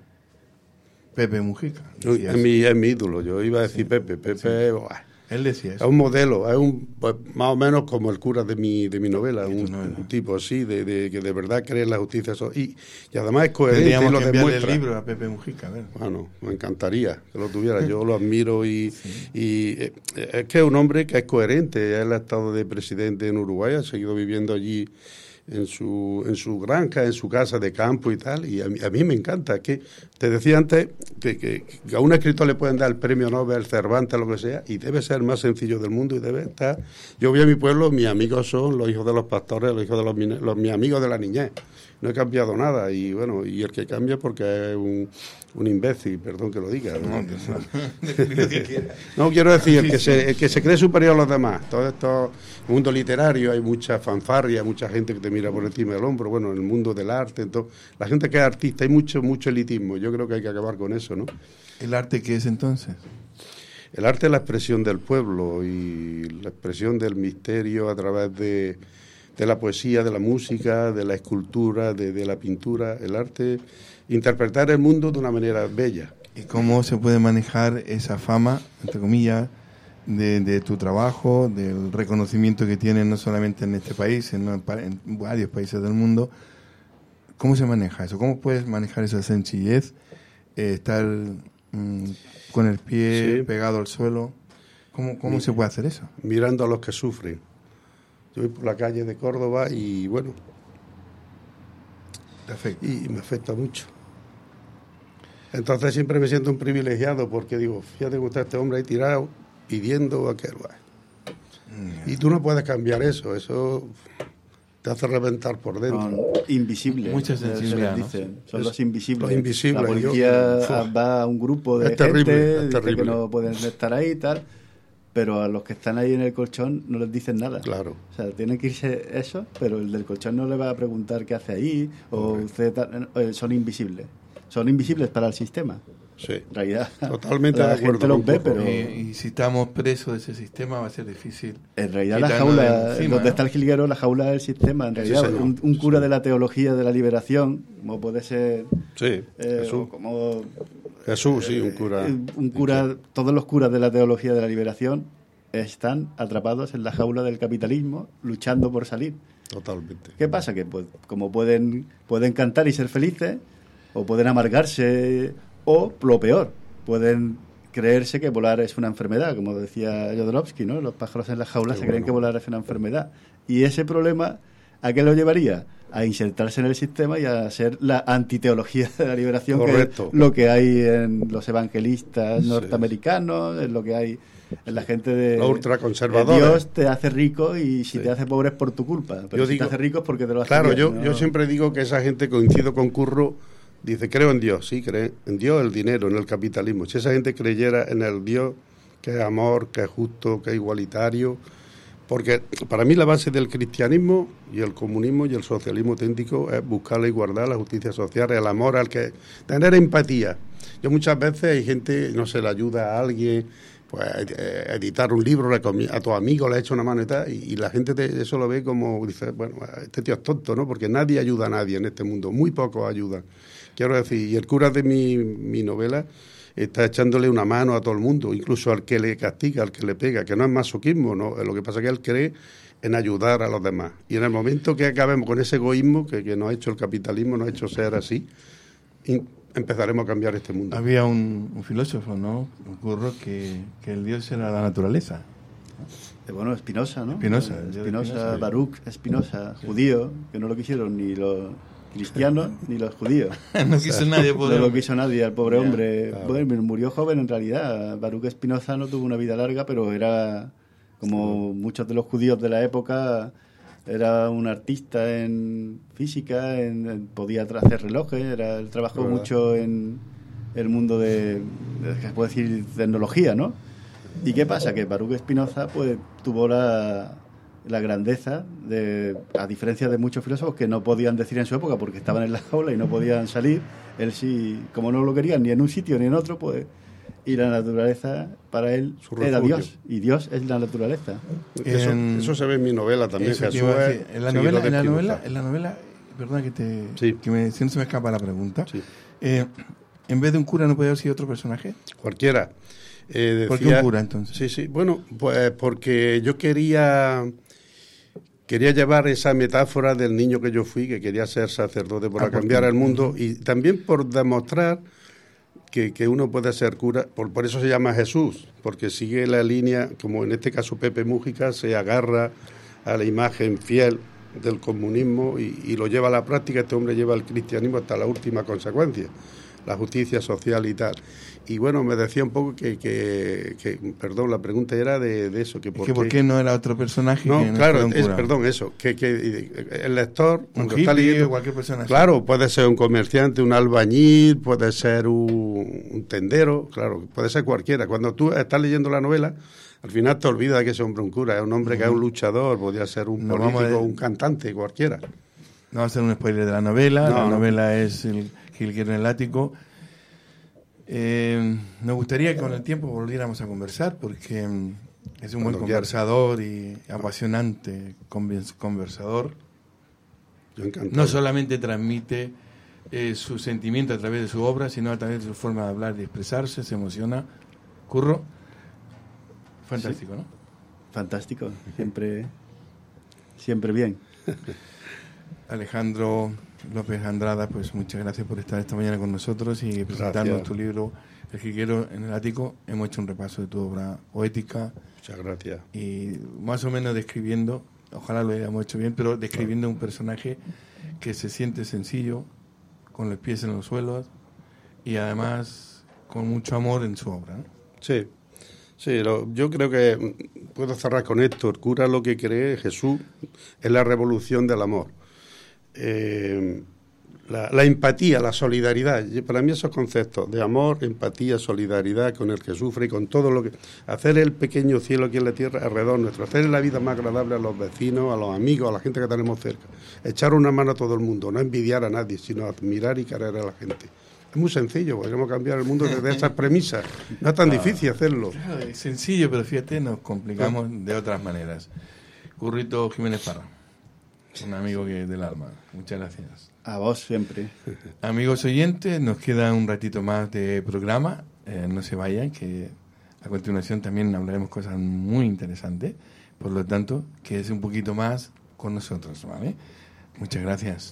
Pepe Mujica. Es mi, es mi ídolo, yo iba a decir sí, Pepe, Pepe... Sí. Él decía eso. Es un modelo, es un pues, más o menos como el cura de mi de mi novela, un, novela? un tipo así, de, de que de verdad cree en la justicia. Y, y además es coherente y lo que demuestra. El libro a Pepe Mujica, a ver. Bueno, me encantaría que lo tuviera, yo lo admiro y, sí. y eh, es que es un hombre que es coherente. Él ha estado de presidente en Uruguay, ha seguido viviendo allí en su en su granja, en su casa de campo y tal, y a mí, a mí me encanta. Que te decía antes que, que, que a un escritor le pueden dar el premio Nobel, Cervantes, lo que sea, y debe ser el más sencillo del mundo y debe estar... Yo voy a mi pueblo, mis amigos son los hijos de los pastores, los hijos de los, los mis amigos de la niñez. No he cambiado nada, y bueno, y el que cambia porque es un, un imbécil, perdón que lo diga. No, no, no quiero decir, el que, se, el que se cree superior a los demás. Todo esto, en el mundo literario hay mucha fanfarria, mucha gente que te mira por encima del hombro, bueno, en el mundo del arte, entonces, la gente que es artista, hay mucho, mucho elitismo, yo creo que hay que acabar con eso, ¿no? ¿El arte qué es entonces? El arte es la expresión del pueblo y la expresión del misterio a través de... de la poesía, de la música, de la escultura, de, de la pintura, el arte, interpretar el mundo de una manera bella. ¿Y cómo se puede manejar esa fama, entre comillas, de, de tu trabajo, del reconocimiento que tienes no solamente en este país, sino en, en varios países del mundo? ¿Cómo se maneja eso? ¿Cómo puedes manejar esa sencillez, eh, estar mmm, con el pie sí. pegado al suelo? ¿Cómo, cómo Mi, se puede hacer eso? Mirando a los que sufren. Yo voy por la calle de Córdoba y bueno, ¿te afecta? Y me afecta mucho. Entonces siempre me siento un privilegiado porque digo, fíjate cómo está este hombre ahí tirado, pidiendo aquel. Mm. Y tú no puedes cambiar eso, eso te hace reventar por dentro. No, invisible. Mucha sensibilidad, ¿no? Dicen. Son los invisibles. Los invisibles. La policía yo, va a un grupo de es gente, terrible, es dice terrible. que no pueden estar ahí y tal. Pero a los que están ahí en el colchón no les dicen nada. Claro. O sea, tienen que irse eso, pero el del colchón no le va a preguntar qué hace ahí, o usted tal, son invisibles. Son invisibles para el sistema. Sí. En realidad, totalmente la de acuerdo. gente los ve, pero... Y, y si estamos presos de ese sistema va a ser difícil. En realidad la jaula, encima, donde ¿no? está el jilguero, la jaula del sistema. En realidad, sí, un, un cura de la teología de la liberación, como puede ser... Sí, eh, Jesús. Como, Jesús, sí, un cura. Eh, un cura, todos los curas de la teología de la liberación están atrapados en la jaula del capitalismo, luchando por salir. Totalmente. ¿Qué pasa? Que pues, como pueden, pueden cantar y ser felices, o pueden amargarse, o lo peor, pueden creerse que volar es una enfermedad, como decía Jodorowsky, ¿no? Los pájaros en las jaulas Qué se bueno. creen que volar es una enfermedad. Y ese problema, ¿a qué lo llevaría? a insertarse en el sistema y a ser la antiteología de la liberación, Correcto. que es lo que hay en los evangelistas Sí. norteamericanos, es lo que hay en la gente de... Los ultraconservadores. Dios te hace rico y si Sí. te hace pobre es por tu culpa, pero Yo si digo- te hace rico es porque te lo hace Claro, bien, yo, ¿no? yo siempre digo que esa gente, coincido con Curro, dice, creo en Dios, sí, cree en Dios, el dinero, en el capitalismo. Si esa gente creyera en el Dios, que es amor, que es justo, que es igualitario, porque para mí la base del cristianismo y el comunismo y el socialismo auténtico es buscar la igualdad, la justicia social, el amor al que... tener empatía. Yo muchas veces hay gente, no se le ayuda a alguien, pues eh, editar un libro, le comi- a tu amigo le ha hecho una mano y tal, y, y la gente te- eso lo ve como, dice, bueno, este tío es tonto, ¿no? Porque nadie ayuda a nadie en este mundo, muy pocos ayudan. Quiero decir, y el cura de mi, mi novela está echándole una mano a todo el mundo, incluso al que le castiga, al que le pega, que no es masoquismo, ¿no? Lo que pasa es que él cree en ayudar a los demás. Y en el momento que acabemos con ese egoísmo que, que nos ha hecho el capitalismo, nos ha hecho ser así, in- empezaremos a cambiar este mundo. Había un, un filósofo, ¿no? Un Curro, que, que el Dios era la naturaleza. Eh, Bueno, Spinoza, ¿no? Spinoza, Eh, el Dios de Spinoza, Spinoza. Baruch Spinoza, judío, que no lo quisieron ni los cristianos ni los judíos. No quiso nadie No poder. lo quiso nadie, al pobre Ya, hombre. claro. Bueno, murió joven en realidad. Baruch Spinoza no tuvo una vida larga, pero era, como muchos de los judíos de la época, era un artista en física, en, en- podía tra- hacer relojes, era, él trabajó ¿Verdad? mucho en el mundo de, de ¿qué se puede decir? Tecnología, ¿no? ¿Y qué pasa? Que Baruch Spinoza pues tuvo la, la grandeza de, a diferencia de muchos filósofos que no podían decir en su época porque estaban en la jaula y no podían salir, él sí, como no lo querían ni en un sitio ni en otro, pues, y la naturaleza para él Su era refugio. Dios, y Dios es la naturaleza. Eso, En- eso se ve en mi novela también, Eso te Jesús iba a es decir. En la seguidor novela, de en la Spinoza. novela, en la novela, perdona que te, Sí. que me, si no se me escapa la pregunta. Sí. Eh, en vez de un cura, ¿no puede haber sido otro personaje? Cualquiera. Eh, ¿Por qué decía- un cura, entonces? Sí, sí. Bueno, pues porque yo quería quería llevar esa metáfora del niño que yo fui, que quería ser sacerdote para Ah, ¿por cambiar qué? el mundo, y también por demostrar que, que uno puede ser cura. Por, por eso se llama Jesús, porque sigue la línea, como en este caso Pepe Mújica, se agarra a la imagen fiel del comunismo y, y lo lleva a la práctica. Este hombre lleva el cristianismo hasta la última consecuencia, la justicia social y tal. Y bueno, me decía un poco que, que, que perdón, la pregunta era de, de eso, que Es por que ¿por qué no era otro personaje? no, que no claro, fuera un es, cura? perdón, eso, que, que el lector, Un cuando hippie, está leyendo, cualquier persona. así. claro, puede ser un comerciante, un albañil, puede ser un, un tendero, claro, puede ser cualquiera. Cuando tú estás leyendo la novela, al final te olvidas de que ese hombre es un cura, es un hombre que es un luchador, podría ser un Nos vamos político, a- un cantante, cualquiera. No va a hacer un spoiler de la novela. No, la no. novela es El Jilguero en el ático. Eh, nos gustaría que con el tiempo volviéramos a conversar porque mm, es un buen Cuando quiera. conversador y apasionante conven- conversador. Yo encantado. No solamente transmite eh, su sentimiento a través de su obra, sino a través de su forma de hablar, de expresarse, se emociona. Curro, fantástico, ¿no? Fantástico, siempre, siempre bien. Alejandro López Andrada, pues muchas gracias por estar esta mañana con nosotros y presentarnos tu libro El Jilguero en el ático. Hemos hecho un repaso de tu obra poética Muchas gracias. y más o menos describiendo, ojalá lo hayamos hecho bien, pero describiendo un personaje que se siente sencillo, con los pies en los suelos y además con mucho amor en su obra, ¿no? Sí, sí, lo- yo creo que mm, puedo cerrar con esto. El cura lo que cree, Jesús, es la revolución del amor. Eh, la, la empatía, la solidaridad. Y para mí esos conceptos de amor, empatía, solidaridad con el que sufre y con todo lo que... Hacer el pequeño cielo aquí en la tierra alrededor nuestro, hacer la vida más agradable a los vecinos, a los amigos, a la gente que tenemos cerca. Echar una mano a todo el mundo, no envidiar a nadie, sino admirar y querer a la gente. Es muy sencillo, podríamos cambiar el mundo desde esas premisas. No es tan difícil hacerlo. Claro, es sencillo, pero fíjate, nos complicamos de otras maneras. Currito Jiménez Parra, un amigo que del alma. Muchas gracias. A vos siempre. Amigos oyentes, nos queda un ratito más de programa. Eh, no se vayan, que a continuación también hablaremos cosas muy interesantes. Por lo tanto, quédese un poquito más con nosotros, ¿vale? Muchas gracias.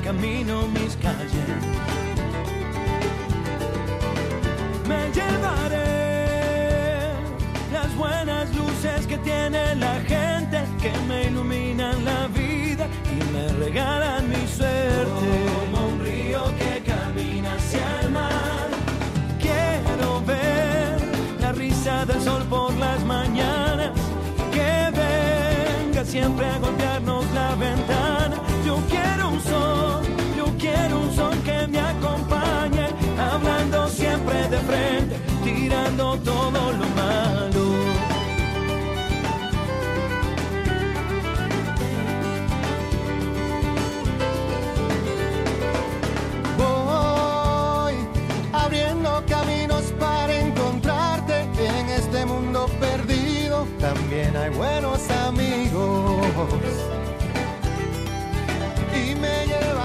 camino mis calles. Me llevaré las buenas luces que tiene la gente, que me iluminan la vida y me regalan mi suerte. Como un río que camina hacia el mar, quiero ver la risa del sol por las mañanas, que venga siempre a golpearnos la ventana. Yo quiero un sol, yo quiero un sol que me acompañe, hablando siempre de frente, tirando todo lo malo. Voy abriendo caminos para encontrarte en este mundo perdido. También hay buenos amigos. Y me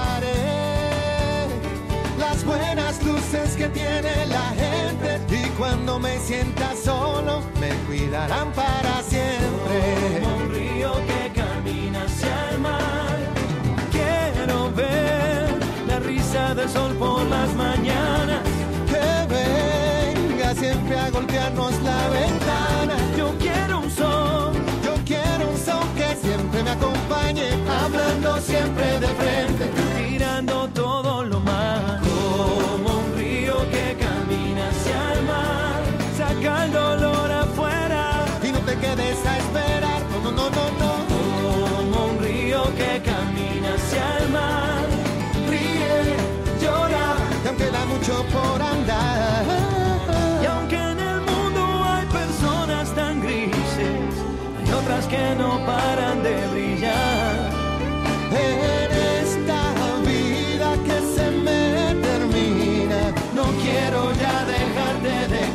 llevaré las buenas luces que tiene la gente, y cuando me sienta solo me cuidarán para siempre. Como un río que camina hacia el mar, quiero ver la risa del sol por las mañanas, que venga siempre a golpearnos la ventana. Yo quiero un sol, yo quiero un sol que siempre me acompañe, hablando siempre de frente, tirando todo lo malo. Como un río que camina hacia el mar, saca el dolor afuera y no te quedes a esperar. No, no, no, no, no. Como un río que camina hacia el mar, ríe, llora, que aún queda mucho por andar. Y aunque en el mundo hay personas tan grises, hay otras que no paran de brillar. En esta vida que se me termina, no quiero ya dejarte de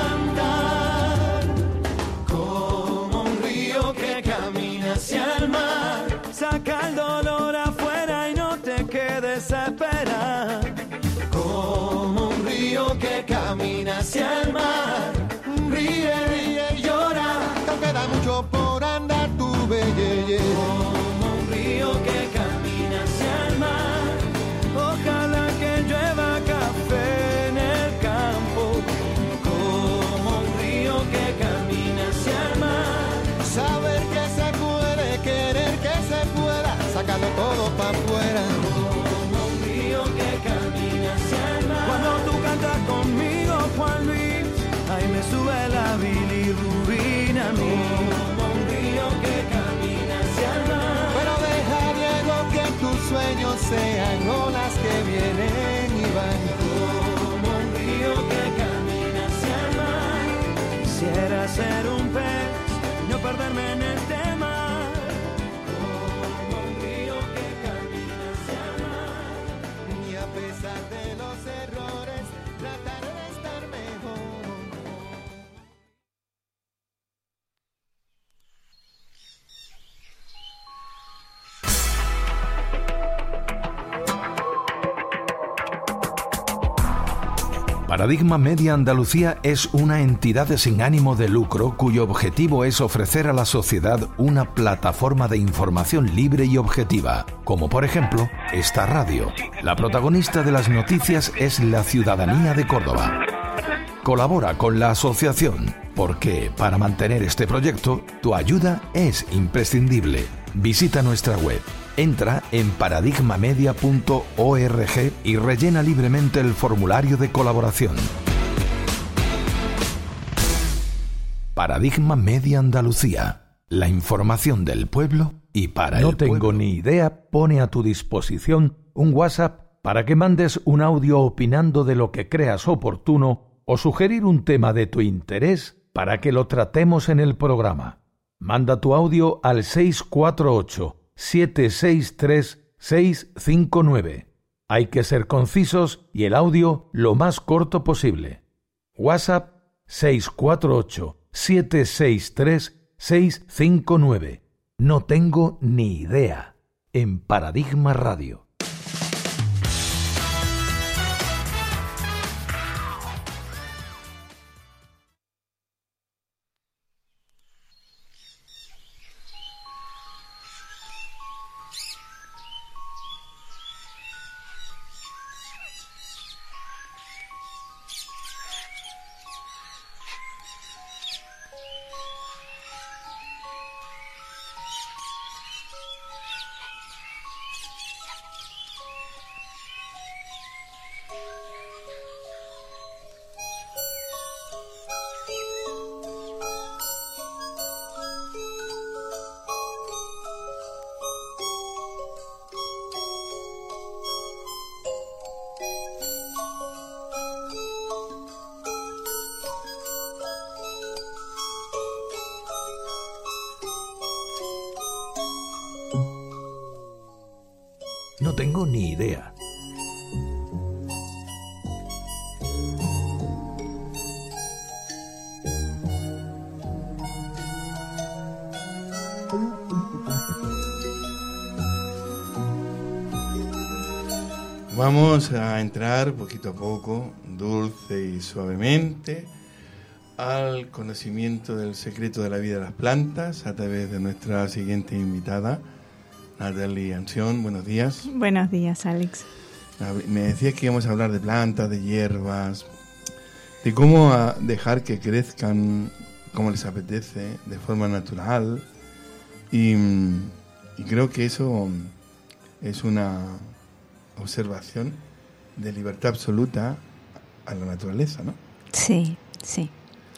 cantar. Como un río que camina hacia el mar, saca el dolor afuera y no te quedes a esperar. Como un río que camina hacia el mar, ríe, ríe y llora, que aún queda mucho por andar, tu belleza. Como un río que camina hacia el mar, ojalá que llueva café en el campo. Como un río que camina hacia el mar, saber que se puede, querer que se pueda, sacarlo todo para afuera. Como un río que camina hacia el mar, cuando tú cantas conmigo, Juan Luis, ahí me sube la bilirrubina a mí. Como un río que camina hacia el mar, pero deja, Diego, que tus sueños sean olas que vienen y van. Como un río que camina hacia el mar, quisiera ser un pez y no perderme en este mar. Como un río que camina hacia el mar, y a pesar de los errores, tratar de estar mejor. Paradigma Media Andalucía es una entidad sin ánimo de lucro cuyo objetivo es ofrecer a la sociedad una plataforma de información libre y objetiva, como por ejemplo esta radio. La protagonista de las noticias es la ciudadanía de Córdoba. Colabora con la asociación, porque para mantener este proyecto, tu ayuda es imprescindible. Visita nuestra web. Entra en paradigma media punto org y rellena libremente el formulario de colaboración. Paradigma Media Andalucía. La información del pueblo y para el pueblo. No tengo ni idea, pone a tu disposición un WhatsApp para que mandes un audio opinando de lo que creas oportuno o sugerir un tema de tu interés para que lo tratemos en el programa. Manda tu audio al seis cuatro ocho, siete seis tres, seis cinco nueve. Hay que ser concisos y el audio lo más corto posible. WhatsApp seis cuatro ocho, siete seis tres, seis cinco nueve. No tengo ni idea. En Paradigma Radio. tengo ni idea. Vamos a entrar poquito a poco, dulce y suavemente, al conocimiento del secreto de la vida de las plantas a través de nuestra siguiente invitada, Natalie Anción. Buenos días. Buenos días, Alex. Me decías que íbamos a hablar de plantas, de hierbas, de cómo dejar que crezcan como les apetece, de forma natural. Y, y creo que eso es una observación de libertad absoluta a la naturaleza, ¿no? Sí, sí.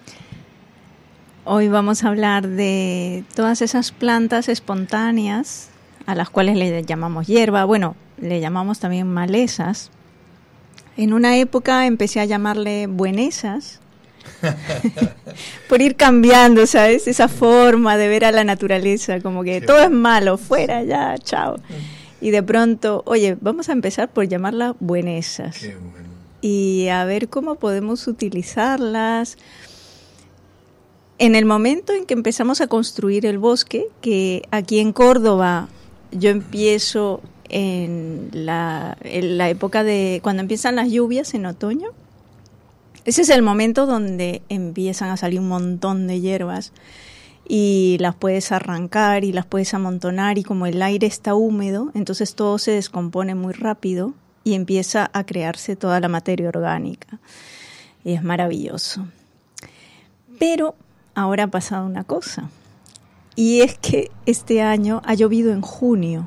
Hoy vamos a hablar de todas esas plantas espontáneas a las cuales le llamamos hierba, bueno, le llamamos también malezas. En una época empecé a llamarle buenesas por ir cambiando, ¿sabes? Esa forma de ver a la naturaleza, como que Qué todo bueno. es malo, fuera ya, chao. Y de pronto, oye, vamos a empezar por llamarlas buenesas. Qué bueno. Y a ver cómo podemos utilizarlas. En el momento en que empezamos a construir el bosque, que aquí en Córdoba yo empiezo en la, en la época de cuando empiezan las lluvias en otoño, ese es el momento donde empiezan a salir un montón de hierbas y las puedes arrancar y las puedes amontonar, y como el aire está húmedo, entonces todo se descompone muy rápido y empieza a crearse toda la materia orgánica. Y es maravilloso. Pero ahora ha pasado una cosa, y es que este año ha llovido en junio,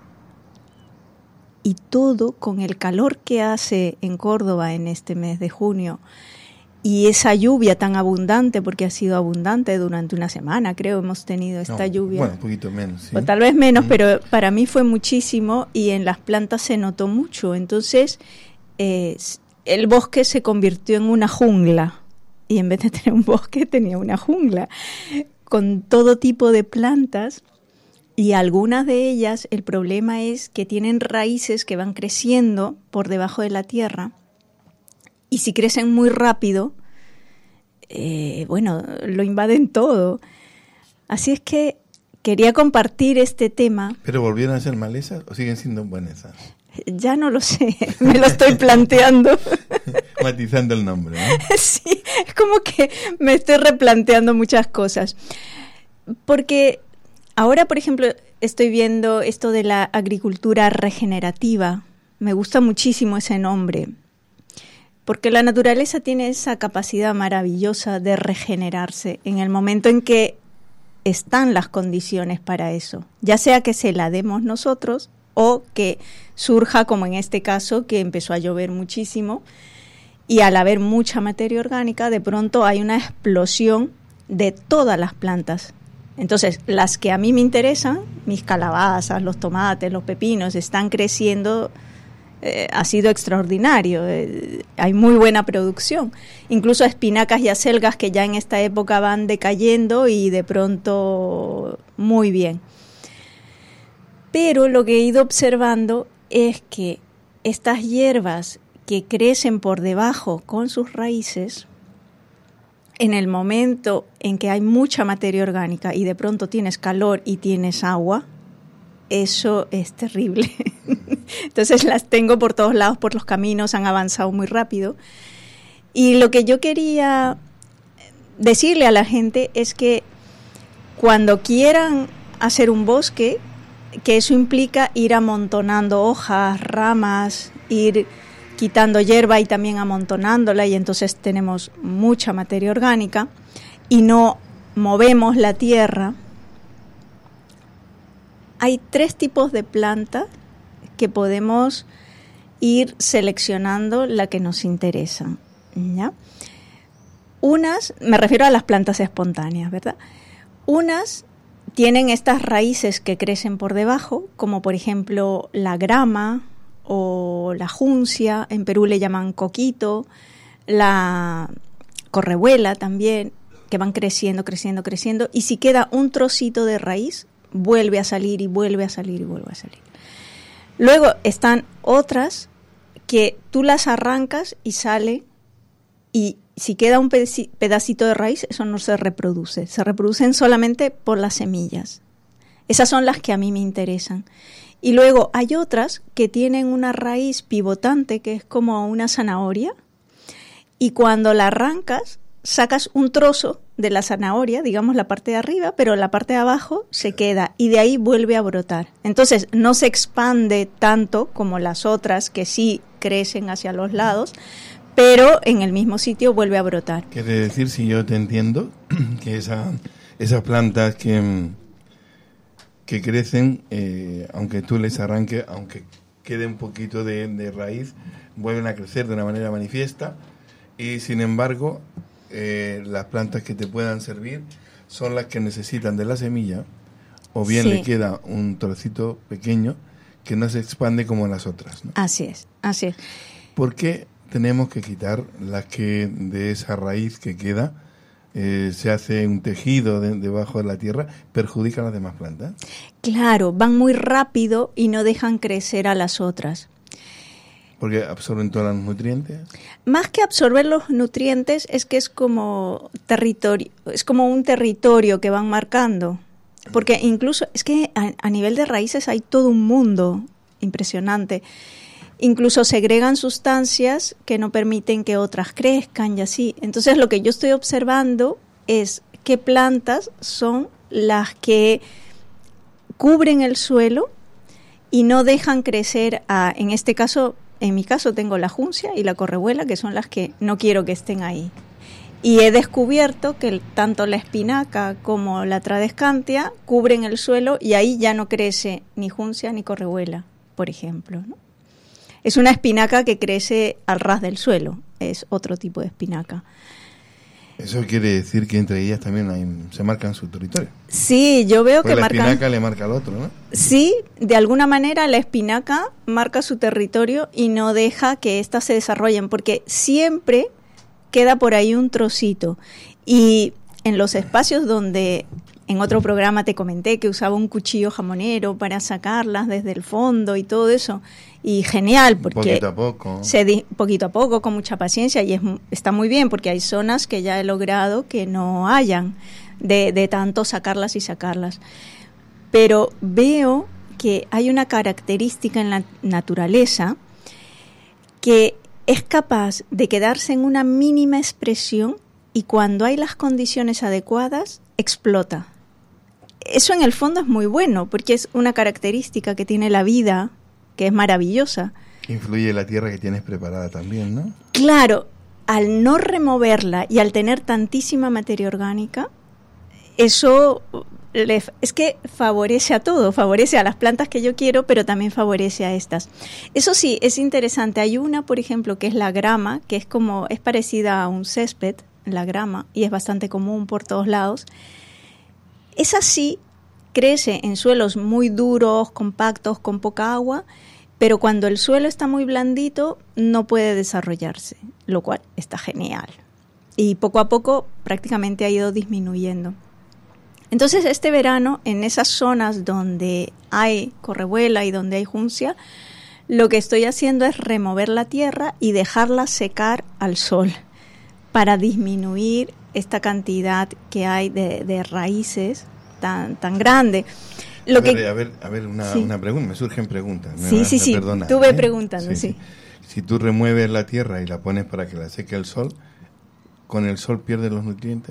y todo con el calor que hace en Córdoba en este mes de junio, y esa lluvia tan abundante, porque ha sido abundante durante una semana, creo, hemos tenido esta no, lluvia. Bueno, un poquito menos, sí. O tal vez menos, mm. pero para mí fue muchísimo, y en las plantas se notó mucho. Entonces, eh, el bosque se convirtió en una jungla, y en vez de tener un bosque tenía una jungla, con todo tipo de plantas, y algunas de ellas, el problema es que tienen raíces que van creciendo por debajo de la tierra, y si crecen muy rápido, eh, bueno, lo invaden todo. Así es que quería compartir este tema. ¿Pero volvieron a ser malezas o siguen siendo buenesas? Ya no lo sé, me lo estoy planteando. Matizando el nombre, ¿no? Sí, es como que me estoy replanteando muchas cosas. Porque ahora, por ejemplo, estoy viendo esto de la agricultura regenerativa. Me gusta muchísimo ese nombre, porque la naturaleza tiene esa capacidad maravillosa de regenerarse en el momento en que están las condiciones para eso, ya sea que se la demos nosotros o que surja, como en este caso, que empezó a llover muchísimo y al haber mucha materia orgánica, de pronto hay una explosión de todas las plantas. Entonces, las que a mí me interesan, mis calabazas, los tomates, los pepinos, están creciendo. Eh, ha sido extraordinario, eh, hay muy buena producción, incluso espinacas y acelgas que ya en esta época van decayendo y de pronto muy bien. Pero lo que he ido observando es que estas hierbas que crecen por debajo con sus raíces, en el momento en que hay mucha materia orgánica y de pronto tienes calor y tienes agua, eso es terrible. Entonces las tengo por todos lados, por los caminos, han avanzado muy rápido. Y lo que yo quería decirle a la gente es que cuando quieran hacer un bosque, que eso implica ir amontonando hojas, ramas, ir quitando hierba y también amontonándola, y entonces tenemos mucha materia orgánica y no movemos la tierra. Hay tres tipos de plantas que podemos ir seleccionando la que nos interesan, ¿ya? Unas, me refiero a las plantas espontáneas, ¿verdad? Unas tienen estas raíces que crecen por debajo, como por ejemplo la grama o la juncia, en Perú le llaman coquito, la correhuela también, que van creciendo, creciendo, creciendo, y si queda un trocito de raíz, vuelve a salir y vuelve a salir y vuelve a salir. Luego están otras que tú las arrancas y sale, y si queda un pedacito de raíz, eso no se reproduce. Se reproducen solamente por las semillas. Esas son las que a mí me interesan. Y luego hay otras que tienen una raíz pivotante, que es como una zanahoria, y cuando la arrancas, sacas un trozo de la zanahoria, digamos la parte de arriba, pero la parte de abajo se queda y de ahí vuelve a brotar. Entonces no se expande tanto como las otras que sí crecen hacia los lados, pero en el mismo sitio vuelve a brotar. Quiere decir, si yo te entiendo, que esa, esas plantas que, que crecen, eh, aunque tú les arranques, aunque quede un poquito de, de raíz, vuelven a crecer de una manera manifiesta, y sin embargo eh, las plantas que te puedan servir son las que necesitan de la semilla, o bien sí. le queda un trocito pequeño que no se expande como las otras, ¿no? Así es, así es. ¿Por qué tenemos que quitar las que de esa raíz que queda eh, se hace un tejido de, debajo de la tierra, perjudican a las demás plantas? Claro, van muy rápido y no dejan crecer a las otras. ¿Porque absorben todos los nutrientes? Más que absorber los nutrientes, es que es como territorio, es como un territorio que van marcando. Porque incluso, es que a, a nivel de raíces hay todo un mundo impresionante. Incluso segregan sustancias que no permiten que otras crezcan y así. Entonces lo que yo estoy observando es qué plantas son las que cubren el suelo y no dejan crecer a, en este caso, en mi caso tengo la juncia y la correhuela, que son las que no quiero que estén ahí. Y he descubierto que tanto la espinaca como la tradescantia cubren el suelo y ahí ya no crece ni juncia ni correhuela, por ejemplo, ¿no? Es una espinaca que crece al ras del suelo, es otro tipo de espinaca. Eso quiere decir que entre ellas también hay, se marcan su territorio. Sí, yo veo pues que la marcan... La espinaca le marca al otro, ¿no? Sí, de alguna manera la espinaca marca su territorio y no deja que éstas se desarrollen, porque siempre queda por ahí un trocito. Y en los espacios donde... En otro programa te comenté que usaba un cuchillo jamonero para sacarlas desde el fondo y todo eso. Y genial, porque poquito a poco. Se di, poquito a poco, con mucha paciencia, y es, está muy bien, porque hay zonas que ya he logrado que no hayan de, de tanto sacarlas y sacarlas. Pero veo que hay una característica en la naturaleza que es capaz de quedarse en una mínima expresión y cuando hay las condiciones adecuadas, explota. Eso en el fondo es muy bueno, porque es una característica que tiene la vida, que es maravillosa. Influye la tierra que tienes preparada también, ¿no? Claro, al no removerla y al tener tantísima materia orgánica, eso le, es que favorece a todo, favorece a las plantas que yo quiero, pero también favorece a estas. Eso sí, es interesante. Hay una, por ejemplo, que es la grama, que es como es parecida a un césped, la grama, y es bastante común por todos lados. Esa sí crece en suelos muy duros, compactos, con poca agua, pero cuando el suelo está muy blandito no puede desarrollarse, lo cual está genial. Y poco a poco prácticamente ha ido disminuyendo. Entonces este verano, en esas zonas donde hay correhuela y donde hay juncia, lo que estoy haciendo es remover la tierra y dejarla secar al sol para disminuir esta cantidad que hay de, de raíces tan tan grande. Lo a, ver, que, a ver, a ver, una, sí. una pregunta, me surgen preguntas. Sí, me, sí, me sí, perdona, estuve ¿eh? preguntando, sí. sí. Si tú remueves la tierra y la pones para que la seque el sol, ¿con el sol pierdes los nutrientes?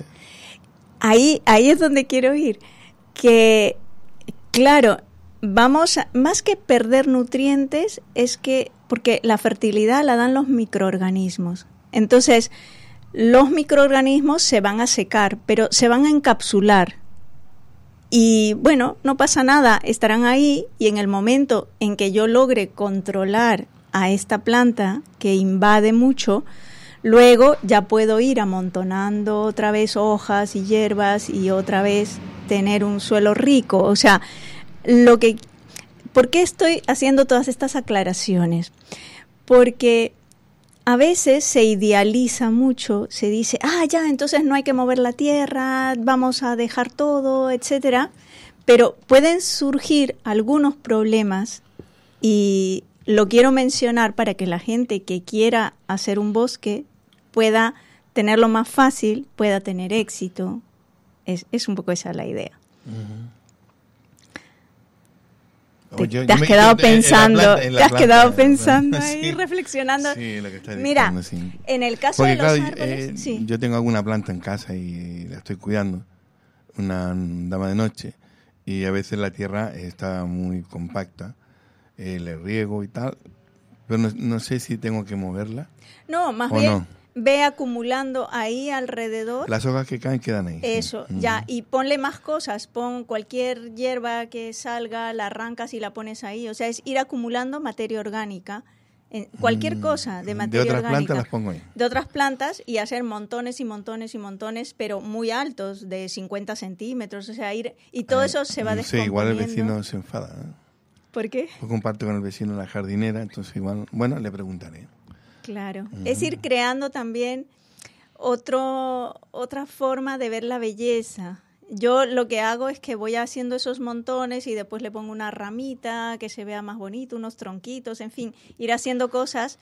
Ahí, ahí es donde quiero ir. Que, claro, vamos a, más que perder nutrientes, es que, porque la fertilidad la dan los microorganismos. Entonces, los microorganismos se van a secar, pero se van a encapsular. Y bueno, no pasa nada, estarán ahí y en el momento en que yo logre controlar a esta planta que invade mucho, luego ya puedo ir amontonando otra vez hojas y hierbas y otra vez tener un suelo rico. O sea, lo que, ¿por qué estoy haciendo todas estas aclaraciones? Porque a veces se idealiza mucho, se dice, ah, ya, entonces no hay que mover la tierra, vamos a dejar todo, etcétera. Pero pueden surgir algunos problemas y lo quiero mencionar para que la gente que quiera hacer un bosque pueda tenerlo más fácil, pueda tener éxito. Es, es un poco esa la idea. Uh-huh. Te, oh, yo, te has me, quedado yo, pensando, en la planta, en la te has planta, quedado pensando sí. ahí, reflexionando. Sí, lo que estás Mira, diciendo, sí. en el caso Porque, de los claro, árboles, eh, sí. yo tengo alguna planta en casa y la estoy cuidando, una dama de noche, y a veces la tierra está muy compacta, eh, le riego y tal, pero no, no sé si tengo que moverla. No, más o bien no. ve acumulando ahí alrededor. Las hojas que caen quedan ahí. Eso, sí. ya, uh-huh. y ponle más cosas, pon cualquier hierba que salga, la arrancas y la pones ahí, o sea, es ir acumulando materia orgánica, en cualquier cosa de materia orgánica. De otras orgánica, plantas las pongo ahí. De otras plantas y hacer montones y montones y montones, pero muy altos, de cincuenta centímetros, o sea, ir, y todo eh, eso se va no sé, descomponiendo. igual el vecino se enfada. ¿eh? ¿Por qué? Pues comparto con el vecino la jardinera, entonces igual, bueno, le preguntaré. Claro, Uh-huh. es ir creando también otro, otra forma de ver la belleza. Yo lo que hago es que voy haciendo esos montones y después le pongo una ramita que se vea más bonito, unos tronquitos, en fin, ir haciendo cosas,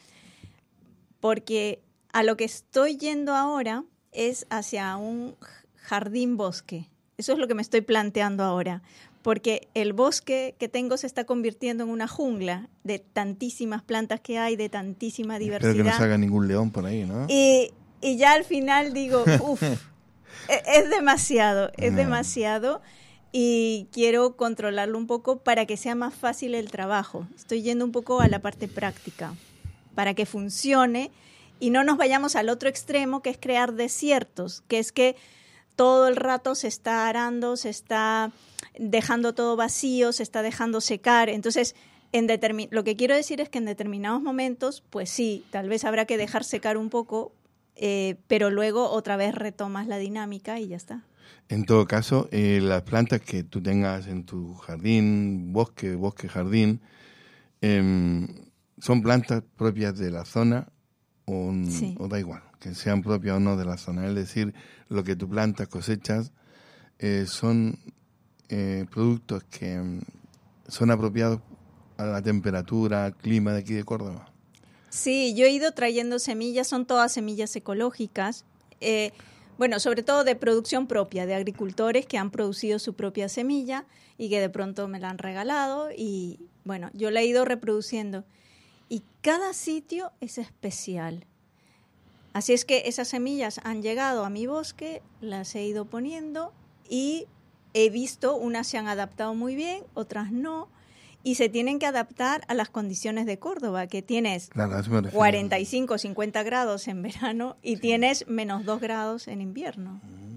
porque a lo que estoy yendo ahora es hacia un jardín bosque. Eso es lo que me estoy planteando ahora, porque el bosque que tengo se está convirtiendo en una jungla de tantísimas plantas que hay, de tantísima diversidad. Espero que no salga ningún león por ahí, ¿no? Y, y ya al final digo, uff, es demasiado, es No. demasiado y quiero controlarlo un poco para que sea más fácil el trabajo. Estoy yendo un poco a la parte práctica, para que funcione y no nos vayamos al otro extremo, que es crear desiertos, que es que todo el rato se está arando, se está dejando todo vacío, se está dejando secar. Entonces, en determin- lo que quiero decir es que en determinados momentos, pues sí, tal vez habrá que dejar secar un poco, eh, pero luego otra vez retomas la dinámica y ya está. En todo caso, eh, las plantas que tú tengas en tu jardín, bosque, bosque, jardín, eh, son plantas propias de la zona o, Sí. o da igual, que sean propias o no de la zona. Es decir, lo que tú plantas, cosechas, eh, son eh, productos que mm, son apropiados a la temperatura, al clima de aquí de Córdoba. Sí, yo he ido trayendo semillas, son todas semillas ecológicas, eh, bueno, sobre todo de producción propia, de agricultores que han producido su propia semilla y que de pronto me la han regalado y bueno, yo la he ido reproduciendo y cada sitio es especial. Así es que esas semillas han llegado a mi bosque, las he ido poniendo y he visto, unas se han adaptado muy bien, otras no, y se tienen que adaptar a las condiciones de Córdoba, que tienes Claro, a eso me refiero. cuarenta y cinco, cincuenta grados en verano y sí. tienes menos dos grados en invierno.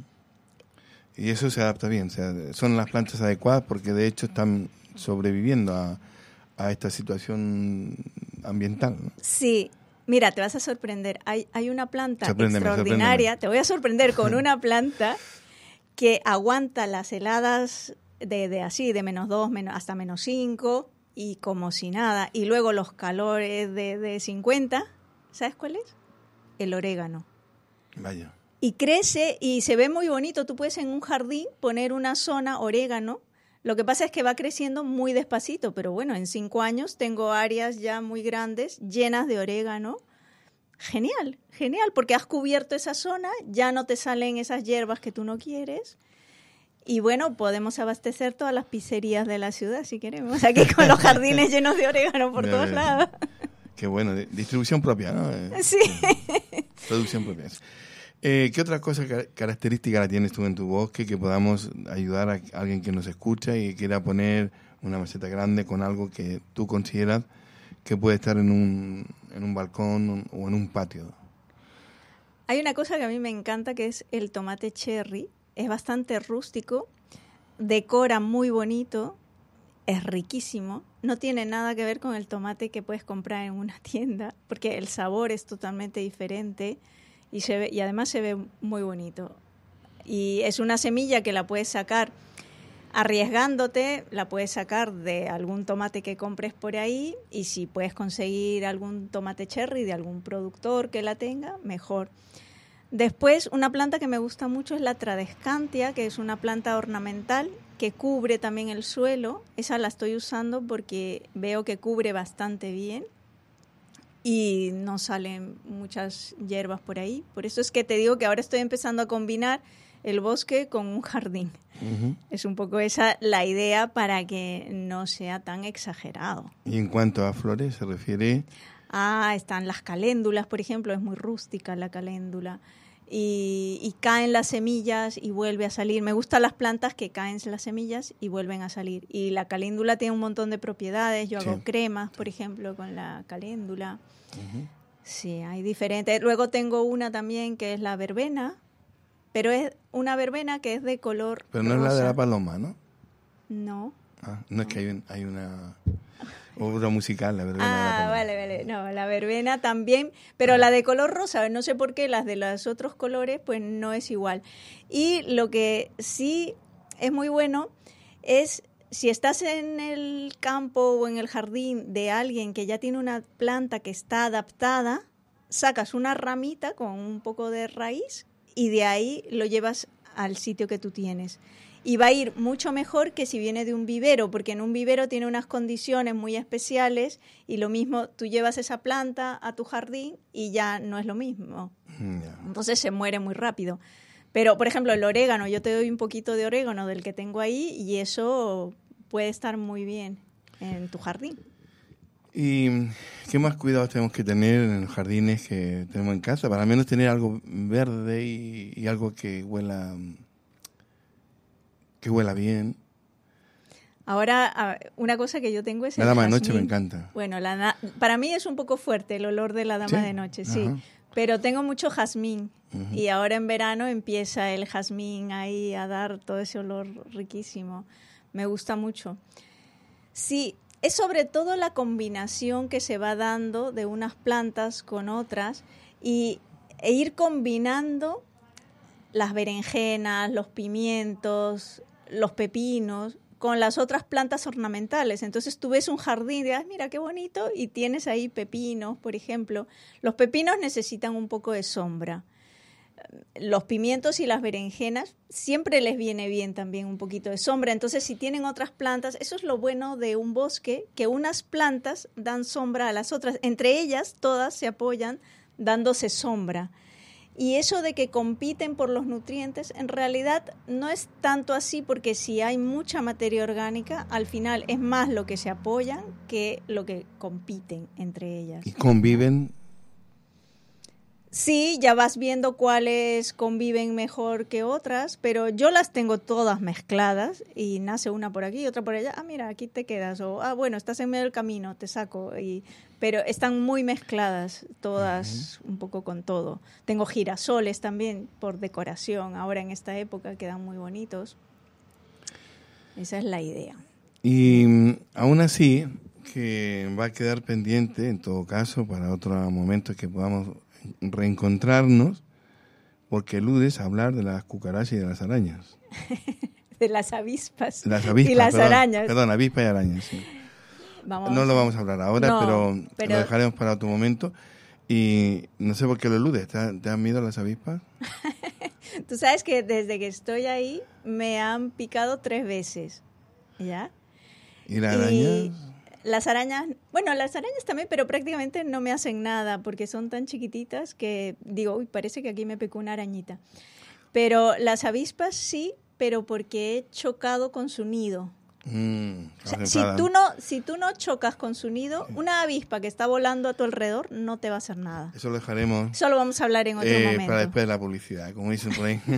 Y eso se adapta bien, o sea, son las plantas adecuadas porque de hecho están sobreviviendo a, a esta situación ambiental, ¿no? Sí. Mira, te vas a sorprender. Hay, hay una planta sorpréndeme, extraordinaria. sorpréndeme. Te voy a sorprender con una planta que aguanta las heladas de, de así, de menos dos, menos, hasta menos cinco, y como si nada. Y luego los calores de, de cincuenta. ¿Sabes cuál es? El orégano. Vaya. Y crece y se ve muy bonito. Tú puedes en un jardín poner una zona orégano. Lo que pasa es que va creciendo muy despacito, pero bueno, en cinco años tengo áreas ya muy grandes, llenas de orégano. Genial, genial, porque has cubierto esa zona, ya no te salen esas hierbas que tú no quieres. Y bueno, podemos abastecer todas las pizzerías de la ciudad si queremos, aquí con los jardines llenos de orégano por todos lados. Qué bueno, distribución propia, ¿no? Sí. Producción propia. Eh, ¿Qué otra cosa, característica la tienes tú en tu bosque que podamos ayudar a alguien que nos escucha y quiera poner una maceta grande con algo que tú consideras que puede estar en un, en un balcón o en un patio? Hay una cosa que a mí me encanta que es el tomate cherry. Es bastante rústico, decora muy bonito, es riquísimo. No tiene nada que ver con el tomate que puedes comprar en una tienda porque el sabor es totalmente diferente. Y, se ve, y además se ve muy bonito. Y es una semilla que la puedes sacar arriesgándote, la puedes sacar de algún tomate que compres por ahí y si puedes conseguir algún tomate cherry de algún productor que la tenga, mejor. Después, una planta que me gusta mucho es la tradescantia, que es una planta ornamental que cubre también el suelo. Esa la estoy usando porque veo que cubre bastante bien y no salen muchas hierbas por ahí. Por eso es que te digo que ahora estoy empezando a combinar el bosque con un jardín. Uh-huh. Es un poco esa la idea para que no sea tan exagerado. Y en cuanto a flores se refiere... Ah, están las caléndulas, por ejemplo, es muy rústica la caléndula. Y, y caen las semillas y vuelve a salir. Me gustan las plantas que caen las semillas y vuelven a salir. Y la caléndula tiene un montón de propiedades. Yo sí. hago cremas, por ejemplo, con la caléndula. Uh-huh. Sí, hay diferentes. Luego tengo una también que es la verbena, pero es una verbena que es de color Pero no rosa. Es la de la paloma, ¿no? No. Ah, no es que hay, un, hay una... obra musical, la verbena. Ah, vale, vale. No, la verbena también, pero la de color rosa, no sé por qué, las de los otros colores, pues no es igual. Y lo que sí es muy bueno es, si estás en el campo o en el jardín de alguien que ya tiene una planta que está adaptada, sacas una ramita con un poco de raíz y de ahí lo llevas al sitio que tú tienes. Y va a ir mucho mejor que si viene de un vivero, porque en un vivero tiene unas condiciones muy especiales y lo mismo, tú llevas esa planta a tu jardín y ya no es lo mismo. Yeah. Entonces se muere muy rápido. Pero, por ejemplo, el orégano, yo te doy un poquito de orégano del que tengo ahí y eso puede estar muy bien en tu jardín. ¿Y qué más cuidados tenemos que tener en los jardines que tenemos en casa? Para al menos tener algo verde y, y algo que huela... que huela bien. Ahora, una cosa que yo tengo es la el dama jazmín. de noche me encanta. Bueno, la, para mí es un poco fuerte el olor de la dama ¿Sí? de noche, sí. Ajá. Pero tengo mucho jazmín. Uh-huh. Y ahora en verano empieza el jazmín ahí a dar todo ese olor riquísimo. Me gusta mucho. Sí, es sobre todo la combinación que se va dando de unas plantas con otras y, e ir combinando las berenjenas, los pimientos, los pepinos, con las otras plantas ornamentales. Entonces tú ves un jardín y dices, mira qué bonito, y tienes ahí pepinos, por ejemplo. Los pepinos necesitan un poco de sombra. Los pimientos y las berenjenas siempre les viene bien también un poquito de sombra. Entonces si tienen otras plantas, eso es lo bueno de un bosque, que unas plantas dan sombra a las otras. Entre ellas todas se apoyan dándose sombra. Y eso de que compiten por los nutrientes, en realidad no es tanto así, porque si hay mucha materia orgánica, al final es más lo que se apoyan que lo que compiten entre ellas. ¿Y conviven? Sí, ya vas viendo cuáles conviven mejor que otras, pero yo las tengo todas mezcladas y nace una por aquí y otra por allá. Ah, mira, aquí te quedas. O, ah, bueno, estás en medio del camino, te saco. Y, pero están muy mezcladas todas, uh-huh. un poco con todo. Tengo girasoles también por decoración. Ahora en esta época quedan muy bonitos. Esa es la idea. Y aún así, que va a quedar pendiente, en todo caso, para otro momento que podamos reencontrarnos, porque eludes a hablar de las cucarachas y de las arañas. De las avispas, las avispas y las perdón, arañas. Perdón, avispas y arañas, sí. Vamos no lo vamos a hablar ahora, no, pero, pero lo dejaremos para otro momento. Y no sé por qué lo eludes. ¿Te, te han miedo las avispas? Tú sabes que desde que estoy ahí me han picado tres veces, ¿ya? ¿Y las arañas? Las arañas, bueno, las arañas también, pero prácticamente no me hacen nada porque son tan chiquititas que digo, uy, parece que aquí me picó una arañita. Pero las avispas sí, pero porque he chocado con su nido. Mm, o sea, si tú no, si tú no chocas con su nido, una avispa que está volando a tu alrededor no te va a hacer nada. Eso lo dejaremos. Eso lo vamos a hablar en otro eh, momento. Para después de la publicidad, como dicen por ahí.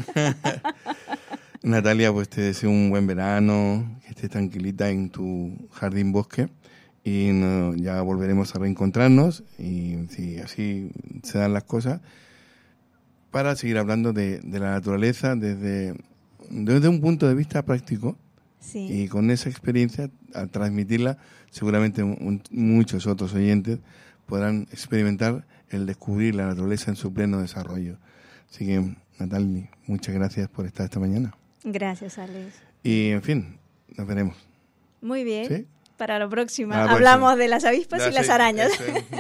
Natalia, pues te deseo un buen verano, que estés tranquilita en tu jardín bosque. Y no, ya volveremos a reencontrarnos y si así se dan las cosas para seguir hablando de, de la naturaleza desde, desde un punto de vista práctico. Sí. Y con esa experiencia, al transmitirla, seguramente un, muchos otros oyentes podrán experimentar el descubrir la naturaleza en su pleno desarrollo. Así que, Natalia, muchas gracias por estar esta mañana. Gracias, Alex. Y, en fin, nos veremos. Muy bien. ¿Sí? Para la próxima. Ah, hablamos de las avispas las, y las arañas.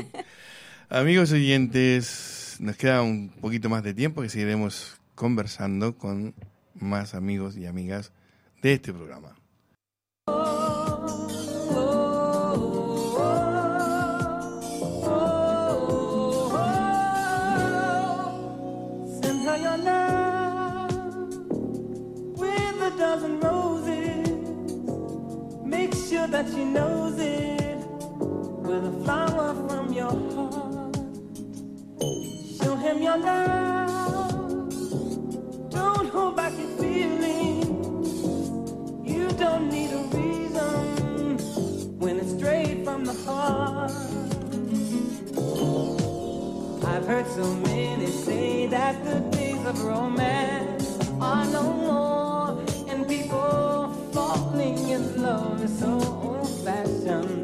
Amigos oyentes, nos queda un poquito más de tiempo que seguiremos conversando con más amigos y amigas de este programa. Send her your love with a dozen roses. Make sure that she knows it with a flower from your heart. Show him your love. Don't hold back your feelings. You don't need a reason when it's straight from the heart. I've heard so many say that the days of romance are no more, and people falling in love is so old-fashioned.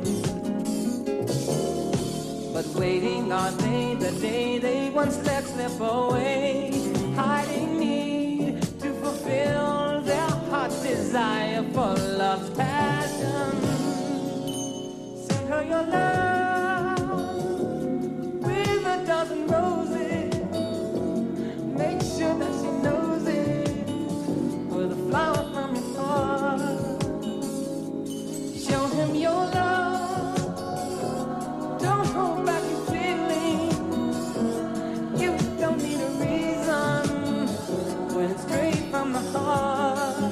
But waiting are they the day they once let slip away, hiding need to fulfill their heart's desire for love's passion. Send her your love with a dozen roses. Make sure that she knows it with a flower from your heart. Show him your love. Don't hold back your feelings. You don't need a reason when it's straight from the heart.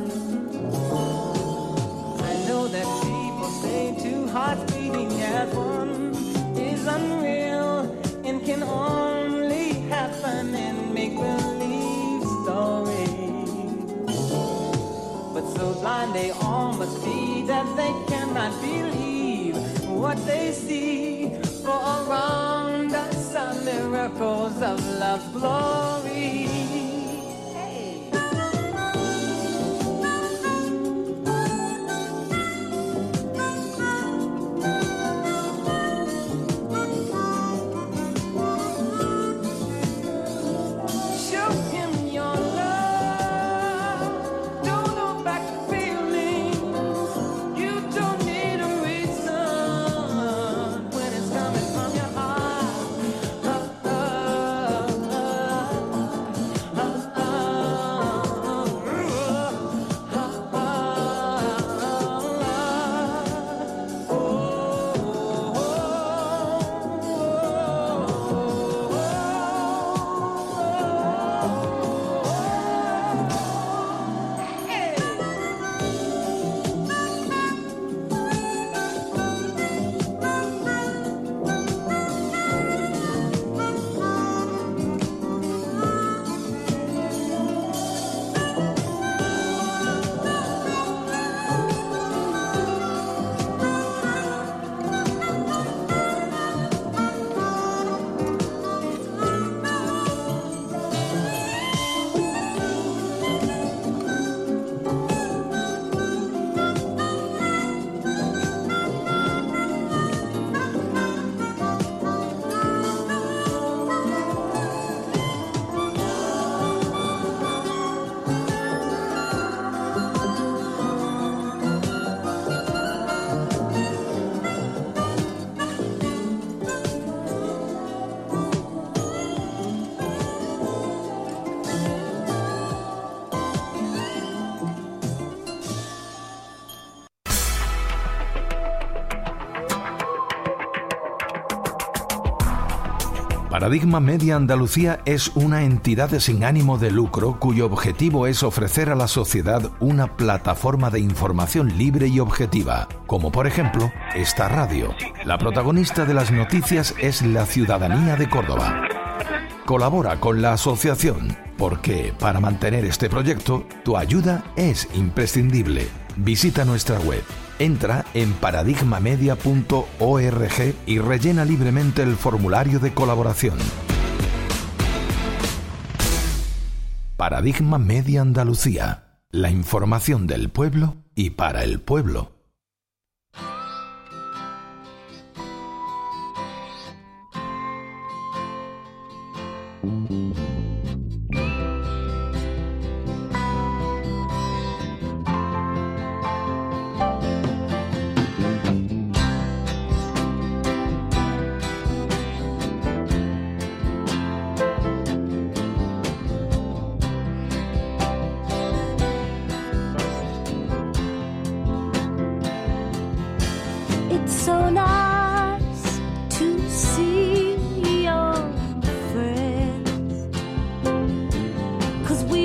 I know that people say two hearts beating as one is unreal and can only happen in make-believe stories. But so blind they all must be that they cannot believe what they see. For around us are miracles of love's glory. Paradigma Media Andalucía es una entidad sin ánimo de lucro cuyo objetivo es ofrecer a la sociedad una plataforma de información libre y objetiva, como por ejemplo esta radio. La protagonista de las noticias es la ciudadanía de Córdoba. Colabora con la asociación, porque para mantener este proyecto, tu ayuda es imprescindible. Visita nuestra web. Entra en paradigma media punto org y rellena libremente el formulario de colaboración. Paradigma Media Andalucía. La información del pueblo y para el pueblo.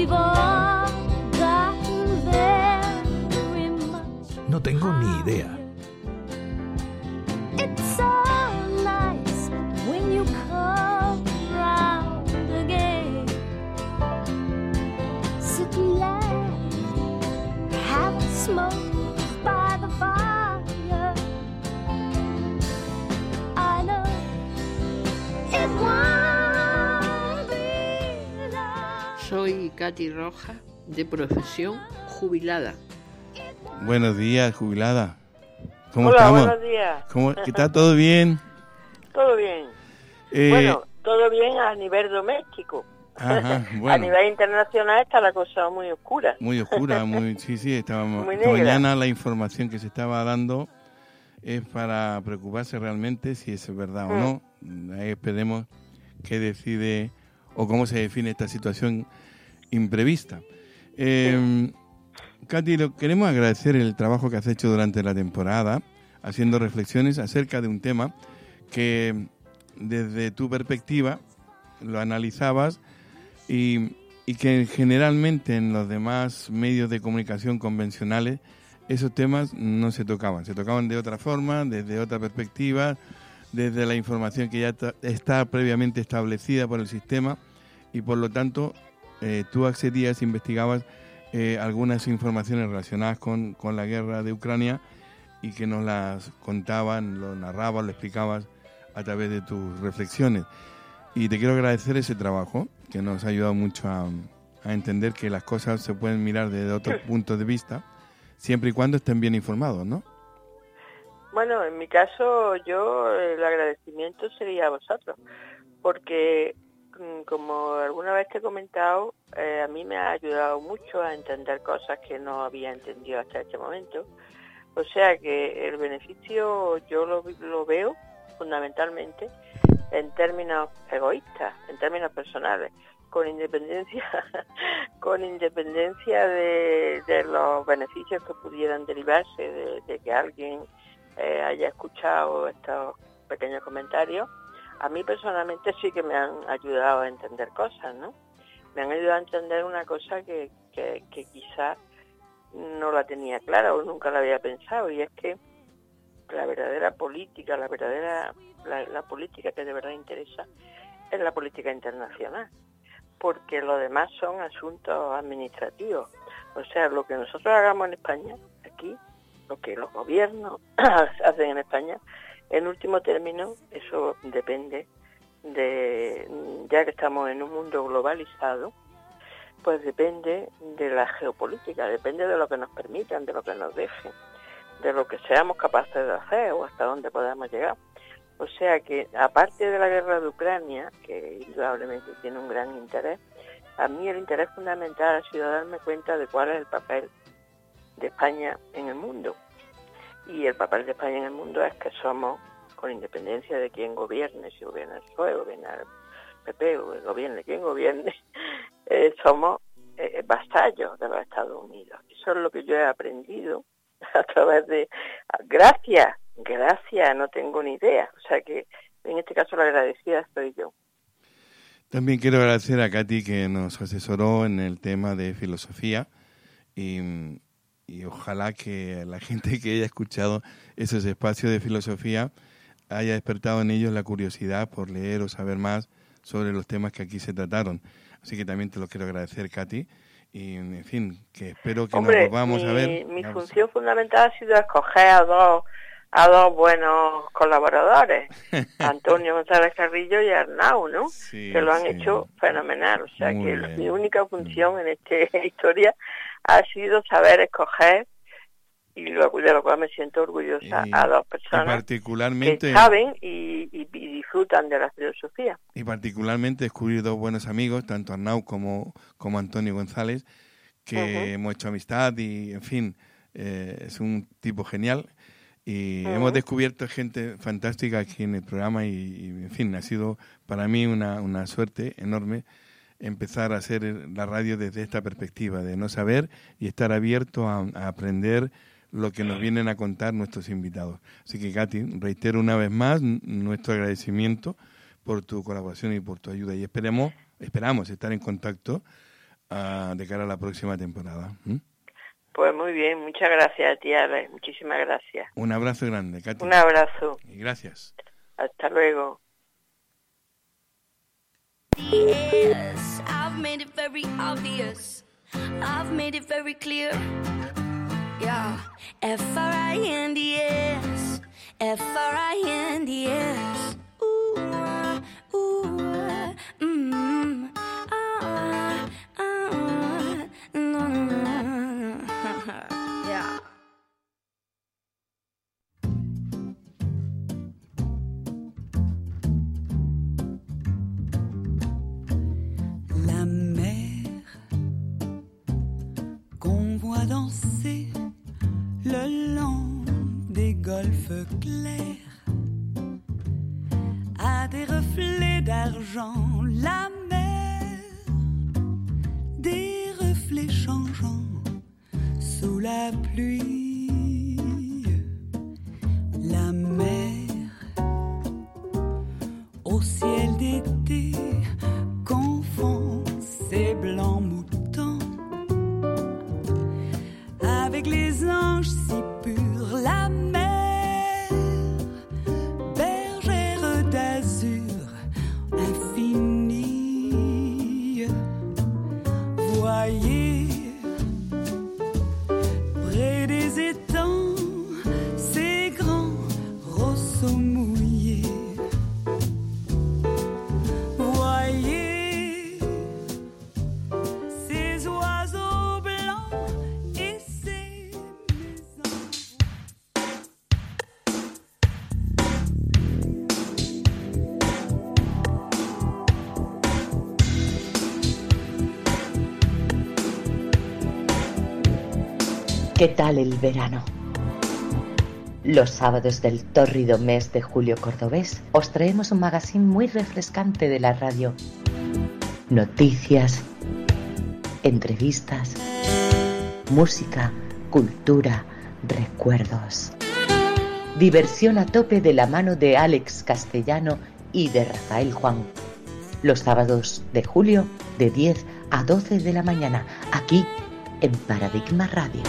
we've all gotten very much. No tengo ni idea. It's so nice when you come round again. Sit and laugh, have a smoke by the fire. I know it won't be long. Soy Katy Roja, de profesión jubilada. Buenos días, jubilada. ¿Cómo Hola, estamos? buenos días. ¿Cómo, ¿qué tal? ¿Todo bien? Todo bien. Eh, Bueno, todo bien a nivel doméstico. Ajá, A bueno, nivel internacional está la cosa muy oscura. muy oscura, muy, sí, sí, estábamos, Muy esta negra. mañana la información que se estaba dando es para preocuparse realmente si es verdad o no. Ahí esperemos qué decide o cómo se define esta situación imprevista. Eh, Katy, lo- queremos agradecer el trabajo que has hecho durante la temporada, haciendo reflexiones acerca de un tema que desde tu perspectiva lo analizabas y, y que generalmente en los demás medios de comunicación convencionales esos temas no se tocaban, se tocaban de otra forma, desde otra perspectiva, desde la información que ya ta- está previamente establecida por el sistema y por lo tanto eh, tú accedías, investigabas eh, algunas informaciones relacionadas con, con la guerra de Ucrania y que nos las contaban, lo narrabas, lo explicabas a través de tus reflexiones. Y te quiero agradecer ese trabajo que nos ha ayudado mucho a, a entender que las cosas se pueden mirar desde otros puntos de vista, siempre y cuando estén bien informados, ¿no? Bueno, en mi caso, yo el agradecimiento sería a vosotros, porque mm, como alguna vez te he comentado, eh, a mí me ha ayudado mucho a entender cosas que no había entendido hasta este momento. O sea que el beneficio yo lo, lo veo fundamentalmente en términos egoístas, en términos personales, con independencia con independencia de, de los beneficios que pudieran derivarse de, de que alguien eh, haya escuchado estos pequeños comentarios. A mí personalmente sí que me han ayudado a entender cosas, ¿no? Me han ayudado a entender una cosa que, que, que quizás no la tenía clara o nunca la había pensado, y es que la verdadera política, la verdadera la, la política que de verdad interesa es la política internacional, porque lo demás son asuntos administrativos. O sea, lo que nosotros hagamos en España, aquí, lo que los gobiernos hacen en España, en último término, eso depende de, ya que estamos en un mundo globalizado, pues depende de la geopolítica, depende de lo que nos permitan, de lo que nos dejen, de lo que seamos capaces de hacer o hasta dónde podamos llegar. O sea que, aparte de la guerra de Ucrania, que indudablemente tiene un gran interés, a mí el interés fundamental ha sido darme cuenta de cuál es el papel de España en el mundo. Y el papel de España en el mundo es que somos, con independencia de quién gobierne, si gobierna el P S O E, gobierna el P P, o gobierne quien gobierne, eh, somos eh, vasallos de los Estados Unidos. Eso es lo que yo he aprendido a través de... Gracias, gracias, no tengo ni idea. O sea que en este caso la agradecida soy yo. También quiero agradecer a Katy que nos asesoró en el tema de filosofía y, y ojalá que la gente que haya escuchado esos espacios de filosofía haya despertado en ellos la curiosidad por leer o saber más sobre los temas que aquí se trataron. Así que también te lo quiero agradecer, Katy. Y, en fin, que espero que Hombre, nos volvamos mi, a ver. mi Vamos. función fundamental ha sido escoger a dos a dos buenos colaboradores, Antonio González Carrillo y Arnau, ¿no? Sí, que lo han sí. hecho fenomenal. O sea Muy que bien. mi única función en esta historia ha sido saber escoger, y lo, de lo cual me siento orgullosa, Y- a dos y personas particularmente que saben y, y- y disfrutan de la filosofía. y particularmente descubrir dos buenos amigos, tanto Arnau como, como Antonio González, que Ujú. hemos hecho amistad y, en fin, eh, es un tipo genial. Y Ujú. hemos descubierto gente fantástica aquí en el programa y, y, en fin, ha sido para mí una, una suerte enorme empezar a hacer la radio desde esta perspectiva, de no saber y estar abierto a, a aprender lo que nos vienen a contar nuestros invitados. Así que, Katy, reitero una vez más n- nuestro agradecimiento por tu colaboración y por tu ayuda y esperemos, esperamos estar en contacto a, de cara a la próxima temporada. ¿Mm? Pues muy bien, muchas gracias a ti, Alex, muchísimas gracias. Un abrazo grande, Katy. Un abrazo. Y gracias. Hasta luego. Yes, I've made it very obvious. I've made it very clear. Yeah, F R I N D S, F R I N D S. Ooh, uh, ooh, uh, mm, ah, ah, no, no, no. Yeah. La mer qu'on voit danser le long des golfes clairs a des reflets d'argent. La mer, des reflets changeants sous la pluie. La mer au ciel d'été confond ses blancs moutons avec les anges si purs. La mer, bergère d'azur infini. Voyez, près des étangs, ces grands rosseaux mouillés. Voyez ces oiseaux blancs et ces maisons. ¿Qué tal el verano? Los sábados del tórrido mes de julio cordobés os traemos un magazine muy refrescante de la radio. Noticias, entrevistas, música, cultura, recuerdos. Diversión a tope de la mano de Alex Castellano y de Rafael Juan. Los sábados de julio de diez a doce de la mañana, aquí en Paradigma Radio.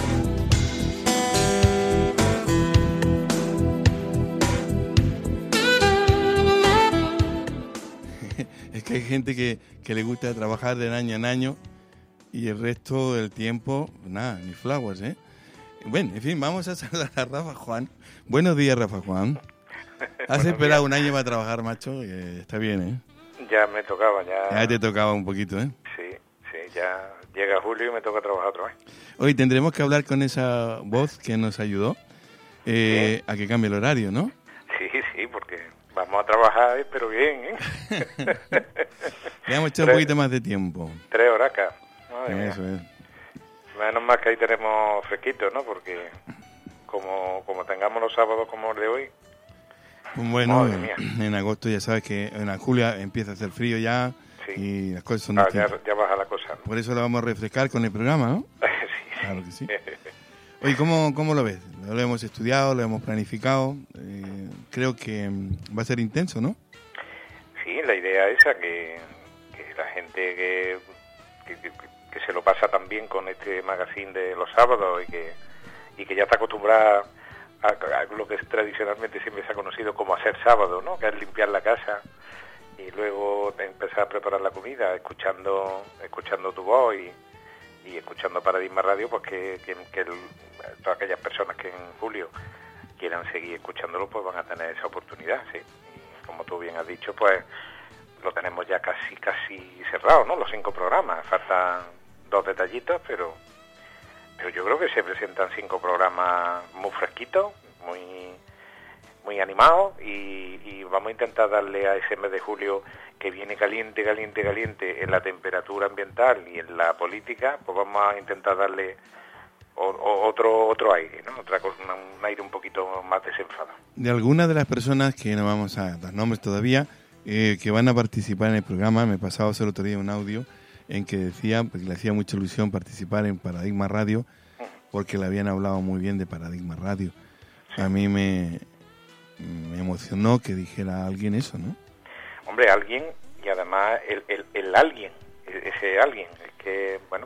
Es que hay gente que, que le gusta trabajar de año en año y el resto del tiempo, nada, ni flowers, ¿eh? Bueno, en fin, vamos a saludar a Rafa Juan. Buenos días, Rafa Juan. Has esperado un año para trabajar, macho, y eh, está bien, ¿eh? Ya me tocaba, ya... Ya te tocaba un poquito, ¿eh? Sí, sí, ya llega julio y me toca trabajar otra vez. Hoy tendremos que hablar con esa voz que nos ayudó eh, sí. a que cambie el horario, ¿no? Sí, sí, porque vamos a trabajar, pero bien, ¿eh? Le hemos echado un poquito más de tiempo. Tres horas acá. Madre Eso mía. es. Menos mal que ahí tenemos fresquito, ¿no? Porque como, como tengamos los sábados como el de hoy... Bueno, en agosto ya sabes que en julio empieza a hacer frío ya sí. y las cosas son ah, distintas. Ya, ya baja la cosa, ¿no? Por eso lo vamos a refrescar con el programa, ¿no? sí. Claro que sí. Oye, ¿cómo, ¿cómo lo ves? Lo hemos estudiado, lo hemos planificado. Eh, creo que va a ser intenso, ¿no? Sí, la idea esa, que, que la gente que, que, que, que se lo pasa tan bien con este magazine de los sábados y que, y que ya está acostumbrada a, a lo que tradicionalmente siempre se ha conocido como hacer sábado, ¿no? Que es limpiar la casa y luego empezar a preparar la comida, escuchando escuchando tu voz y, y escuchando Paradigma Radio, pues que, que, que el, todas aquellas personas que en julio quieran seguir escuchándolo, pues van a tener esa oportunidad, sí. Y como tú bien has dicho, pues lo tenemos ya casi casi cerrado, ¿no? Los cinco programas, faltan dos detallitos, pero pero yo creo que se presentan cinco programas muy fresquitos, muy muy animados y, y vamos a intentar darle a ese mes de julio que viene caliente, caliente, caliente en la temperatura ambiental y en la política, pues vamos a intentar darle o, o otro otro aire, ¿no? Otra cosa, un aire un poquito más desenfadado. De algunas de las personas que no vamos a dar nombres todavía, eh, que van a participar en el programa, me pasaba el otro día un audio en que decía, porque le hacía mucha ilusión participar en Paradigma Radio, porque le habían hablado muy bien de Paradigma Radio. A mí me, me emocionó que dijera alguien eso, ¿no? Hombre, alguien, y además el, el, el alguien, ese alguien, es que, bueno,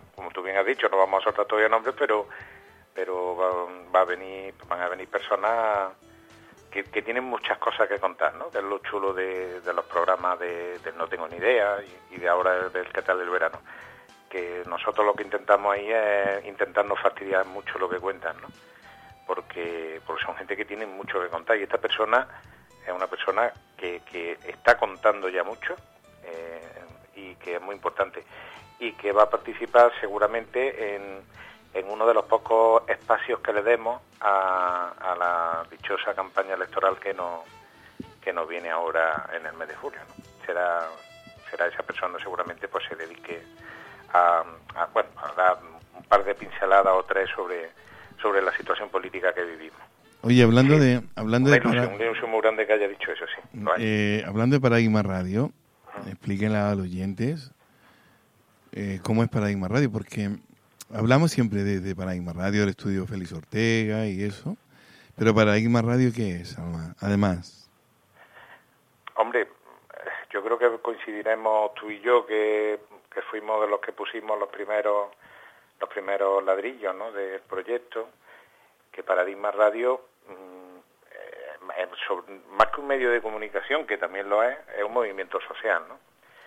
has dicho, no vamos a soltar todavía nombres, pero pero va, va a venir, van a venir personas que, que tienen muchas cosas que contar, ¿no? Que es lo chulo de, de los programas de, de No Tengo Ni Idea y, y de ahora del ¿Qué tal del verano? Que nosotros lo que intentamos ahí es intentar no fastidiar mucho lo que cuentan, ¿no? Porque, porque son gente que tiene mucho que contar y esta persona es una persona que, que está contando ya mucho eh, y que es muy importante y que va a participar seguramente en, en uno de los pocos espacios que le demos a, a la dichosa campaña electoral que nos que nos viene ahora en el mes de julio, ¿no? Será será esa persona seguramente pues se dedique a, a bueno a dar un par de pinceladas o tres sobre sobre la situación política que vivimos. Oye, hablando sí, de hablando una de ilusión, para... una ilusión muy grande que haya dicho eso, sí. No eh, hablando de Paradigma Radio, uh-huh. explíquenle a los oyentes eh, cómo es Paradigma Radio, porque hablamos siempre de, de Paradigma Radio, del estudio Félix Ortega y eso, pero Paradigma Radio, ¿qué es, Alma? Además? Hombre, yo creo que coincidiremos tú y yo que, que fuimos de los que pusimos los primeros los primeros ladrillos, ¿no?, del proyecto, que Paradigma Radio, mmm, eh, sobre, más que un medio de comunicación, que también lo es, es un movimiento social, ¿no?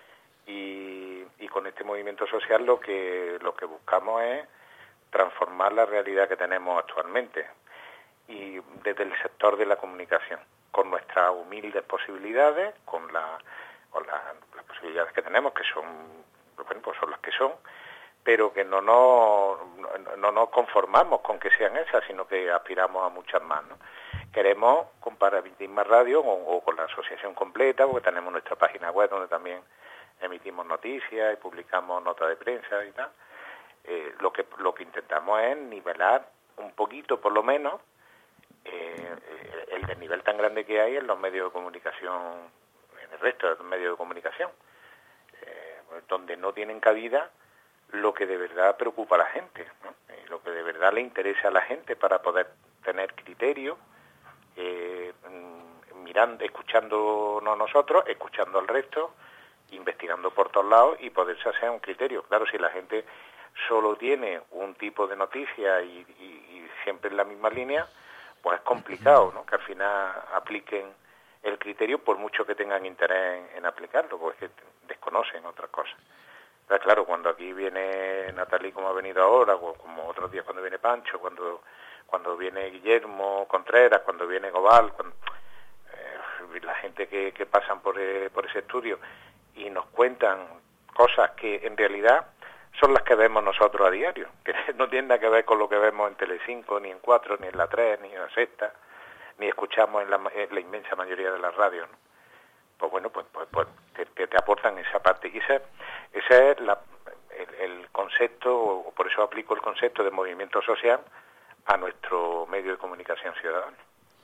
Y, y con este movimiento social lo que lo que buscamos es transformar la realidad que tenemos actualmente y desde el sector de la comunicación, con nuestras humildes posibilidades, con, la, con la, las posibilidades que tenemos, que son, bueno, pues son las que son, pero que no nos, no, no nos conformamos con que sean esas, sino que aspiramos a muchas más, ¿no? Queremos, con Paradigma Radio o, o con la asociación completa, porque tenemos nuestra página web donde también emitimos noticias y publicamos notas de prensa y tal, eh, lo que lo que intentamos es nivelar un poquito, por lo menos, eh, el desnivel tan grande que hay en los medios de comunicación, en el resto de los medios de comunicación, eh, donde no tienen cabida lo que de verdad preocupa a la gente, ¿no? Eh, lo que de verdad le interesa a la gente para poder tener criterio, eh, mirando, escuchándonos nosotros, escuchando al resto, investigando por todos lados y poderse hacer un criterio. Claro, si la gente solo tiene un tipo de noticia y, y, y siempre en la misma línea, pues es complicado, ¿no?, que al final apliquen el criterio por mucho que tengan interés en, en aplicarlo, porque desconocen otras cosas. Pero claro, cuando aquí viene Natalie, como ha venido ahora, o como otros días cuando viene Pancho, cuando cuando viene Guillermo Contreras, cuando viene Gobal, cuando, eh, la gente que, que pasan por, eh, por ese estudio y nos cuentan cosas que en realidad son las que vemos nosotros a diario, que no tienen nada que ver con lo que vemos en Telecinco, ni en Cuatro, ni en La Tres, ni en La Sexta, ni escuchamos en la, en la inmensa mayoría de las radios, ¿no? Pues bueno, pues, pues, pues te, te, te aportan esa parte. Y ese, ese es la, el, el concepto, o por eso aplico el concepto de movimiento social a nuestro medio de comunicación ciudadano.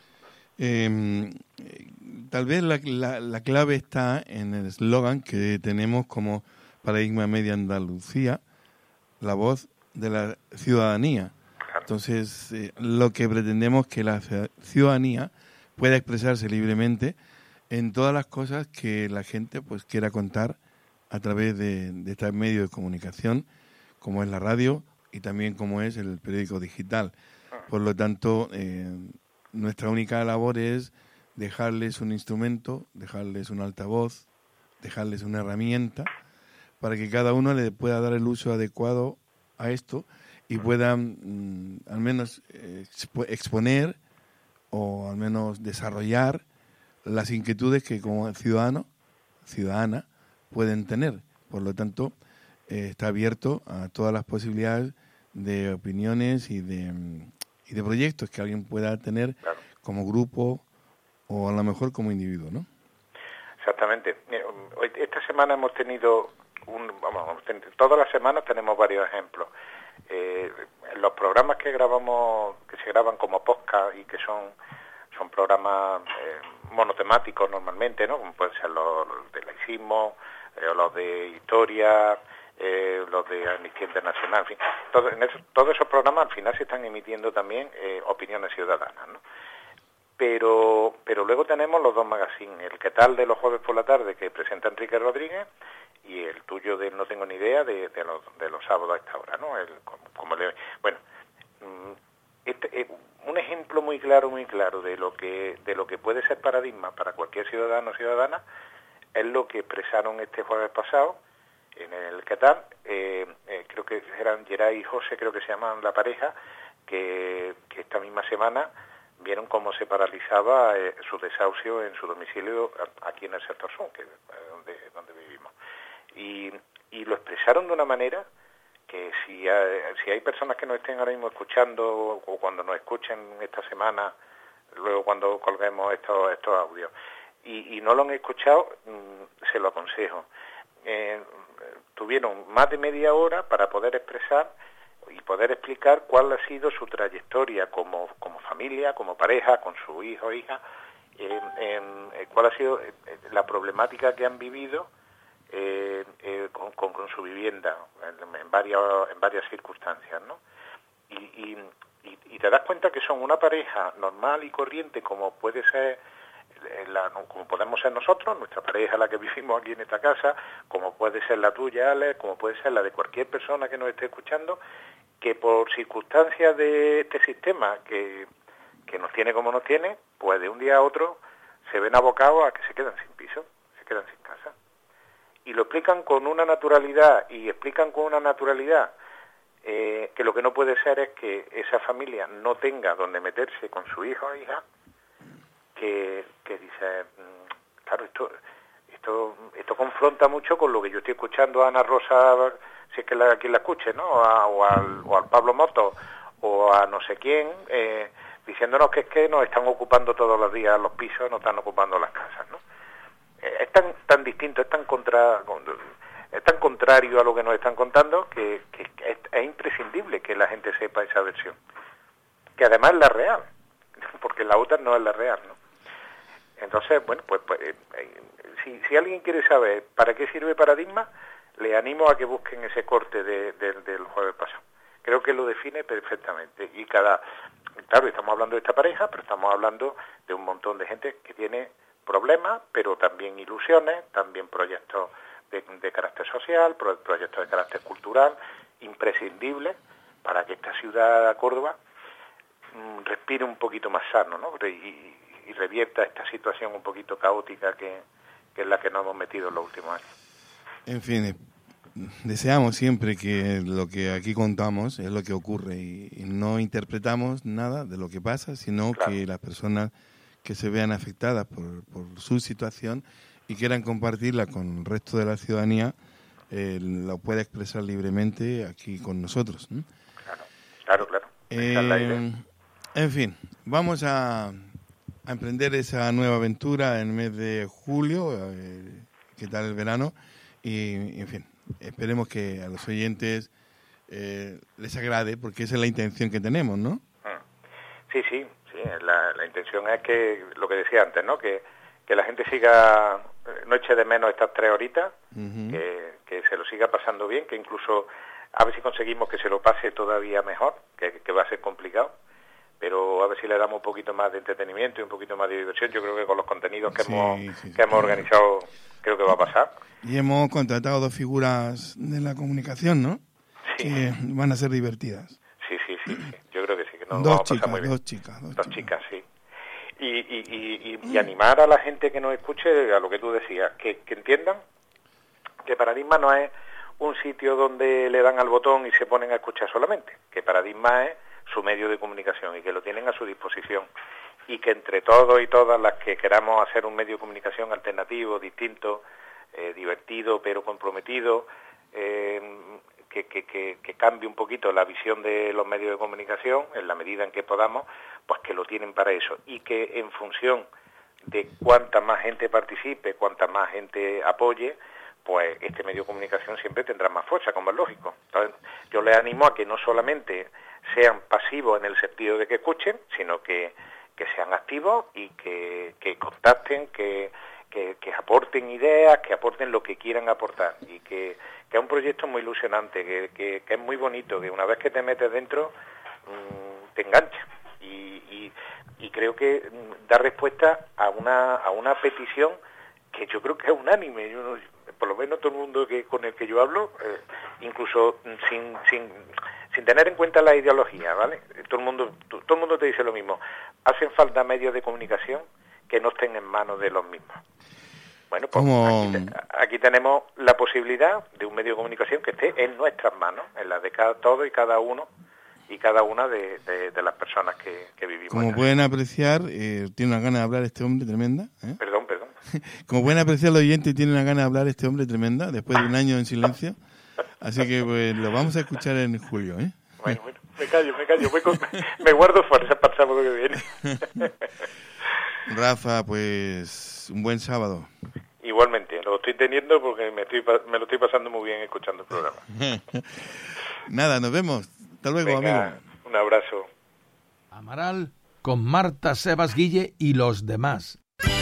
Eh, tal vez la, la, la clave está en el eslogan que tenemos como Paradigma Media Andalucía, la voz de la ciudadanía. Claro. Entonces, eh, lo que pretendemos es que la ciudadanía pueda expresarse libremente en todas las cosas que la gente pues quiera contar a través de, de este medio de comunicación, como es la radio y también como es el periódico digital. Por lo tanto, eh, nuestra única labor es dejarles un instrumento, dejarles un altavoz, dejarles una herramienta para que cada uno le pueda dar el uso adecuado a esto y puedan mm, al menos eh, exponer o al menos desarrollar las inquietudes que como ciudadano, ciudadana, pueden tener. Por lo tanto, eh, está abierto a todas las posibilidades de opiniones y de, y de proyectos que alguien pueda tener como grupo o a lo mejor como individuo, ¿no? Exactamente. Esta semana hemos tenido, un, vamos, todas las semanas tenemos varios ejemplos. Eh, los programas que grabamos, que se graban como podcast y que son son programas eh, monotemáticos normalmente, ¿no?, como pueden ser los, los de laicismo, eh, o los de historia, eh, los de Amnistía Internacional, en fin, todo, en eso, todos esos programas al final se están emitiendo también eh, opiniones ciudadanas, ¿no? Pero, pero luego tenemos los dos magazines, el ¿Qué tal?, de los jueves por la tarde, que presenta Enrique Rodríguez, y el tuyo de no tengo ni idea de, de, los, de los sábados a esta hora, ¿no? El, como, como le, bueno, este, eh, un ejemplo muy claro, muy claro de lo que de lo que puede ser paradigma para cualquier ciudadano o ciudadana es lo que expresaron este jueves pasado en el Qatar. Eh, eh, creo que eran Geray y José, creo que se llaman la pareja, que, que esta misma semana vieron cómo se paralizaba eh, su desahucio en su domicilio aquí en el sector sur, que es donde, donde vivimos. Y, y lo expresaron de una manera que si hay, si hay personas que nos estén ahora mismo escuchando o cuando nos escuchen esta semana, luego cuando colguemos estos, estos audios, y, y no lo han escuchado, se lo aconsejo. Eh, tuvieron más de media hora para poder expresar y poder explicar cuál ha sido su trayectoria como, como familia, como pareja, con su hijo o hija, eh, eh, cuál ha sido la problemática que han vivido eh, eh, con, con, con su vivienda en, en varias en varias circunstancias, ¿no? Y, y, y, y te das cuenta que son una pareja normal y corriente como puede ser La, como podemos ser nosotros, nuestra pareja, la que vivimos aquí en esta casa, como puede ser la tuya, Alex, como puede ser la de cualquier persona que nos esté escuchando, que por circunstancias de este sistema que, que nos tiene como nos tiene, pues de un día a otro se ven abocados a que se quedan sin piso, se quedan sin casa. Y lo explican con una naturalidad, y explican con una naturalidad eh, que lo que no puede ser es que esa familia no tenga donde meterse con su hijo o hija, que, que dice, claro, esto, esto esto confronta mucho con lo que yo estoy escuchando a Ana Rosa, si es que la, quien la escuche, ¿no? O, a, o, al, o al Pablo Moto, o a no sé quién, eh, diciéndonos que es que nos están ocupando todos los días los pisos, nos están ocupando las casas, ¿no? Eh, es tan tan distinto, es tan contra es tan contrario a lo que nos están contando que, que es, es imprescindible que la gente sepa esa versión, que además es la real, porque la otra no es la real, ¿no? Entonces, bueno, pues, pues eh, eh, si, si alguien quiere saber para qué sirve Paradigma, le animo a que busquen ese corte de, de, del jueves pasado. Creo que lo define perfectamente. Y cada, claro, estamos hablando de esta pareja, pero estamos hablando de un montón de gente que tiene problemas, pero también ilusiones, también proyectos de, de carácter social, pro, proyectos de carácter cultural, imprescindibles para que esta ciudad, Córdoba, mmm, respire un poquito más sano, ¿no? Y, y revierta esta situación un poquito caótica que, que es la que nos hemos metido en los últimos años. En fin, deseamos siempre que lo que aquí contamos es lo que ocurre y, y no interpretamos nada de lo que pasa, sino claro, que las personas que se vean afectadas por, por su situación y quieran compartirla con el resto de la ciudadanía, eh, lo pueda expresar libremente aquí con nosotros, ¿no? Claro, claro, claro. Eh, en fin, vamos a, a emprender esa nueva aventura en el mes de julio, eh, ¿qué tal el verano? Y, en fin, esperemos que a los oyentes eh, les agrade, porque esa es la intención que tenemos, ¿no? Sí, sí, sí. La, la intención es que, lo que decía antes, ¿no? Que, que la gente siga, no eche de menos estas tres horitas, uh-huh. que, que se lo siga pasando bien, que incluso a ver si conseguimos que se lo pase todavía mejor, que, que va a ser complicado, pero a ver si le damos un poquito más de entretenimiento y un poquito más de diversión. Yo creo que con los contenidos que, sí, hemos, sí, que sí. hemos organizado, creo que va a pasar. Y hemos contratado dos figuras de la comunicación, ¿no? Sí. Que van a ser divertidas. Sí, sí, sí, sí. Yo creo que sí, que nos dos vamos chicas, a pasar muy bien. Dos chicas, dos, dos chicas. chicas, sí. Y, y, y, y, y animar a la gente que nos escuche a lo que tú decías, que, que entiendan que Paradigma no es un sitio donde le dan al botón y se ponen a escuchar solamente, que Paradigma es su medio de comunicación y que lo tienen a su disposición, y que entre todos y todas las que queramos hacer un medio de comunicación alternativo, distinto, eh, divertido pero comprometido, eh, que, que, que, que cambie un poquito la visión de los medios de comunicación en la medida en que podamos, pues que lo tienen para eso, y que en función de cuanta más gente participe, cuanta más gente apoye, pues este medio de comunicación siempre tendrá más fuerza, como es lógico. Entonces, yo les animo a que no solamente sean pasivos en el sentido de que escuchen, sino que, que sean activos y que, que contacten, que, que, que aporten ideas, que aporten lo que quieran aportar, y que, que es un proyecto muy ilusionante, que, que, que es muy bonito, que una vez que te metes dentro mmm, te engancha, y, y, y creo que mmm, da respuesta a una, a una petición que yo creo que es unánime. Yo no, por lo menos todo el mundo que con el que yo hablo, eh, incluso sin, sin sin tener en cuenta la ideología, ¿vale? Todo el mundo todo el mundo te dice lo mismo. Hacen falta medios de comunicación que no estén en manos de los mismos. Bueno, pues aquí, aquí tenemos la posibilidad de un medio de comunicación que esté en nuestras manos, en las de cada todo y cada uno y cada una de, de, de las personas que, que vivimos. Como pueden apreciar, eh, tiene una gana de hablar este hombre tremenda. ¿eh? Perdón, perdón. Como pueden apreciar los oyentes, tiene una gana de hablar este hombre tremenda después de un año en silencio. Así que pues lo vamos a escuchar en julio, ¿eh? Bueno, bueno, me callo, me callo, me, con, me guardo fuerzas para el sábado que viene. Rafa, pues un buen sábado. Igualmente, lo estoy teniendo porque me, estoy, me lo estoy pasando muy bien escuchando el programa. Nada, nos vemos. Hasta luego, Venga, amigo. Un abrazo. Amaral con Marta, Sebas, Guille y los demás.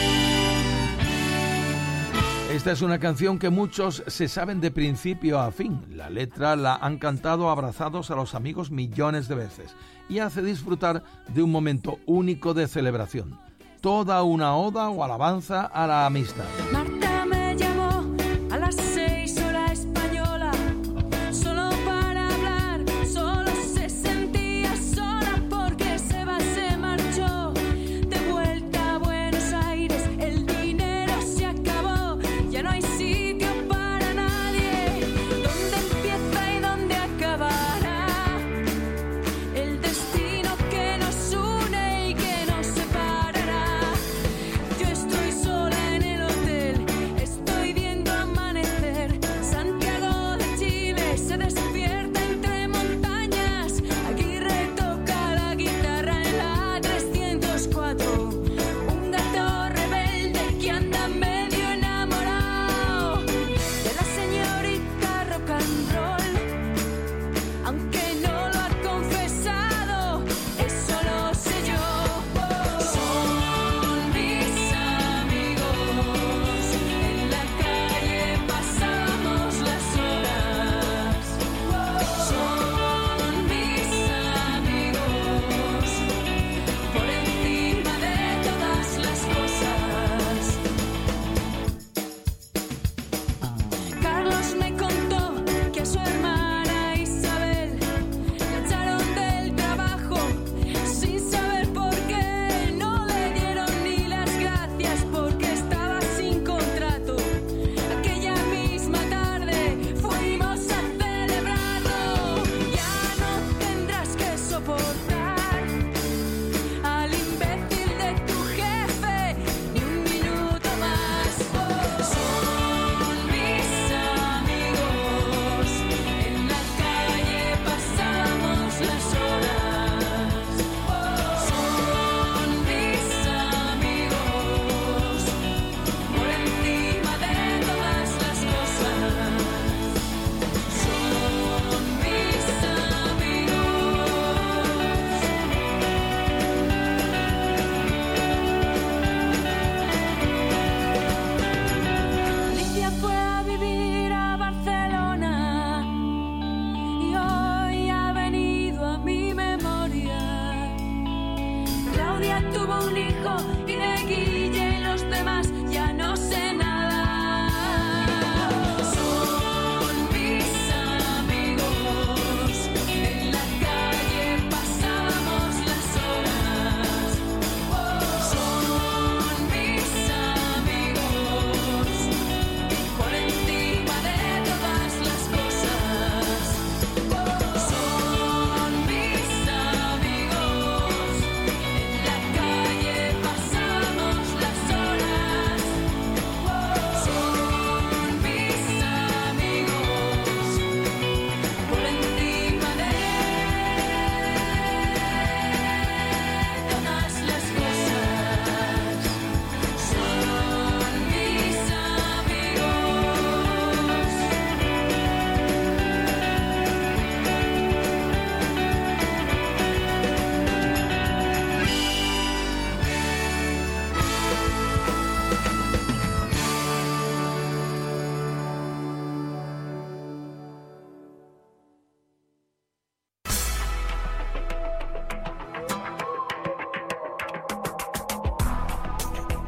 Esta es una canción que muchos se saben de principio a fin. La letra la han cantado abrazados a los amigos millones de veces y hace disfrutar de un momento único de celebración. Toda una oda o alabanza a la amistad. Marta me llamó a las seis hora española, solo para hablar, solo se sentía sola porque Seba se marchó de vuelta a Buenos Aires, el dinero se acabó, ya no hay sitio para nadie, ¿dónde empieza y dónde acabará el destino que nos une y que nos separará? Yo estoy sola en el hotel, estoy viendo amanecer. Santiago de Chile se despierta entre montañas. Aguirre toca la guitarra en la trescientos cuatro. Un gato rebelde que anda medio enamorado de la señorita rock and roll, aunque no lo ha confesado, eso lo sé yo. Son mis amigos, en la calle pasamos las horas. Son mis amigos, por encima de todas las cosas. Carlos me contó que a su hermana Isabel la echaron del trabajo sin saber por qué. No le dieron ni las gracias porque estaba sin contrato. Aquella misma tarde fuimos a celebrarlo. Ya no tendrás que soportar al imbécil de tu jefe ni un minuto más. Son mis amigos, en la calle pasamos las horas. Son mis amigos, por encima de todas las cosas. Son mis amigos. Alicia fue a vivir a Barcelona y hoy ha venido a mi memoria. Claudia tuvo un hijo y de Guille y los demás ya no sé nada. Son mis amigos, en la calle pasamos las horas. Son mis amigos, por encima de todas las cosas. Son mis amigos, en la calle pasamos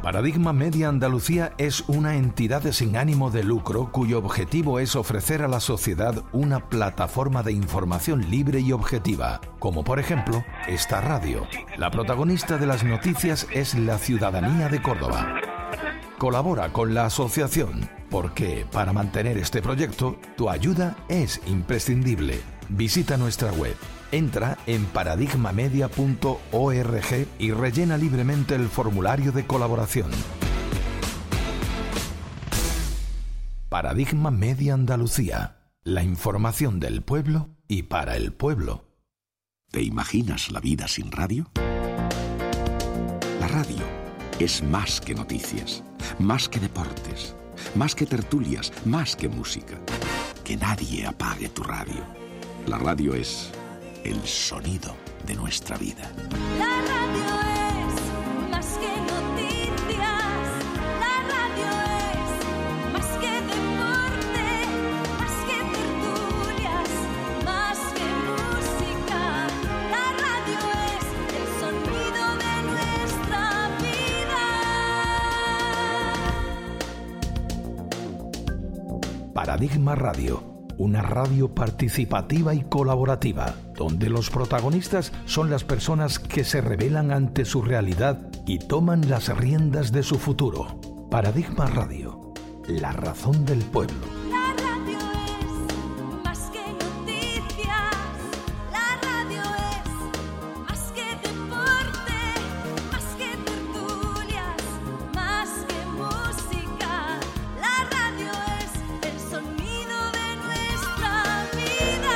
Paradigma Media Andalucía es una entidad sin ánimo de lucro cuyo objetivo es ofrecer a la sociedad una plataforma de información libre y objetiva, como por ejemplo esta radio. La protagonista de las noticias es la ciudadanía de Córdoba. Colabora con la asociación, porque para mantener este proyecto, tu ayuda es imprescindible. Visita nuestra web, entra en paradigma media punto org y rellena libremente el formulario de colaboración. Paradigma Media Andalucía, la información del pueblo y para el pueblo. ¿Te imaginas la vida sin radio? La radio es más que noticias, más que deportes, más que tertulias, más que música. Que nadie apague tu radio. La radio es el sonido de nuestra vida. La radio es más que noticias, la radio es más que deporte, más que tertulias, más que música. La radio es el sonido de nuestra vida. Paradigma Radio. Una radio participativa y colaborativa, donde los protagonistas son las personas que se rebelan ante su realidad y toman las riendas de su futuro. Paradigma Radio, la razón del pueblo. La radio es más que noticias, la radio es más que deporte, más que tertulias, más que música. La radio es el sonido de nuestra vida.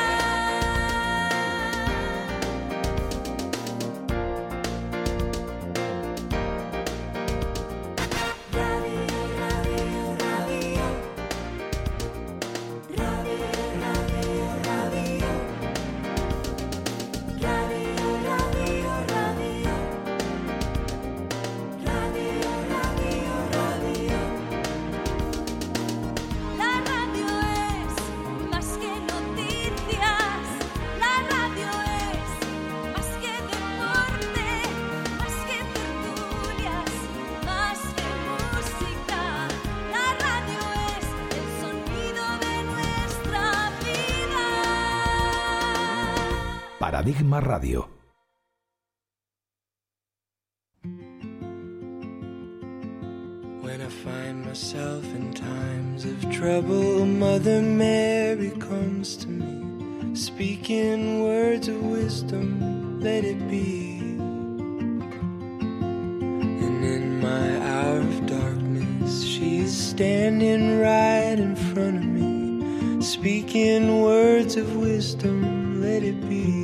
La radio es más que noticias, la radio es más que deporte, más que tertulias, más que música. La radio es el sonido de nuestra vida. Paradigma Radio. When I find myself in times of trouble, Mother Mary comes to me, speaking words of wisdom, let it be. And in my hour of darkness, she's standing right in front of me, speaking words of wisdom, let it be.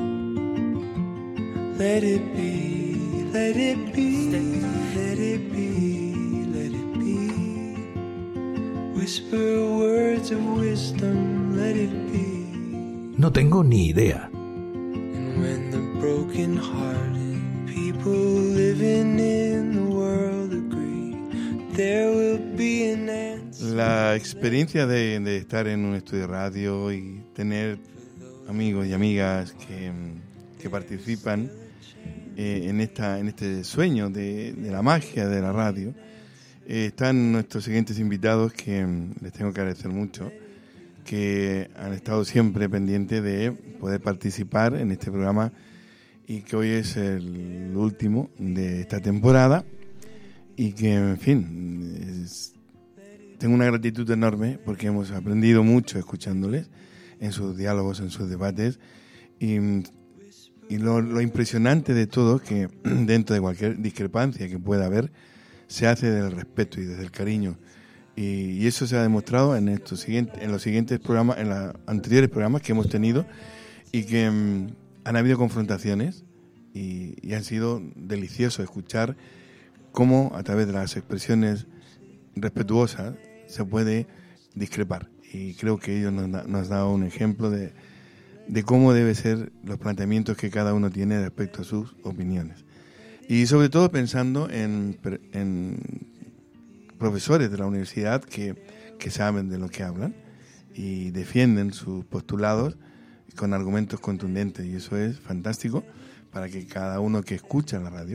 Let it be, let it be, let it be, let it be. Whisper words of wisdom, let it be. No tengo ni idea. And when the broken hearted people living in the world agree, there will be an answer. La experiencia de, de estar en un estudio de radio y tener amigos y amigas que, que participan eh, en esta en este sueño de, de la magia de la radio. Eh, están nuestros siguientes invitados que mm, les tengo que agradecer mucho, que han estado siempre pendientes de poder participar en este programa y que hoy es el último de esta temporada y que, en fin, es, tengo una gratitud enorme porque hemos aprendido mucho escuchándoles en sus diálogos, en sus debates y, y lo, lo impresionante de todo es que dentro de cualquier discrepancia que pueda haber se hace desde el respeto y desde el cariño y, y eso se ha demostrado en estos siguientes, en los siguientes programas, en los anteriores programas que hemos tenido y que um, han habido confrontaciones y, y han sido delicioso escuchar cómo a través de las expresiones respetuosas se puede discrepar y creo que ellos nos, nos han dado un ejemplo de, de cómo deben ser los planteamientos que cada uno tiene respecto a sus opiniones. Y sobre todo pensando en, en profesores de la universidad que, que saben de lo que hablan y defienden sus postulados con argumentos contundentes. Y eso es fantástico para que cada uno que escucha la radio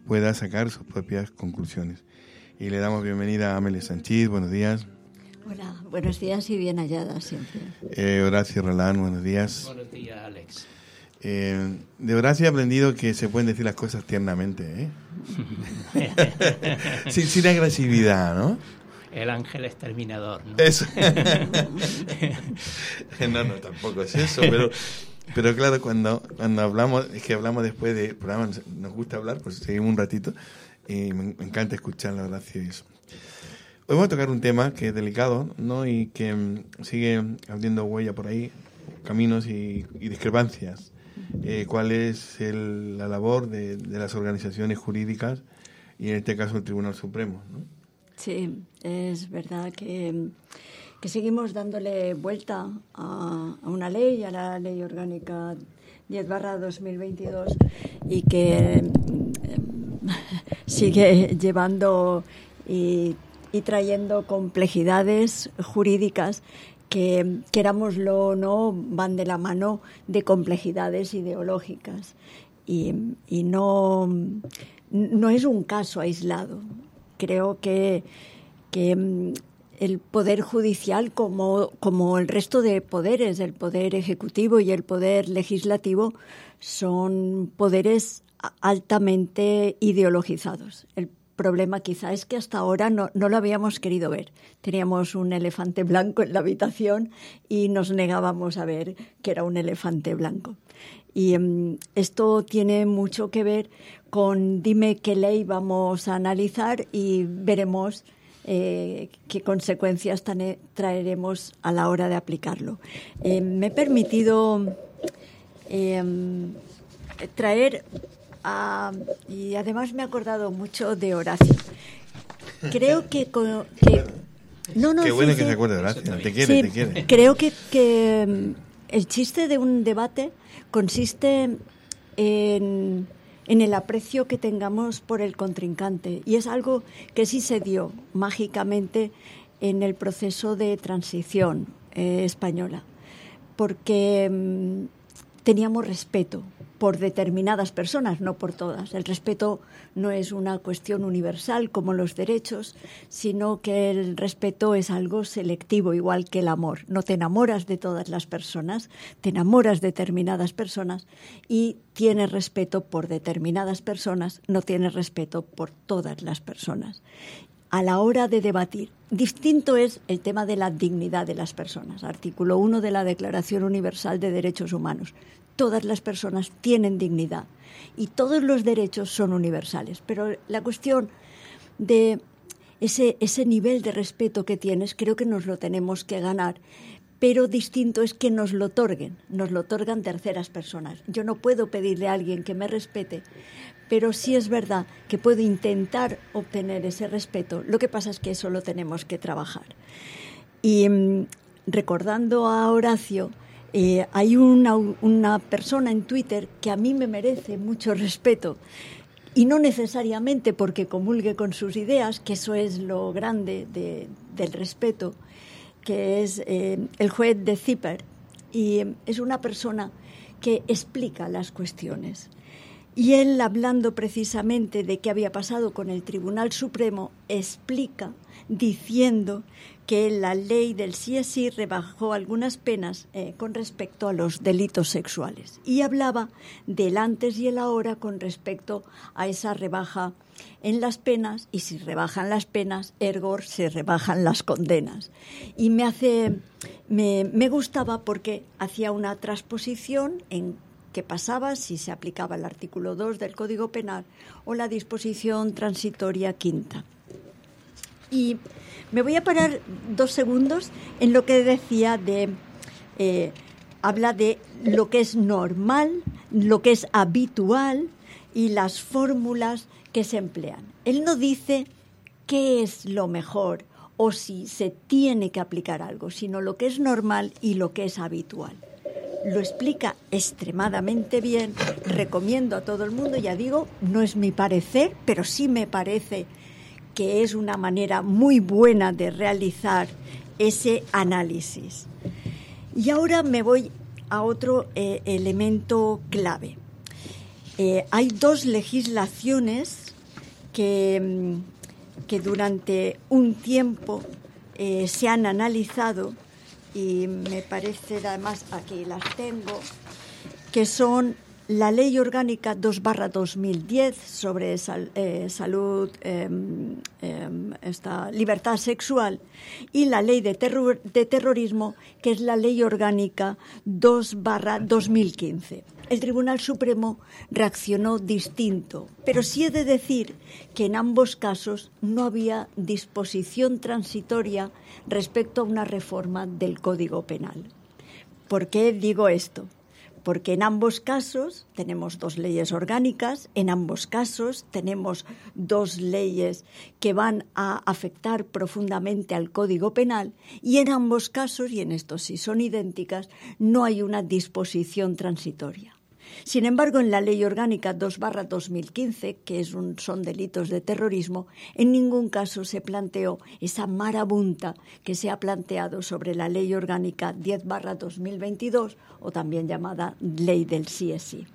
pueda sacar sus propias conclusiones. Y le damos bienvenida a Amelia Sanchís. Buenos días. Hola, buenos días y bien hallada siempre. Eh, Horacio Rolán, buenos días. Buenos días, Alex. Eh, de Horacio he aprendido que se pueden decir las cosas tiernamente, ¿eh? sin, sin agresividad, ¿no? El ángel exterminador, ¿no? Eso. no, no, tampoco es eso, pero, pero claro, cuando, cuando hablamos, es que hablamos después de programa, nos, nos gusta hablar, pues seguimos un ratito y me, me encanta escuchar la Horacio y eso. Hoy vamos a tocar un tema que es delicado, ¿no? Y que um, sigue abriendo huella por ahí, caminos y, y discrepancias. Eh, ¿Cuál es el, la labor de, de las organizaciones jurídicas y en este caso el Tribunal Supremo, ¿no? Sí, es verdad que, que seguimos dándole vuelta a, a una ley, a la Ley Orgánica diez barra dos mil veintidós, y que eh, sigue llevando y, y trayendo complejidades jurídicas que, querámoslo o no, van de la mano de complejidades ideológicas. Y, y no, no es un caso aislado. Creo que, que el Poder Judicial, como, como el resto de poderes, el Poder Ejecutivo y el Poder Legislativo, son poderes altamente ideologizados. El problema quizá es que hasta ahora no, no lo habíamos querido ver. Teníamos un elefante blanco en la habitación y nos negábamos a ver que era un elefante blanco. Y um, esto tiene mucho que ver con dime qué ley vamos a analizar y veremos eh, qué consecuencias tane, traeremos a la hora de aplicarlo. Eh, me he permitido eh, traer, a, y además me he acordado mucho de Horacio. Creo que... que no, no, qué sí, bueno sí. que se acuerde de Horacio, te quiere, Sí, te quiere. Creo que, que el chiste de un debate consiste en, en el aprecio que tengamos por el contrincante, y es algo que sí se dio mágicamente en el proceso de transición eh, española, porque mmm, teníamos respeto por determinadas personas, no por todas. El respeto no es una cuestión universal como los derechos, sino que el respeto es algo selectivo, igual que el amor. No te enamoras de todas las personas, te enamoras de determinadas personas y tienes respeto por determinadas personas, no tienes respeto por todas las personas. A la hora de debatir, distinto es el tema de la dignidad de las personas. Artículo uno de la Declaración Universal de Derechos Humanos. Todas las personas tienen dignidad y todos los derechos son universales. Pero la cuestión de ese, ese nivel de respeto que tienes, creo que nos lo tenemos que ganar. Pero distinto es que nos lo otorguen, nos lo otorgan terceras personas. Yo no puedo pedirle a alguien que me respete, pero sí es verdad que puedo intentar obtener ese respeto. Lo que pasa es que eso lo tenemos que trabajar. Y mmm, recordando a Horacio, eh, hay una, una persona en Twitter que a mí me merece mucho respeto, y no necesariamente porque comulgue con sus ideas, que eso es lo grande de, del respeto, que es eh, el juez de Zipper, y es una persona que explica las cuestiones. Y él, hablando precisamente de qué había pasado con el Tribunal Supremo, explica diciendo que la ley del sí es sí rebajó algunas penas eh, con respecto a los delitos sexuales. Y hablaba del antes y el ahora con respecto a esa rebaja en las penas, y si rebajan las penas, ergo se rebajan las condenas. Y me hace, me, me gustaba porque hacía una transposición en qué pasaba si se aplicaba el artículo dos del Código Penal o la disposición transitoria quinta. Y me voy a parar dos segundos en lo que decía de... Eh, habla de lo que es normal, lo que es habitual y las fórmulas que se emplean. Él no dice qué es lo mejor o si se tiene que aplicar algo, sino lo que es normal y lo que es habitual. Lo explica extremadamente bien, recomiendo a todo el mundo, ya digo, no es mi parecer, pero sí me parece que es una manera muy buena de realizar ese análisis. Y ahora me voy a otro eh, elemento clave. eh, hay dos legislaciones que, que durante un tiempo eh, se han analizado, y me parece, además aquí las tengo, que son la Ley Orgánica dos barra dos mil diez sobre sal, eh, salud, eh, eh, esta libertad sexual, y la Ley de, terror, de Terrorismo, que es la Ley Orgánica dos barra dos mil quince. El Tribunal Supremo reaccionó distinto, pero sí he de decir que en ambos casos no había disposición transitoria respecto a una reforma del Código Penal. ¿Por qué digo esto? Porque en ambos casos tenemos dos leyes orgánicas, en ambos casos tenemos dos leyes que van a afectar profundamente al Código Penal, y en ambos casos, y en estos sí son idénticas, no hay una disposición transitoria. Sin embargo, en la Ley Orgánica dos barra dos mil quince, que es un, son delitos de terrorismo, en ningún caso se planteó esa marabunta que se ha planteado sobre la Ley Orgánica diez barra dos mil veintidós, o también llamada Ley del sí es sí.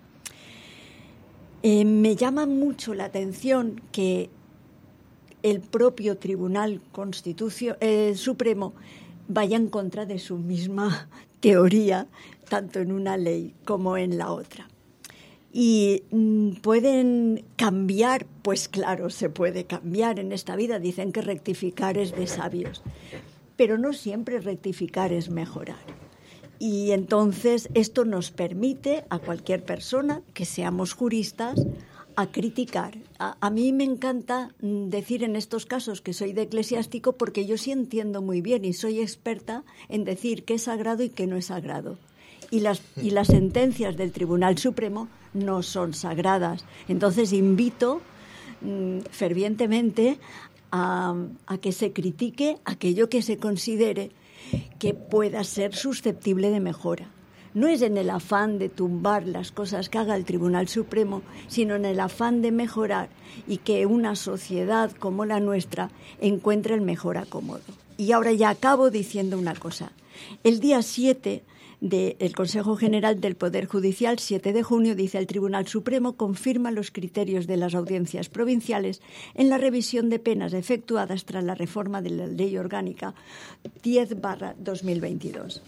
Eh, me llama mucho la atención que el propio Tribunal Constitucio, eh, Supremo vaya en contra de su misma teoría, tanto en una ley como en la otra. ¿Y mm, pueden cambiar? Pues claro, se puede cambiar en esta vida. Dicen que rectificar es de sabios, pero no siempre rectificar es mejorar. Y entonces esto nos permite a cualquier persona que seamos juristas a criticar. A, a mí me encanta decir en estos casos que soy de eclesiástico, porque yo sí entiendo muy bien y soy experta en decir qué es sagrado y qué no es sagrado. Y las, y las sentencias del Tribunal Supremo no son sagradas. Entonces invito mm, fervientemente a, a que se critique aquello que se considere que pueda ser susceptible de mejora. No es en el afán de tumbar las cosas que haga el Tribunal Supremo, sino en el afán de mejorar y que una sociedad como la nuestra encuentre el mejor acomodo. Y ahora ya acabo diciendo una cosa. El día siete del Consejo General del Poder Judicial, siete de junio, dice: el Tribunal Supremo confirma los criterios de las audiencias provinciales en la revisión de penas efectuadas tras la reforma de la Ley Orgánica diez barra dos mil veintidós.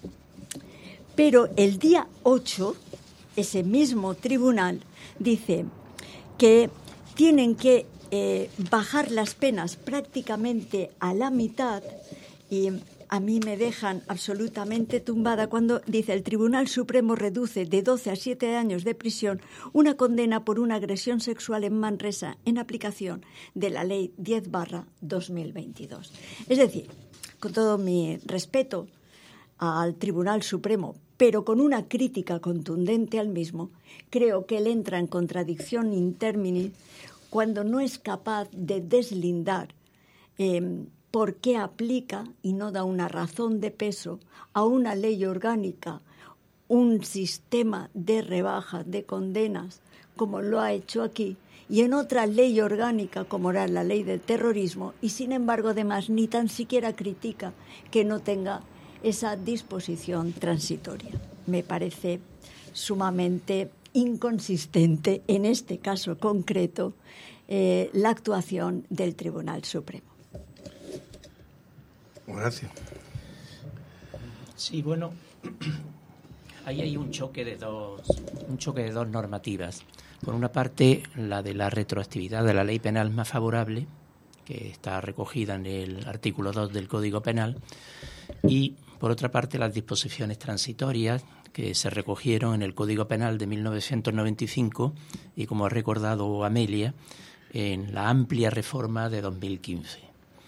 Pero el día ocho, ese mismo tribunal dice que tienen que eh, bajar las penas prácticamente a la mitad, y a mí me dejan absolutamente tumbada cuando dice: el Tribunal Supremo reduce de doce a siete años de prisión una condena por una agresión sexual en Manresa en aplicación de la Ley diez barra dos mil veintidós. Es decir, con todo mi respeto al Tribunal Supremo, pero con una crítica contundente al mismo, creo que él entra en contradicción in termini cuando no es capaz de deslindar eh, por qué aplica y no da una razón de peso a una ley orgánica un sistema de rebaja de condenas como lo ha hecho aquí, y en otra ley orgánica como era la ley del terrorismo, y sin embargo además ni tan siquiera critica que no tenga esa disposición transitoria. Me parece sumamente inconsistente en este caso concreto eh, la actuación del Tribunal Supremo. Gracias. Sí, bueno, ahí hay un choque de dos, un choque de dos normativas. Por una parte, la de la retroactividad de la ley penal más favorable, que está recogida en el artículo dos del Código Penal, y por otra parte las disposiciones transitorias que se recogieron en el Código Penal de mil novecientos noventa y cinco y, como ha recordado Amelia, en la amplia reforma de dos mil quince.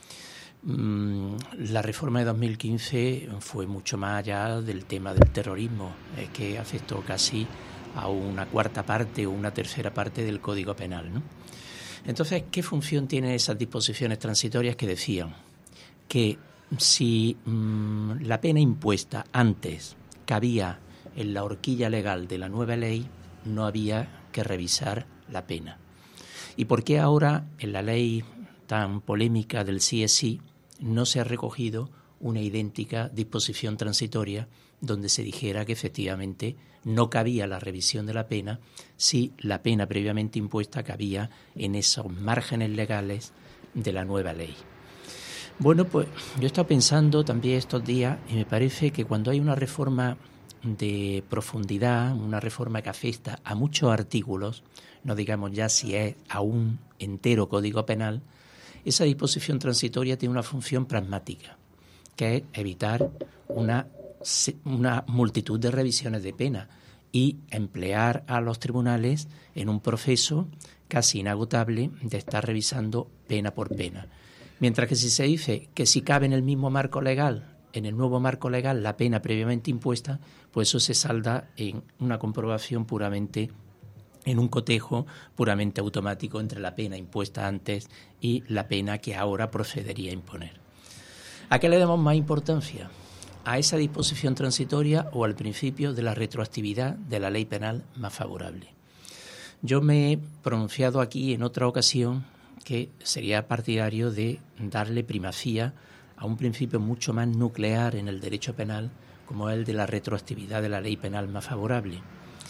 La reforma de dos mil quince fue mucho más allá del tema del terrorismo, eh, que afectó casi a una cuarta parte o una tercera parte del Código Penal, ¿no? Entonces, ¿qué función tienen esas disposiciones transitorias que decían que si mmm, la pena impuesta antes cabía en la horquilla legal de la nueva ley, no había que revisar la pena? ¿Y por qué ahora en la ley tan polémica del sí es sí no se ha recogido una idéntica disposición transitoria donde se dijera que efectivamente no cabía la revisión de la pena si la pena previamente impuesta cabía en esos márgenes legales de la nueva ley. Bueno, pues yo he estado pensando también estos días y me parece que cuando hay una reforma de profundidad, una reforma que afecta a muchos artículos, no digamos ya si es a un entero Código Penal, esa disposición transitoria tiene una función pragmática, que es evitar una, una multitud de revisiones de pena y emplear a los tribunales en un proceso casi inagotable de estar revisando pena por pena. Mientras que si se dice que si cabe en el mismo marco legal, en el nuevo marco legal, la pena previamente impuesta, pues eso se salda en una comprobación puramente, en un cotejo puramente automático entre la pena impuesta antes y la pena que ahora procedería a imponer. ¿A qué le damos más importancia? ¿A esa disposición transitoria o al principio de la retroactividad de la ley penal más favorable? Yo me he pronunciado aquí en otra ocasión que sería partidario de darle primacía a un principio mucho más nuclear en el derecho penal, como el de la retroactividad de la ley penal más favorable.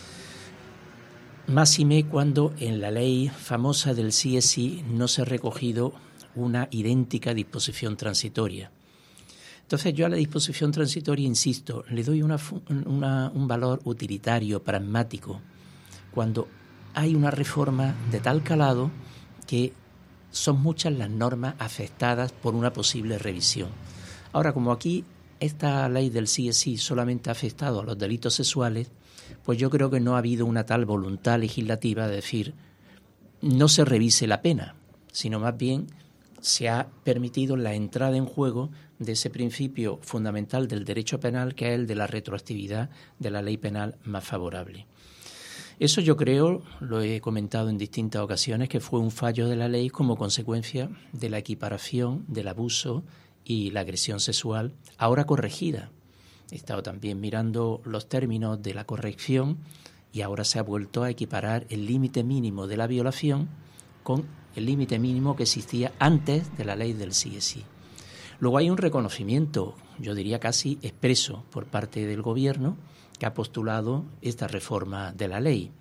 Máxime cuando en la ley famosa del sí es sí no se ha recogido una idéntica disposición transitoria. Entonces yo a la disposición transitoria, insisto, le doy una, una, un valor utilitario, pragmático, cuando hay una reforma de tal calado que son muchas las normas afectadas por una posible revisión. Ahora, como aquí esta ley del sí es sí solamente ha afectado a los delitos sexuales, pues yo creo que no ha habido una tal voluntad legislativa de decir no se revise la pena, sino más bien se ha permitido la entrada en juego de ese principio fundamental del derecho penal, que es el de la retroactividad de la ley penal más favorable. Eso yo creo, lo he comentado en distintas ocasiones, que fue un fallo de la ley como consecuencia de la equiparación del abuso y la agresión sexual, ahora corregida. He estado también mirando los términos de la corrección y ahora se ha vuelto a equiparar el límite mínimo de la violación con el límite mínimo que existía antes de la ley del sí es sí. Luego hay un reconocimiento, yo diría casi expreso, por parte del Gobierno, que ha postulado esta reforma de la ley.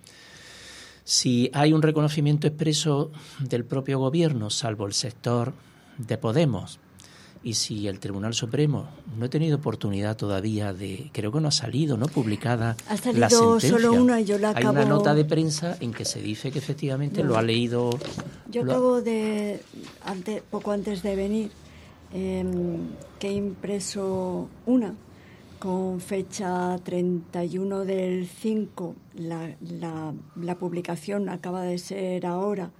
Si hay un reconocimiento expreso del propio Gobierno, salvo el sector de Podemos, y si el Tribunal Supremo, no he tenido oportunidad todavía de, creo que no ha salido, no publicada ha salido la sentencia. Solo una y yo la Hay acabo... una nota de prensa en que se dice que efectivamente no. lo ha leído. Yo lo... acabo de, antes, poco antes de venir, eh, que he impreso una con fecha treinta y uno del cinco, la, la, la publicación acaba de ser ahora,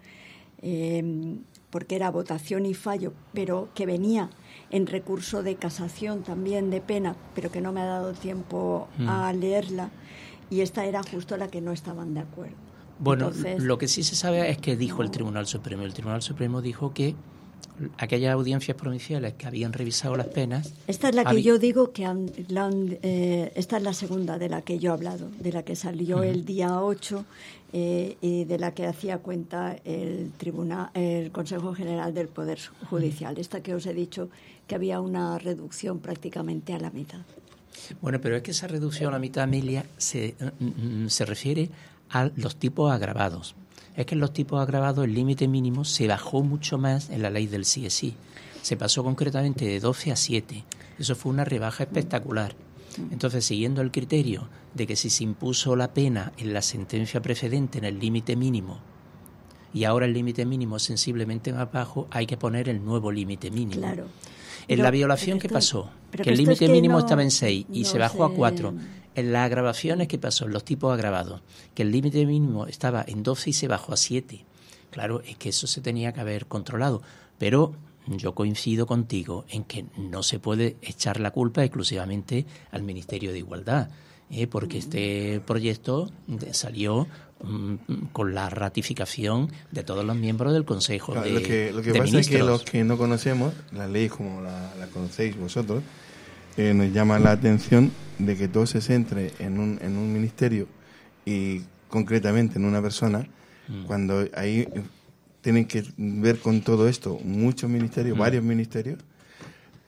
eh, porque era votación y fallo, pero que venía en recurso de casación también de pena, pero que no me ha dado tiempo mm. a leerla, y esta era justo la que no estaban de acuerdo. Bueno, Entonces, lo que sí se sabe es que dijo no. el Tribunal Supremo. El Tribunal Supremo dijo que aquellas audiencias provinciales que habían revisado las penas... Esta es la que había... yo digo que han, la han, eh, esta es la segunda de la que yo he hablado, de la que salió uh-huh. el día ocho eh, y de la que hacía cuenta el tribunal, el Consejo General del Poder Judicial. Uh-huh. Esta que os he dicho que había una reducción prácticamente a la mitad. Bueno, pero es que esa reducción a la mitad, Amelia, se, se refiere a los tipos agravados. Es que en los tipos agravados el límite mínimo se bajó mucho más en la ley del sí es sí. Se pasó concretamente de doce a siete. Eso fue una rebaja espectacular. Entonces, siguiendo el criterio de que si se impuso la pena en la sentencia precedente en el límite mínimo y ahora el límite mínimo es sensiblemente más bajo, hay que poner el nuevo límite mínimo. Claro. En pero, la violación, ¿qué esto, pasó? Que el límite es que mínimo no, estaba en seis y no se bajó sé. a cuatro. En las agravaciones, ¿qué pasó? En los tipos agravados, que el límite mínimo estaba en doce y se bajó a siete. Claro, es que eso se tenía que haber controlado. Pero yo coincido contigo en que no se puede echar la culpa exclusivamente al Ministerio de Igualdad, ¿eh? porque este proyecto salió mm, con la ratificación de todos los miembros del Consejo claro, de Lo que, lo que de pasa ministros. es que los que no conocemos la ley como la, la conocéis vosotros, eh, nos llama la atención de que todo se centre en un, en un ministerio y concretamente en una persona, mm. cuando ahí tienen que ver con todo esto muchos ministerios, mm. varios ministerios,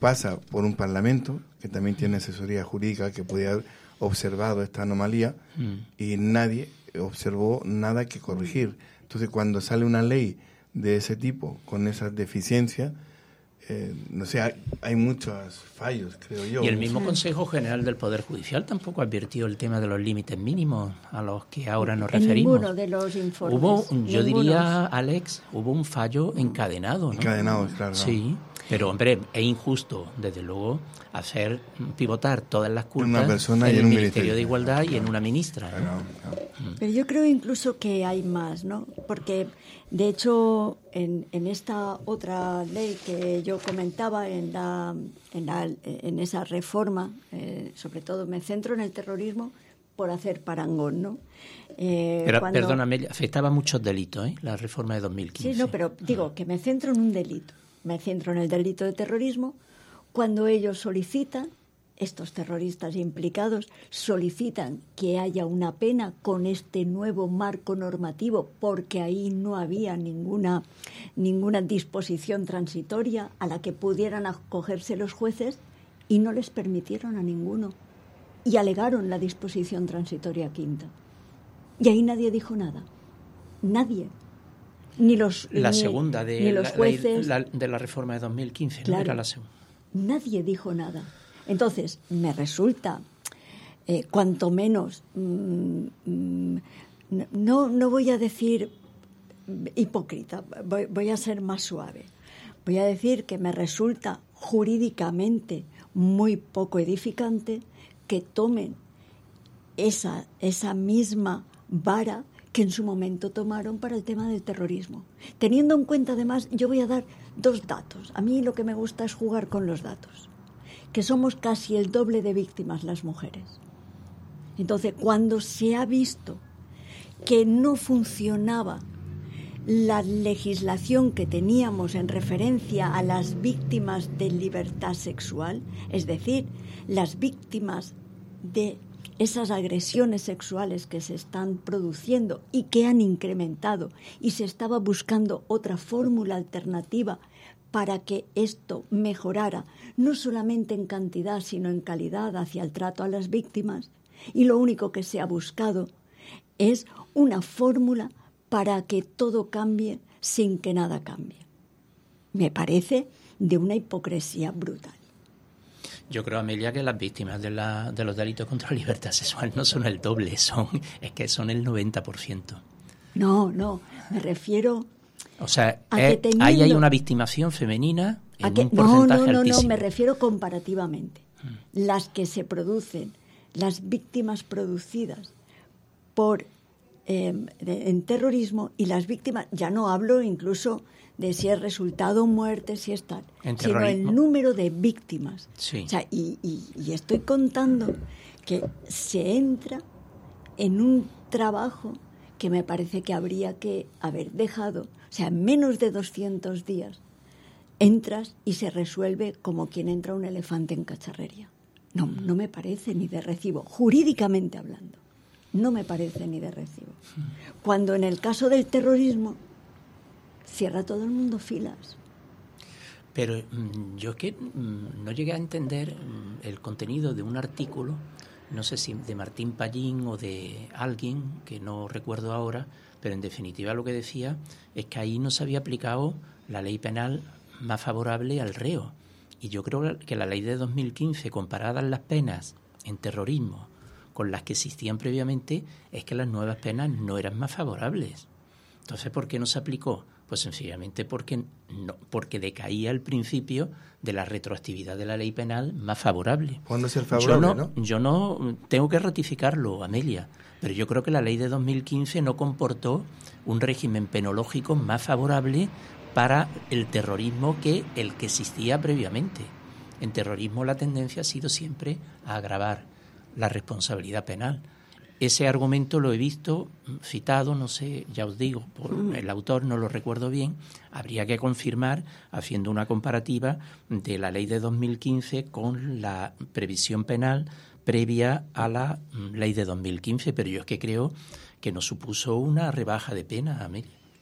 pasa por un parlamento que también tiene asesoría jurídica que podía haber observado esta anomalía mm. y nadie observó nada que corregir. Entonces, cuando sale una ley de ese tipo, con esas deficiencias, eh, no sé, hay, hay muchos fallos, creo yo. Y el mismo Consejo General del Poder Judicial tampoco advirtió el tema de los límites mínimos a los que ahora nos en referimos. Ninguno de los informes. Hubo, yo Ningunos. diría, Alex, hubo un fallo encadenado, ¿no? Encadenado, claro. Sí, pero hombre, es injusto, desde luego, hacer pivotar todas las culpas una persona en y el en un Ministerio ministerio de Igualdad y en una ministra, ¿no? Claro, claro. Pero yo creo incluso que hay más, ¿no? Porque, de hecho, en, en esta otra ley que yo comentaba, en, la, en, la, en esa reforma, eh, sobre todo me centro en el terrorismo por hacer parangón, ¿no? Eh, pero, cuando... perdóname, afectaba muchos delitos, ¿eh? La reforma de dos mil quince. Sí, no, pero digo que me centro en un delito. Me centro en el delito de terrorismo cuando ellos solicitan, estos terroristas implicados, solicitan que haya una pena con este nuevo marco normativo, porque ahí no había ninguna, ninguna disposición transitoria a la que pudieran acogerse los jueces y no les permitieron a ninguno. Y alegaron la disposición transitoria quinta. Y ahí nadie dijo nada. Nadie. Ni los, la ni, segunda de, ni los la, jueces, la, de la reforma de dos mil quince, claro, ¿no? Era la segunda. Nadie dijo nada. Entonces, me resulta, eh, cuanto menos, mmm, mmm, no, no voy a decir hipócrita, voy, voy a ser más suave. Voy a decir que me resulta jurídicamente muy poco edificante que tomen esa, esa misma vara que en su momento tomaron para el tema del terrorismo. Teniendo en cuenta, además, yo voy a dar dos datos. A mí lo que me gusta es jugar con los datos, que somos casi el doble de víctimas las mujeres. Entonces, cuando se ha visto que no funcionaba la legislación que teníamos en referencia a las víctimas de libertad sexual, es decir, las víctimas de esas agresiones sexuales que se están produciendo y que han incrementado, y se estaba buscando otra fórmula alternativa para que esto mejorara, no solamente en cantidad, sino en calidad hacia el trato a las víctimas, y lo único que se ha buscado es una fórmula para que todo cambie sin que nada cambie. Me parece de una hipocresía brutal. Yo creo, Amelia, que las víctimas de, la, de los delitos contra la libertad sexual no son el doble, son es que son el noventa por ciento. No, no, me refiero... O sea, a eh, que teniendo, ahí hay una victimación femenina en a que, un porcentaje no, no, no, altísimo. No, me refiero comparativamente. Mm. Las que se producen, las víctimas producidas por eh, de, en terrorismo y las víctimas, ya no hablo incluso de si es resultado muerte, si es tal, sino el número de víctimas. Sí. O sea, y, y, y estoy contando que se entra en un trabajo que me parece que habría que haber dejado, o sea, en menos de doscientos días, entras y se resuelve como quien entra un elefante en cacharrería. No, no me parece ni de recibo, jurídicamente hablando, no me parece ni de recibo. Cuando en el caso del terrorismo cierra todo el mundo filas. Pero mmm, yo que mmm, no llegué a entender mmm, el contenido de un artículo, no sé si de Martín Pallín o de alguien, que no recuerdo ahora, pero en definitiva lo que decía es que ahí no se había aplicado la ley penal más favorable al reo. Y yo creo que la ley de dos mil quince, comparadas las penas en terrorismo con las que existían previamente, es que las nuevas penas no eran más favorables. Entonces, ¿por qué no se aplicó? Pues sencillamente porque, no, porque decaía el principio de la retroactividad de la ley penal más favorable. ¿Cuándo es el favorable, yo no, no? Yo no tengo que ratificarlo, Amelia, pero yo creo que la ley de dos mil quince no comportó un régimen penológico más favorable para el terrorismo que el que existía previamente. En terrorismo la tendencia ha sido siempre a agravar la responsabilidad penal. Ese argumento lo he visto citado, no sé, ya os digo, por el autor, no lo recuerdo bien. Habría que confirmar, haciendo una comparativa de la ley de dos mil quince con la previsión penal previa a la ley de dos mil quince, pero yo es que creo que nos supuso una rebaja de pena, Amelia.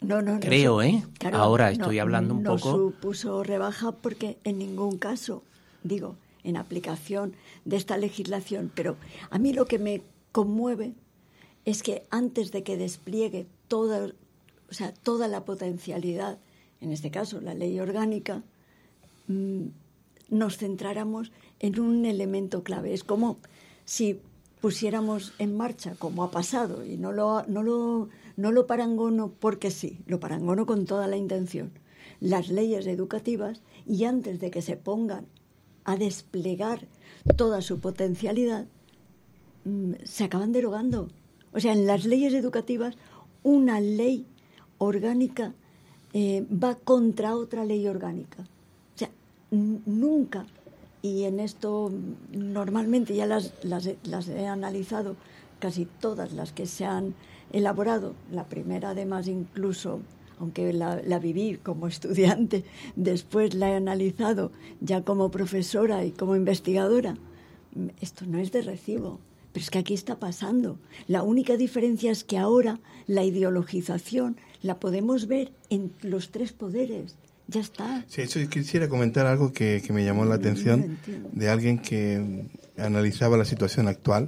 No, no, no. Creo, su- ¿eh? claro, Ahora no- estoy hablando un no poco... supuso rebaja porque en ningún caso, digo, en aplicación de esta legislación, pero a mí lo que me conmueve es que antes de que despliegue toda, o sea, toda la potencialidad, en este caso la ley orgánica, mmm, nos centráramos en un elemento clave. Es como si pusiéramos en marcha, como ha pasado, y no lo, no lo, no lo parangono porque sí, lo parangono con toda la intención, las leyes educativas, y antes de que se pongan a desplegar toda su potencialidad, mmm, se acaban derogando. O sea, en las leyes educativas, una ley orgánica eh, va contra otra ley orgánica. O sea, n- nunca, y en esto normalmente ya las, las, las he analizado, casi todas las que se han elaborado, la primera además incluso, aunque la, la viví como estudiante, después la he analizado ya como profesora y como investigadora, esto no es de recibo. Pero es que aquí está pasando. La única diferencia es que ahora la ideologización la podemos ver en los tres poderes. Ya está. Sí, eso quisiera comentar algo que, que me llamó la atención de alguien que analizaba la situación actual.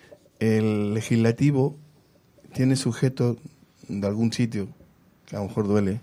El legislativo tiene sujeto de algún sitio, que a lo mejor duele,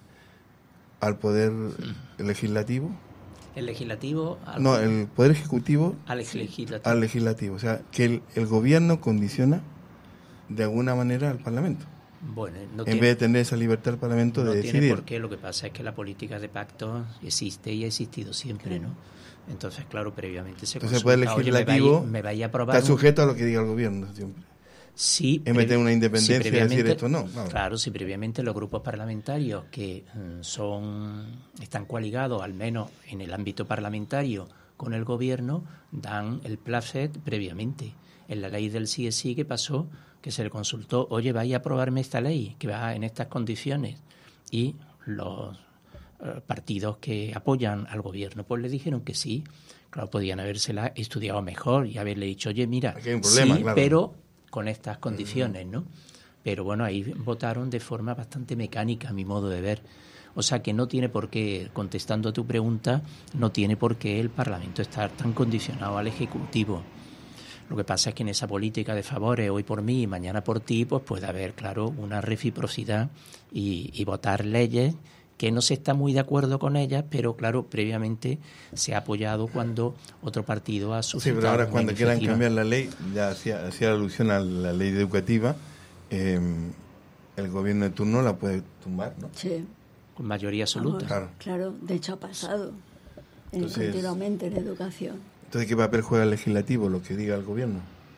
al poder legislativo. El legislativo... Al No, el poder ejecutivo al legislativo. al legislativo. O sea, que el, el gobierno condiciona de alguna manera al Parlamento. Bueno, no en tiene, vez de tener esa libertad al Parlamento no de tiene decidir. por qué. Lo que pasa es que la política de pacto existe y ha existido siempre, ¿no? Entonces, claro, previamente se Entonces, el poder consulta, oye, legislativo me vais, me vais a aprobar está un- sujeto a lo que diga el gobierno siempre. Sí, en vez de tener una si independencia y decir previamente- esto no. Claro. Claro, si previamente los grupos parlamentarios que mm, son están coaligados, al menos en el ámbito parlamentario, con el gobierno, dan el placet previamente. En la ley del sí es sí, ¿qué pasó? Que se le consultó, oye, vais a aprobarme esta ley, que va en estas condiciones. Y los eh, partidos que apoyan al gobierno, pues le dijeron que sí. Claro, podían habérsela estudiado mejor y haberle dicho, oye, mira, Aquí hay un problema, sí, claro. pero con estas condiciones, ¿no? Pero bueno, ahí votaron de forma bastante mecánica, a mi modo de ver. O sea que no tiene por qué, contestando a tu pregunta, no tiene por qué el Parlamento estar tan condicionado al Ejecutivo. Lo que pasa es que en esa política de favores, hoy por mí y mañana por ti, pues puede haber, claro, una reciprocidad y, y votar leyes que no se está muy de acuerdo con ellas, pero claro, previamente se ha apoyado cuando otro partido ha Sí, suscitado pero ahora una cuando quieran iniciativa. cambiar la ley, ya hacía, hacía alusión a la ley educativa, eh, el gobierno de turno la puede tumbar, ¿no? Sí. Con mayoría absoluta. Claro. Claro, de hecho ha pasado eh, Entonces- continuamente en educación. Entonces, ¿qué papel juega el legislativo? Lo que diga el gobierno.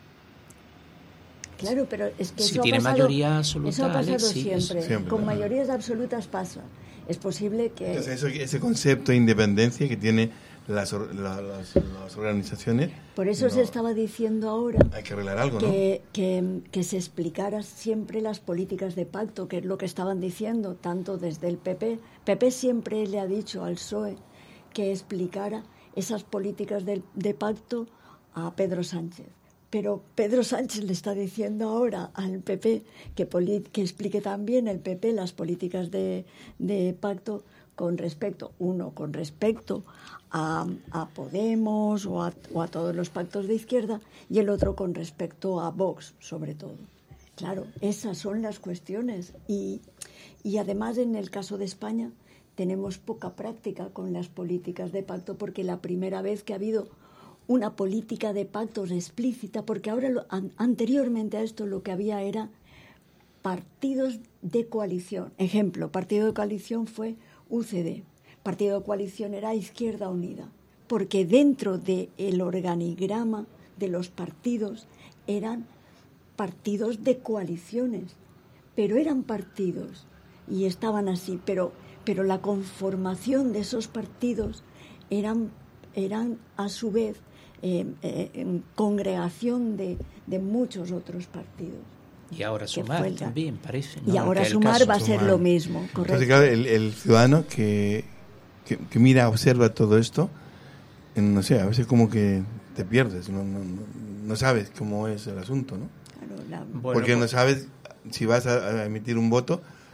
Claro, pero es que Si eso tiene ha pasado, mayoría absoluta, eso ha pasado Alex, sí, siempre. siempre, Con claro. mayorías absolutas pasa. Es posible que... Entonces, eso- ese concepto de independencia que tiene las, or- la- las, las organizaciones, Por eso no, se estaba diciendo ahora hay que arreglar algo, ¿no? que, que, que se explicara siempre las políticas de pacto, que es lo que estaban diciendo, tanto desde el P P. P P siempre le ha dicho al P S O E que explicara esas políticas de, de pacto a Pedro Sánchez. Pero Pedro Sánchez le está diciendo ahora al P P que, poli- que explique también el P P las políticas de, de pacto con respecto, uno, con respecto a, a Podemos o a, o a todos los pactos de izquierda, y el otro con respecto a Vox, sobre todo. Claro, esas son las cuestiones. Y, y además, en el caso de España, tenemos poca práctica con las políticas de pacto, porque la primera vez que ha habido una política de pactos explícita, porque ahora lo- an- anteriormente a esto lo que había era partidos de coalición. Ejemplo, partido de coalición fue U C D, partido de coalición era Izquierda Unida, porque dentro del organigrama de los partidos eran partidos de coaliciones, pero eran partidos y estaban así, pero, pero la conformación de esos partidos eran, eran a su vez eh, eh, en congregación de, de muchos otros partidos. Y ahora que Sumar fue el- también, parece. Y ¿no? ahora Que el Sumar caso- va a ser Sumar. lo mismo, correcto. Entonces, claro, el, el ciudadano que, que, que mira, observa todo esto, eh, no sé, a veces como que te pierdes, no, no, no, no sabes cómo es el asunto, ¿no? Claro, la- Bueno, Porque no pues- sabes si vas a, a emitir un voto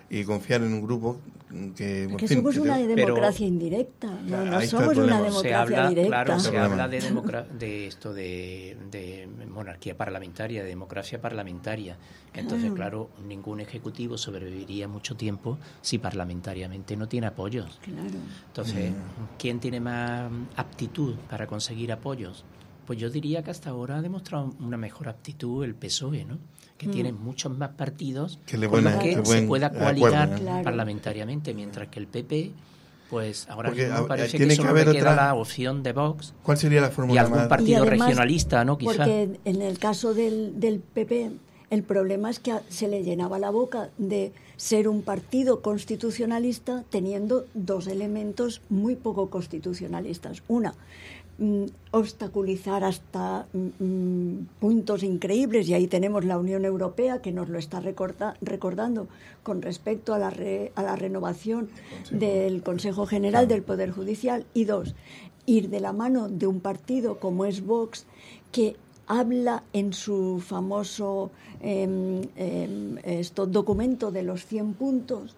y confiar en un grupo que... Que en fin, somos que una te- democracia indirecta, no, no Ahí está somos el una problema. democracia se habla, directa. Claro, se Problema. habla de, democra- de esto de, de monarquía parlamentaria, de democracia parlamentaria. Entonces, Claro. claro, ningún ejecutivo sobreviviría mucho tiempo si parlamentariamente no tiene apoyos. Claro. Entonces, ¿quién tiene más aptitud para conseguir apoyos? Pues yo diría que hasta ahora ha demostrado una mejor aptitud el P S O E, ¿no? Que Mm. tiene muchos más partidos Que le con los ponen- que que se ponen pueda de coaligar acuerdo, ¿eh? Claro. parlamentariamente, mientras que el P P, pues ahora Porque, mismo a- parece tiene que que solo haber le queda otra- la opción de Vox ¿Cuál sería la y fórmula algún más? partido Y además, regionalista, ¿no? Quizá. Porque en el caso del, del P P, el problema es que a- se le llenaba la boca de ser un partido constitucionalista teniendo dos elementos muy poco constitucionalistas. Una, mm, obstaculizar hasta mm, mm, puntos increíbles, y ahí tenemos la Unión Europea que nos lo está recorda- recordando con respecto a la, re- a la renovación del Consejo General del Poder Judicial. Y dos, ir de la mano de un partido como es Vox, que habla en su famoso eh, eh, esto, documento de los cien puntos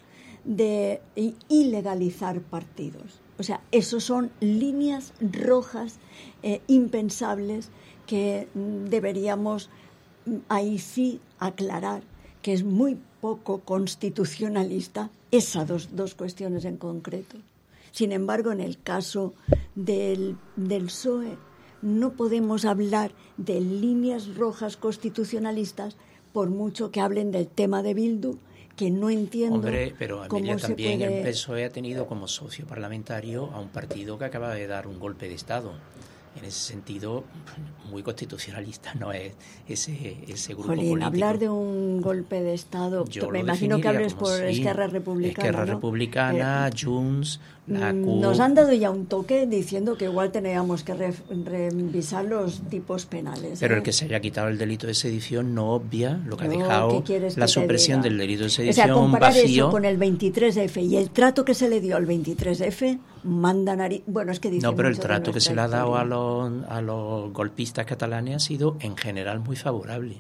de i- ilegalizar partidos. O sea, esos son líneas rojas eh, impensables que mm, deberíamos mm, ahí sí aclarar que es muy poco constitucionalista esas dos, dos cuestiones en concreto. Sin embargo, en el caso del, del P S O E, no podemos hablar de líneas rojas constitucionalistas por mucho que hablen del tema de Bildu, que no entiendo Hombre, pero Amelia, cómo se también puede... el P S O E ha tenido como socio parlamentario a un partido que acaba de dar un golpe de Estado. En ese sentido, muy constitucionalista no es ese, ese grupo Jolín, político. hablar de un golpe de Estado, Yo me lo imagino que definiría hables como por sí. Esquerra Republicana, Esquerra ¿no? Republicana, Junts, la Mm, C U. Nos han dado ya un toque diciendo que igual teníamos que re- revisar los tipos penales. Pero ¿eh? el que se haya quitado el delito de sedición no obvia lo que ha No, dejado ¿qué quieres la que te supresión diga? del delito de O sea, sedición comparar vacío. eso con el veintitrés F y el trato que se le dio al veintitrés F, manda nariz... Bueno, es que dice No, pero el mucho de trato que se le nuestra ha dado a historia. los, a los golpistas catalanes ha sido en general muy favorable.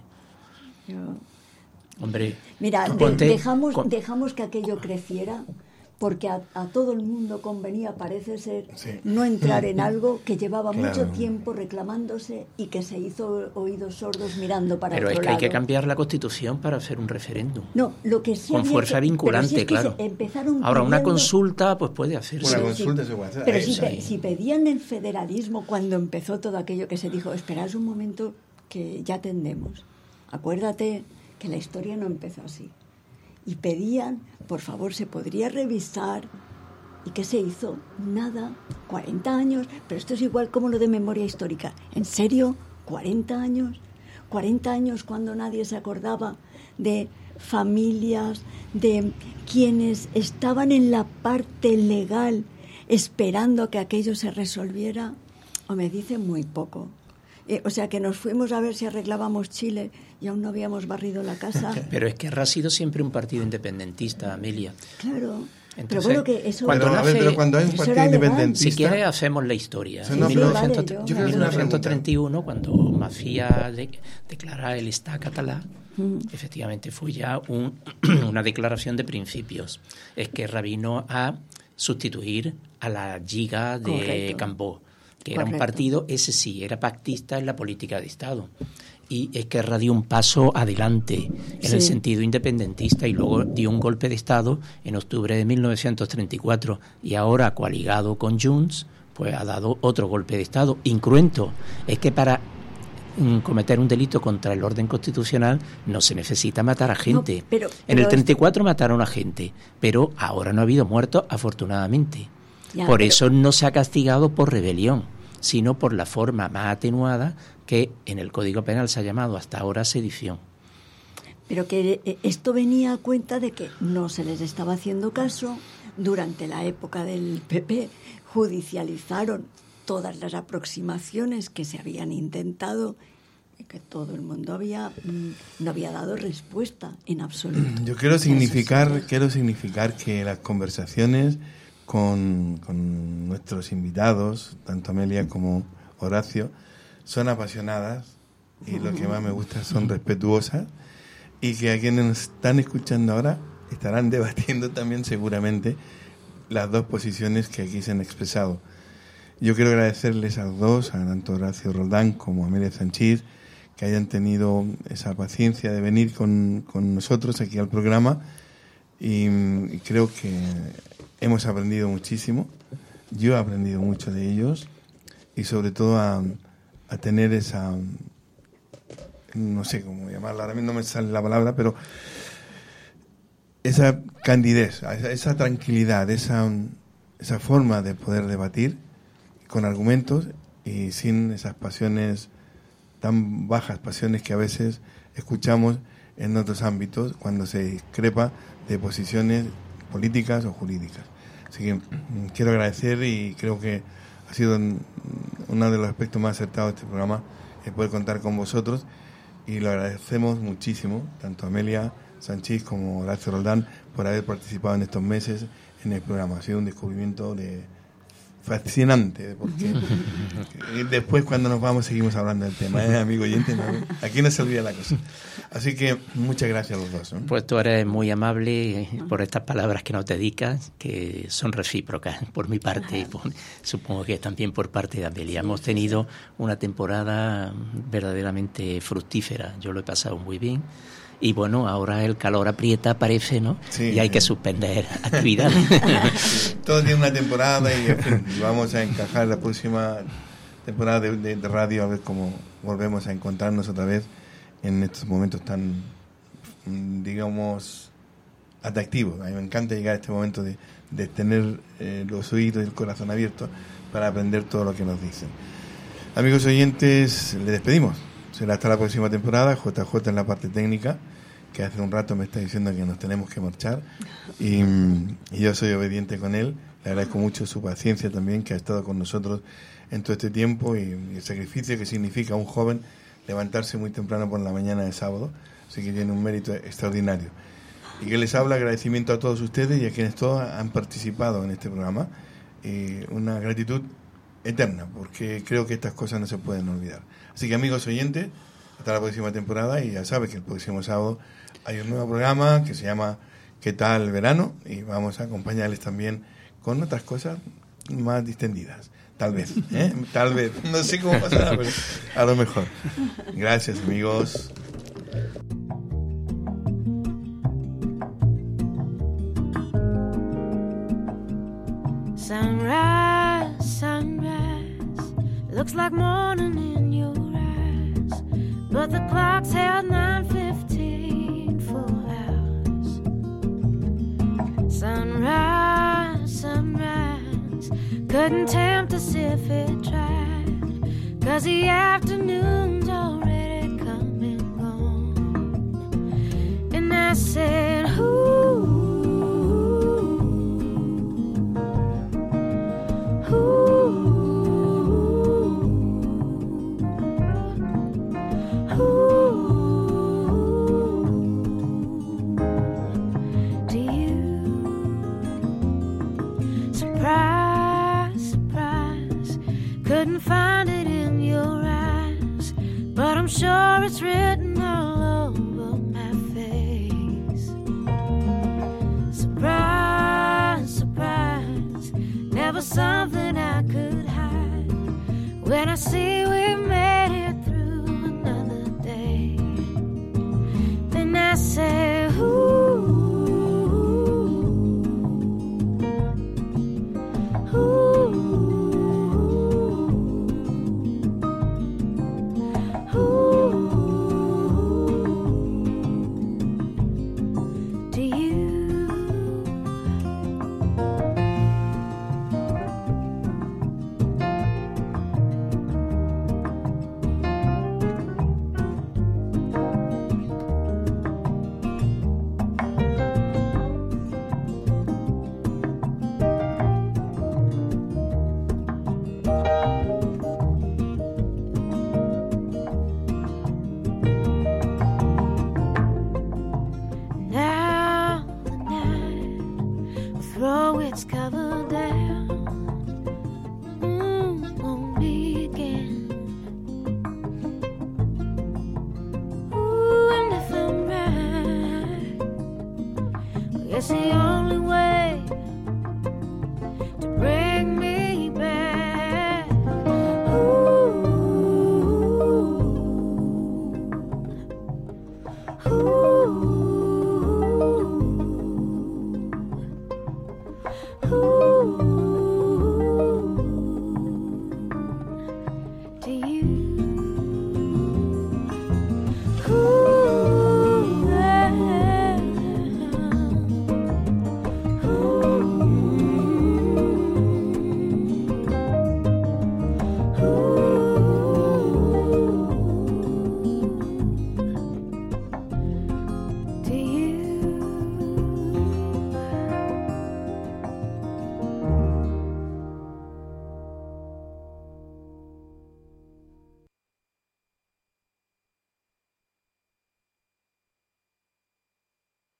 Yo- Hombre, Mira, tú de- ponte dejamos, con- dejamos que aquello creciera, porque a, a todo el mundo convenía, parece ser, Sí. no entrar en algo que llevaba Claro. mucho tiempo reclamándose y que se hizo oídos sordos mirando para pero es otro que hay que lado. cambiar la Constitución para hacer un referéndum. No, lo que sí Con había fuerza que- pero vinculante, si es que claro. se empezaron Ahora, una pidiendo- consulta pues puede hacerse. Una consulta se puede hacer. Pero Ahí, si, Eso pe- ahí. si pedían el federalismo cuando empezó todo aquello que se dijo, esperad un momento que ya tendemos. Acuérdate que la historia no empezó así. Y pedían, por favor, se podría revisar. ¿Y qué se hizo? Nada. cuarenta años. Pero esto es igual como lo de memoria histórica. ¿En serio? ¿cuarenta años? cuarenta años cuando nadie se acordaba de familias, de quienes estaban en la parte legal esperando a que aquello se resolviera. O me dice muy poco. Eh, o sea que nos fuimos a ver si arreglábamos Chile y aún no habíamos barrido la casa. Pero es que ha sido siempre un partido independentista, Amelia. Claro. Entonces, pero bueno, que eso... cuando Pero, a ver, nace- pero cuando hay un eso partido era legal. independentista... Si quieres, hacemos la historia. Sí, En no, Sí, pero- vale, mil novecientos yo- yo creo que mil es una novecientos treinta y uno, cuando Mafia de, declara el Estado catalán, Mm. efectivamente fue ya un, una declaración de principios. Es que vino a sustituir a la Lliga de Correcto. Cambó, que era un Correcto. partido, ese sí, era pactista en la política de Estado. Y Esquerra dio un paso adelante en Sí. el sentido independentista y luego dio un golpe de Estado en octubre de mil novecientos treinta y cuatro y ahora, coaligado con Junts, pues ha dado otro golpe de Estado incruento. Es que para mm, cometer un delito contra el orden constitucional no se necesita matar a gente. No, pero- en pero el treinta y cuatro mataron a gente, pero ahora no ha habido muertos, afortunadamente. Ya, por pero- eso no se ha castigado por rebelión, sino por la forma más atenuada que en el Código Penal se ha llamado hasta ahora sedición. Pero que eh, esto venía a cuenta de que no se les estaba haciendo caso. Durante la época del P P judicializaron todas las aproximaciones que se habían intentado y que todo el mundo había mm, no había dado respuesta en absoluto. Yo quiero Eso sí. significar, quiero significar que las conversaciones con, con nuestros invitados, tanto Amelia como Horacio, son apasionadas y lo que más me gusta son respetuosas y que a quienes nos están escuchando ahora estarán debatiendo también seguramente las dos posiciones que aquí se han expresado. Yo quiero agradecerles a los dos, a tanto Horacio Roldán como a Amelia Sanchís, que hayan tenido esa paciencia de venir con, con nosotros aquí al programa, y, y creo que hemos aprendido muchísimo. Yo he aprendido mucho de ellos, y sobre todo a, a tener esa, no sé cómo llamarla, ahora mismo no me sale la palabra, pero esa candidez, esa, esa tranquilidad, esa, esa forma de poder debatir con argumentos y sin esas pasiones tan bajas, pasiones que a veces escuchamos en otros ámbitos cuando se discrepa de posiciones políticas o jurídicas. Así que quiero agradecer, y creo que ha sido uno de los aspectos más acertados de este programa, el poder contar con vosotros, y lo agradecemos muchísimo, tanto a Amelia Sanchís como Horacio Roldán, por haber participado en estos meses en el programa. Ha sido un descubrimiento de fascinante, porque después cuando nos vamos seguimos hablando del tema, ¿eh, amigo oyente? ¿No? Aquí no se olvida la cosa. Así que muchas gracias a los dos, ¿eh? Pues tú eres muy amable por estas palabras que nos dedicas, que son recíprocas por mi parte y por, supongo que también por parte de Amelia. Hemos tenido una temporada verdaderamente fructífera, yo lo he pasado muy bien. Y bueno, ahora el calor aprieta, parece, ¿no? Sí, y hay que suspender actividades. Sí, todo tiene una temporada, y en fin, vamos a encajar la próxima temporada de, de, de radio, a ver cómo volvemos a encontrarnos otra vez en estos momentos tan, digamos, atractivos. A mí me encanta llegar a este momento de, de tener eh, los oídos y el corazón abiertos para aprender todo lo que nos dicen. Amigos oyentes, les despedimos. Será hasta la próxima temporada. J J en la parte técnica, que hace un rato me está diciendo que nos tenemos que marchar, y, y yo soy obediente con él. Le agradezco mucho su paciencia también, que ha estado con nosotros en todo este tiempo, y, y el sacrificio que significa a un joven levantarse muy temprano por la mañana de sábado. Así que tiene un mérito extraordinario. Y que les habla, agradecimiento a todos ustedes y a quienes todos han participado en este programa, y una gratitud eterna, porque creo que estas cosas no se pueden olvidar. Así que, amigos oyentes, hasta la próxima temporada, y ya sabes que el próximo sábado hay un nuevo programa que se llama ¿Qué tal verano? Y vamos a acompañarles también con otras cosas más distendidas. Tal vez, ¿eh? Tal vez. No sé cómo pasará, pero a lo mejor. Gracias, amigos. Sunrise, sunrise, looks like morning in your eyes, but the clock's held nine fifteen for hours. Sunrise, sunrise, couldn't tempt us if it tried, 'cause the afternoon's already come and gone. And I said, ooh, couldn't find it in your eyes, but I'm sure it's written all over my face. presión.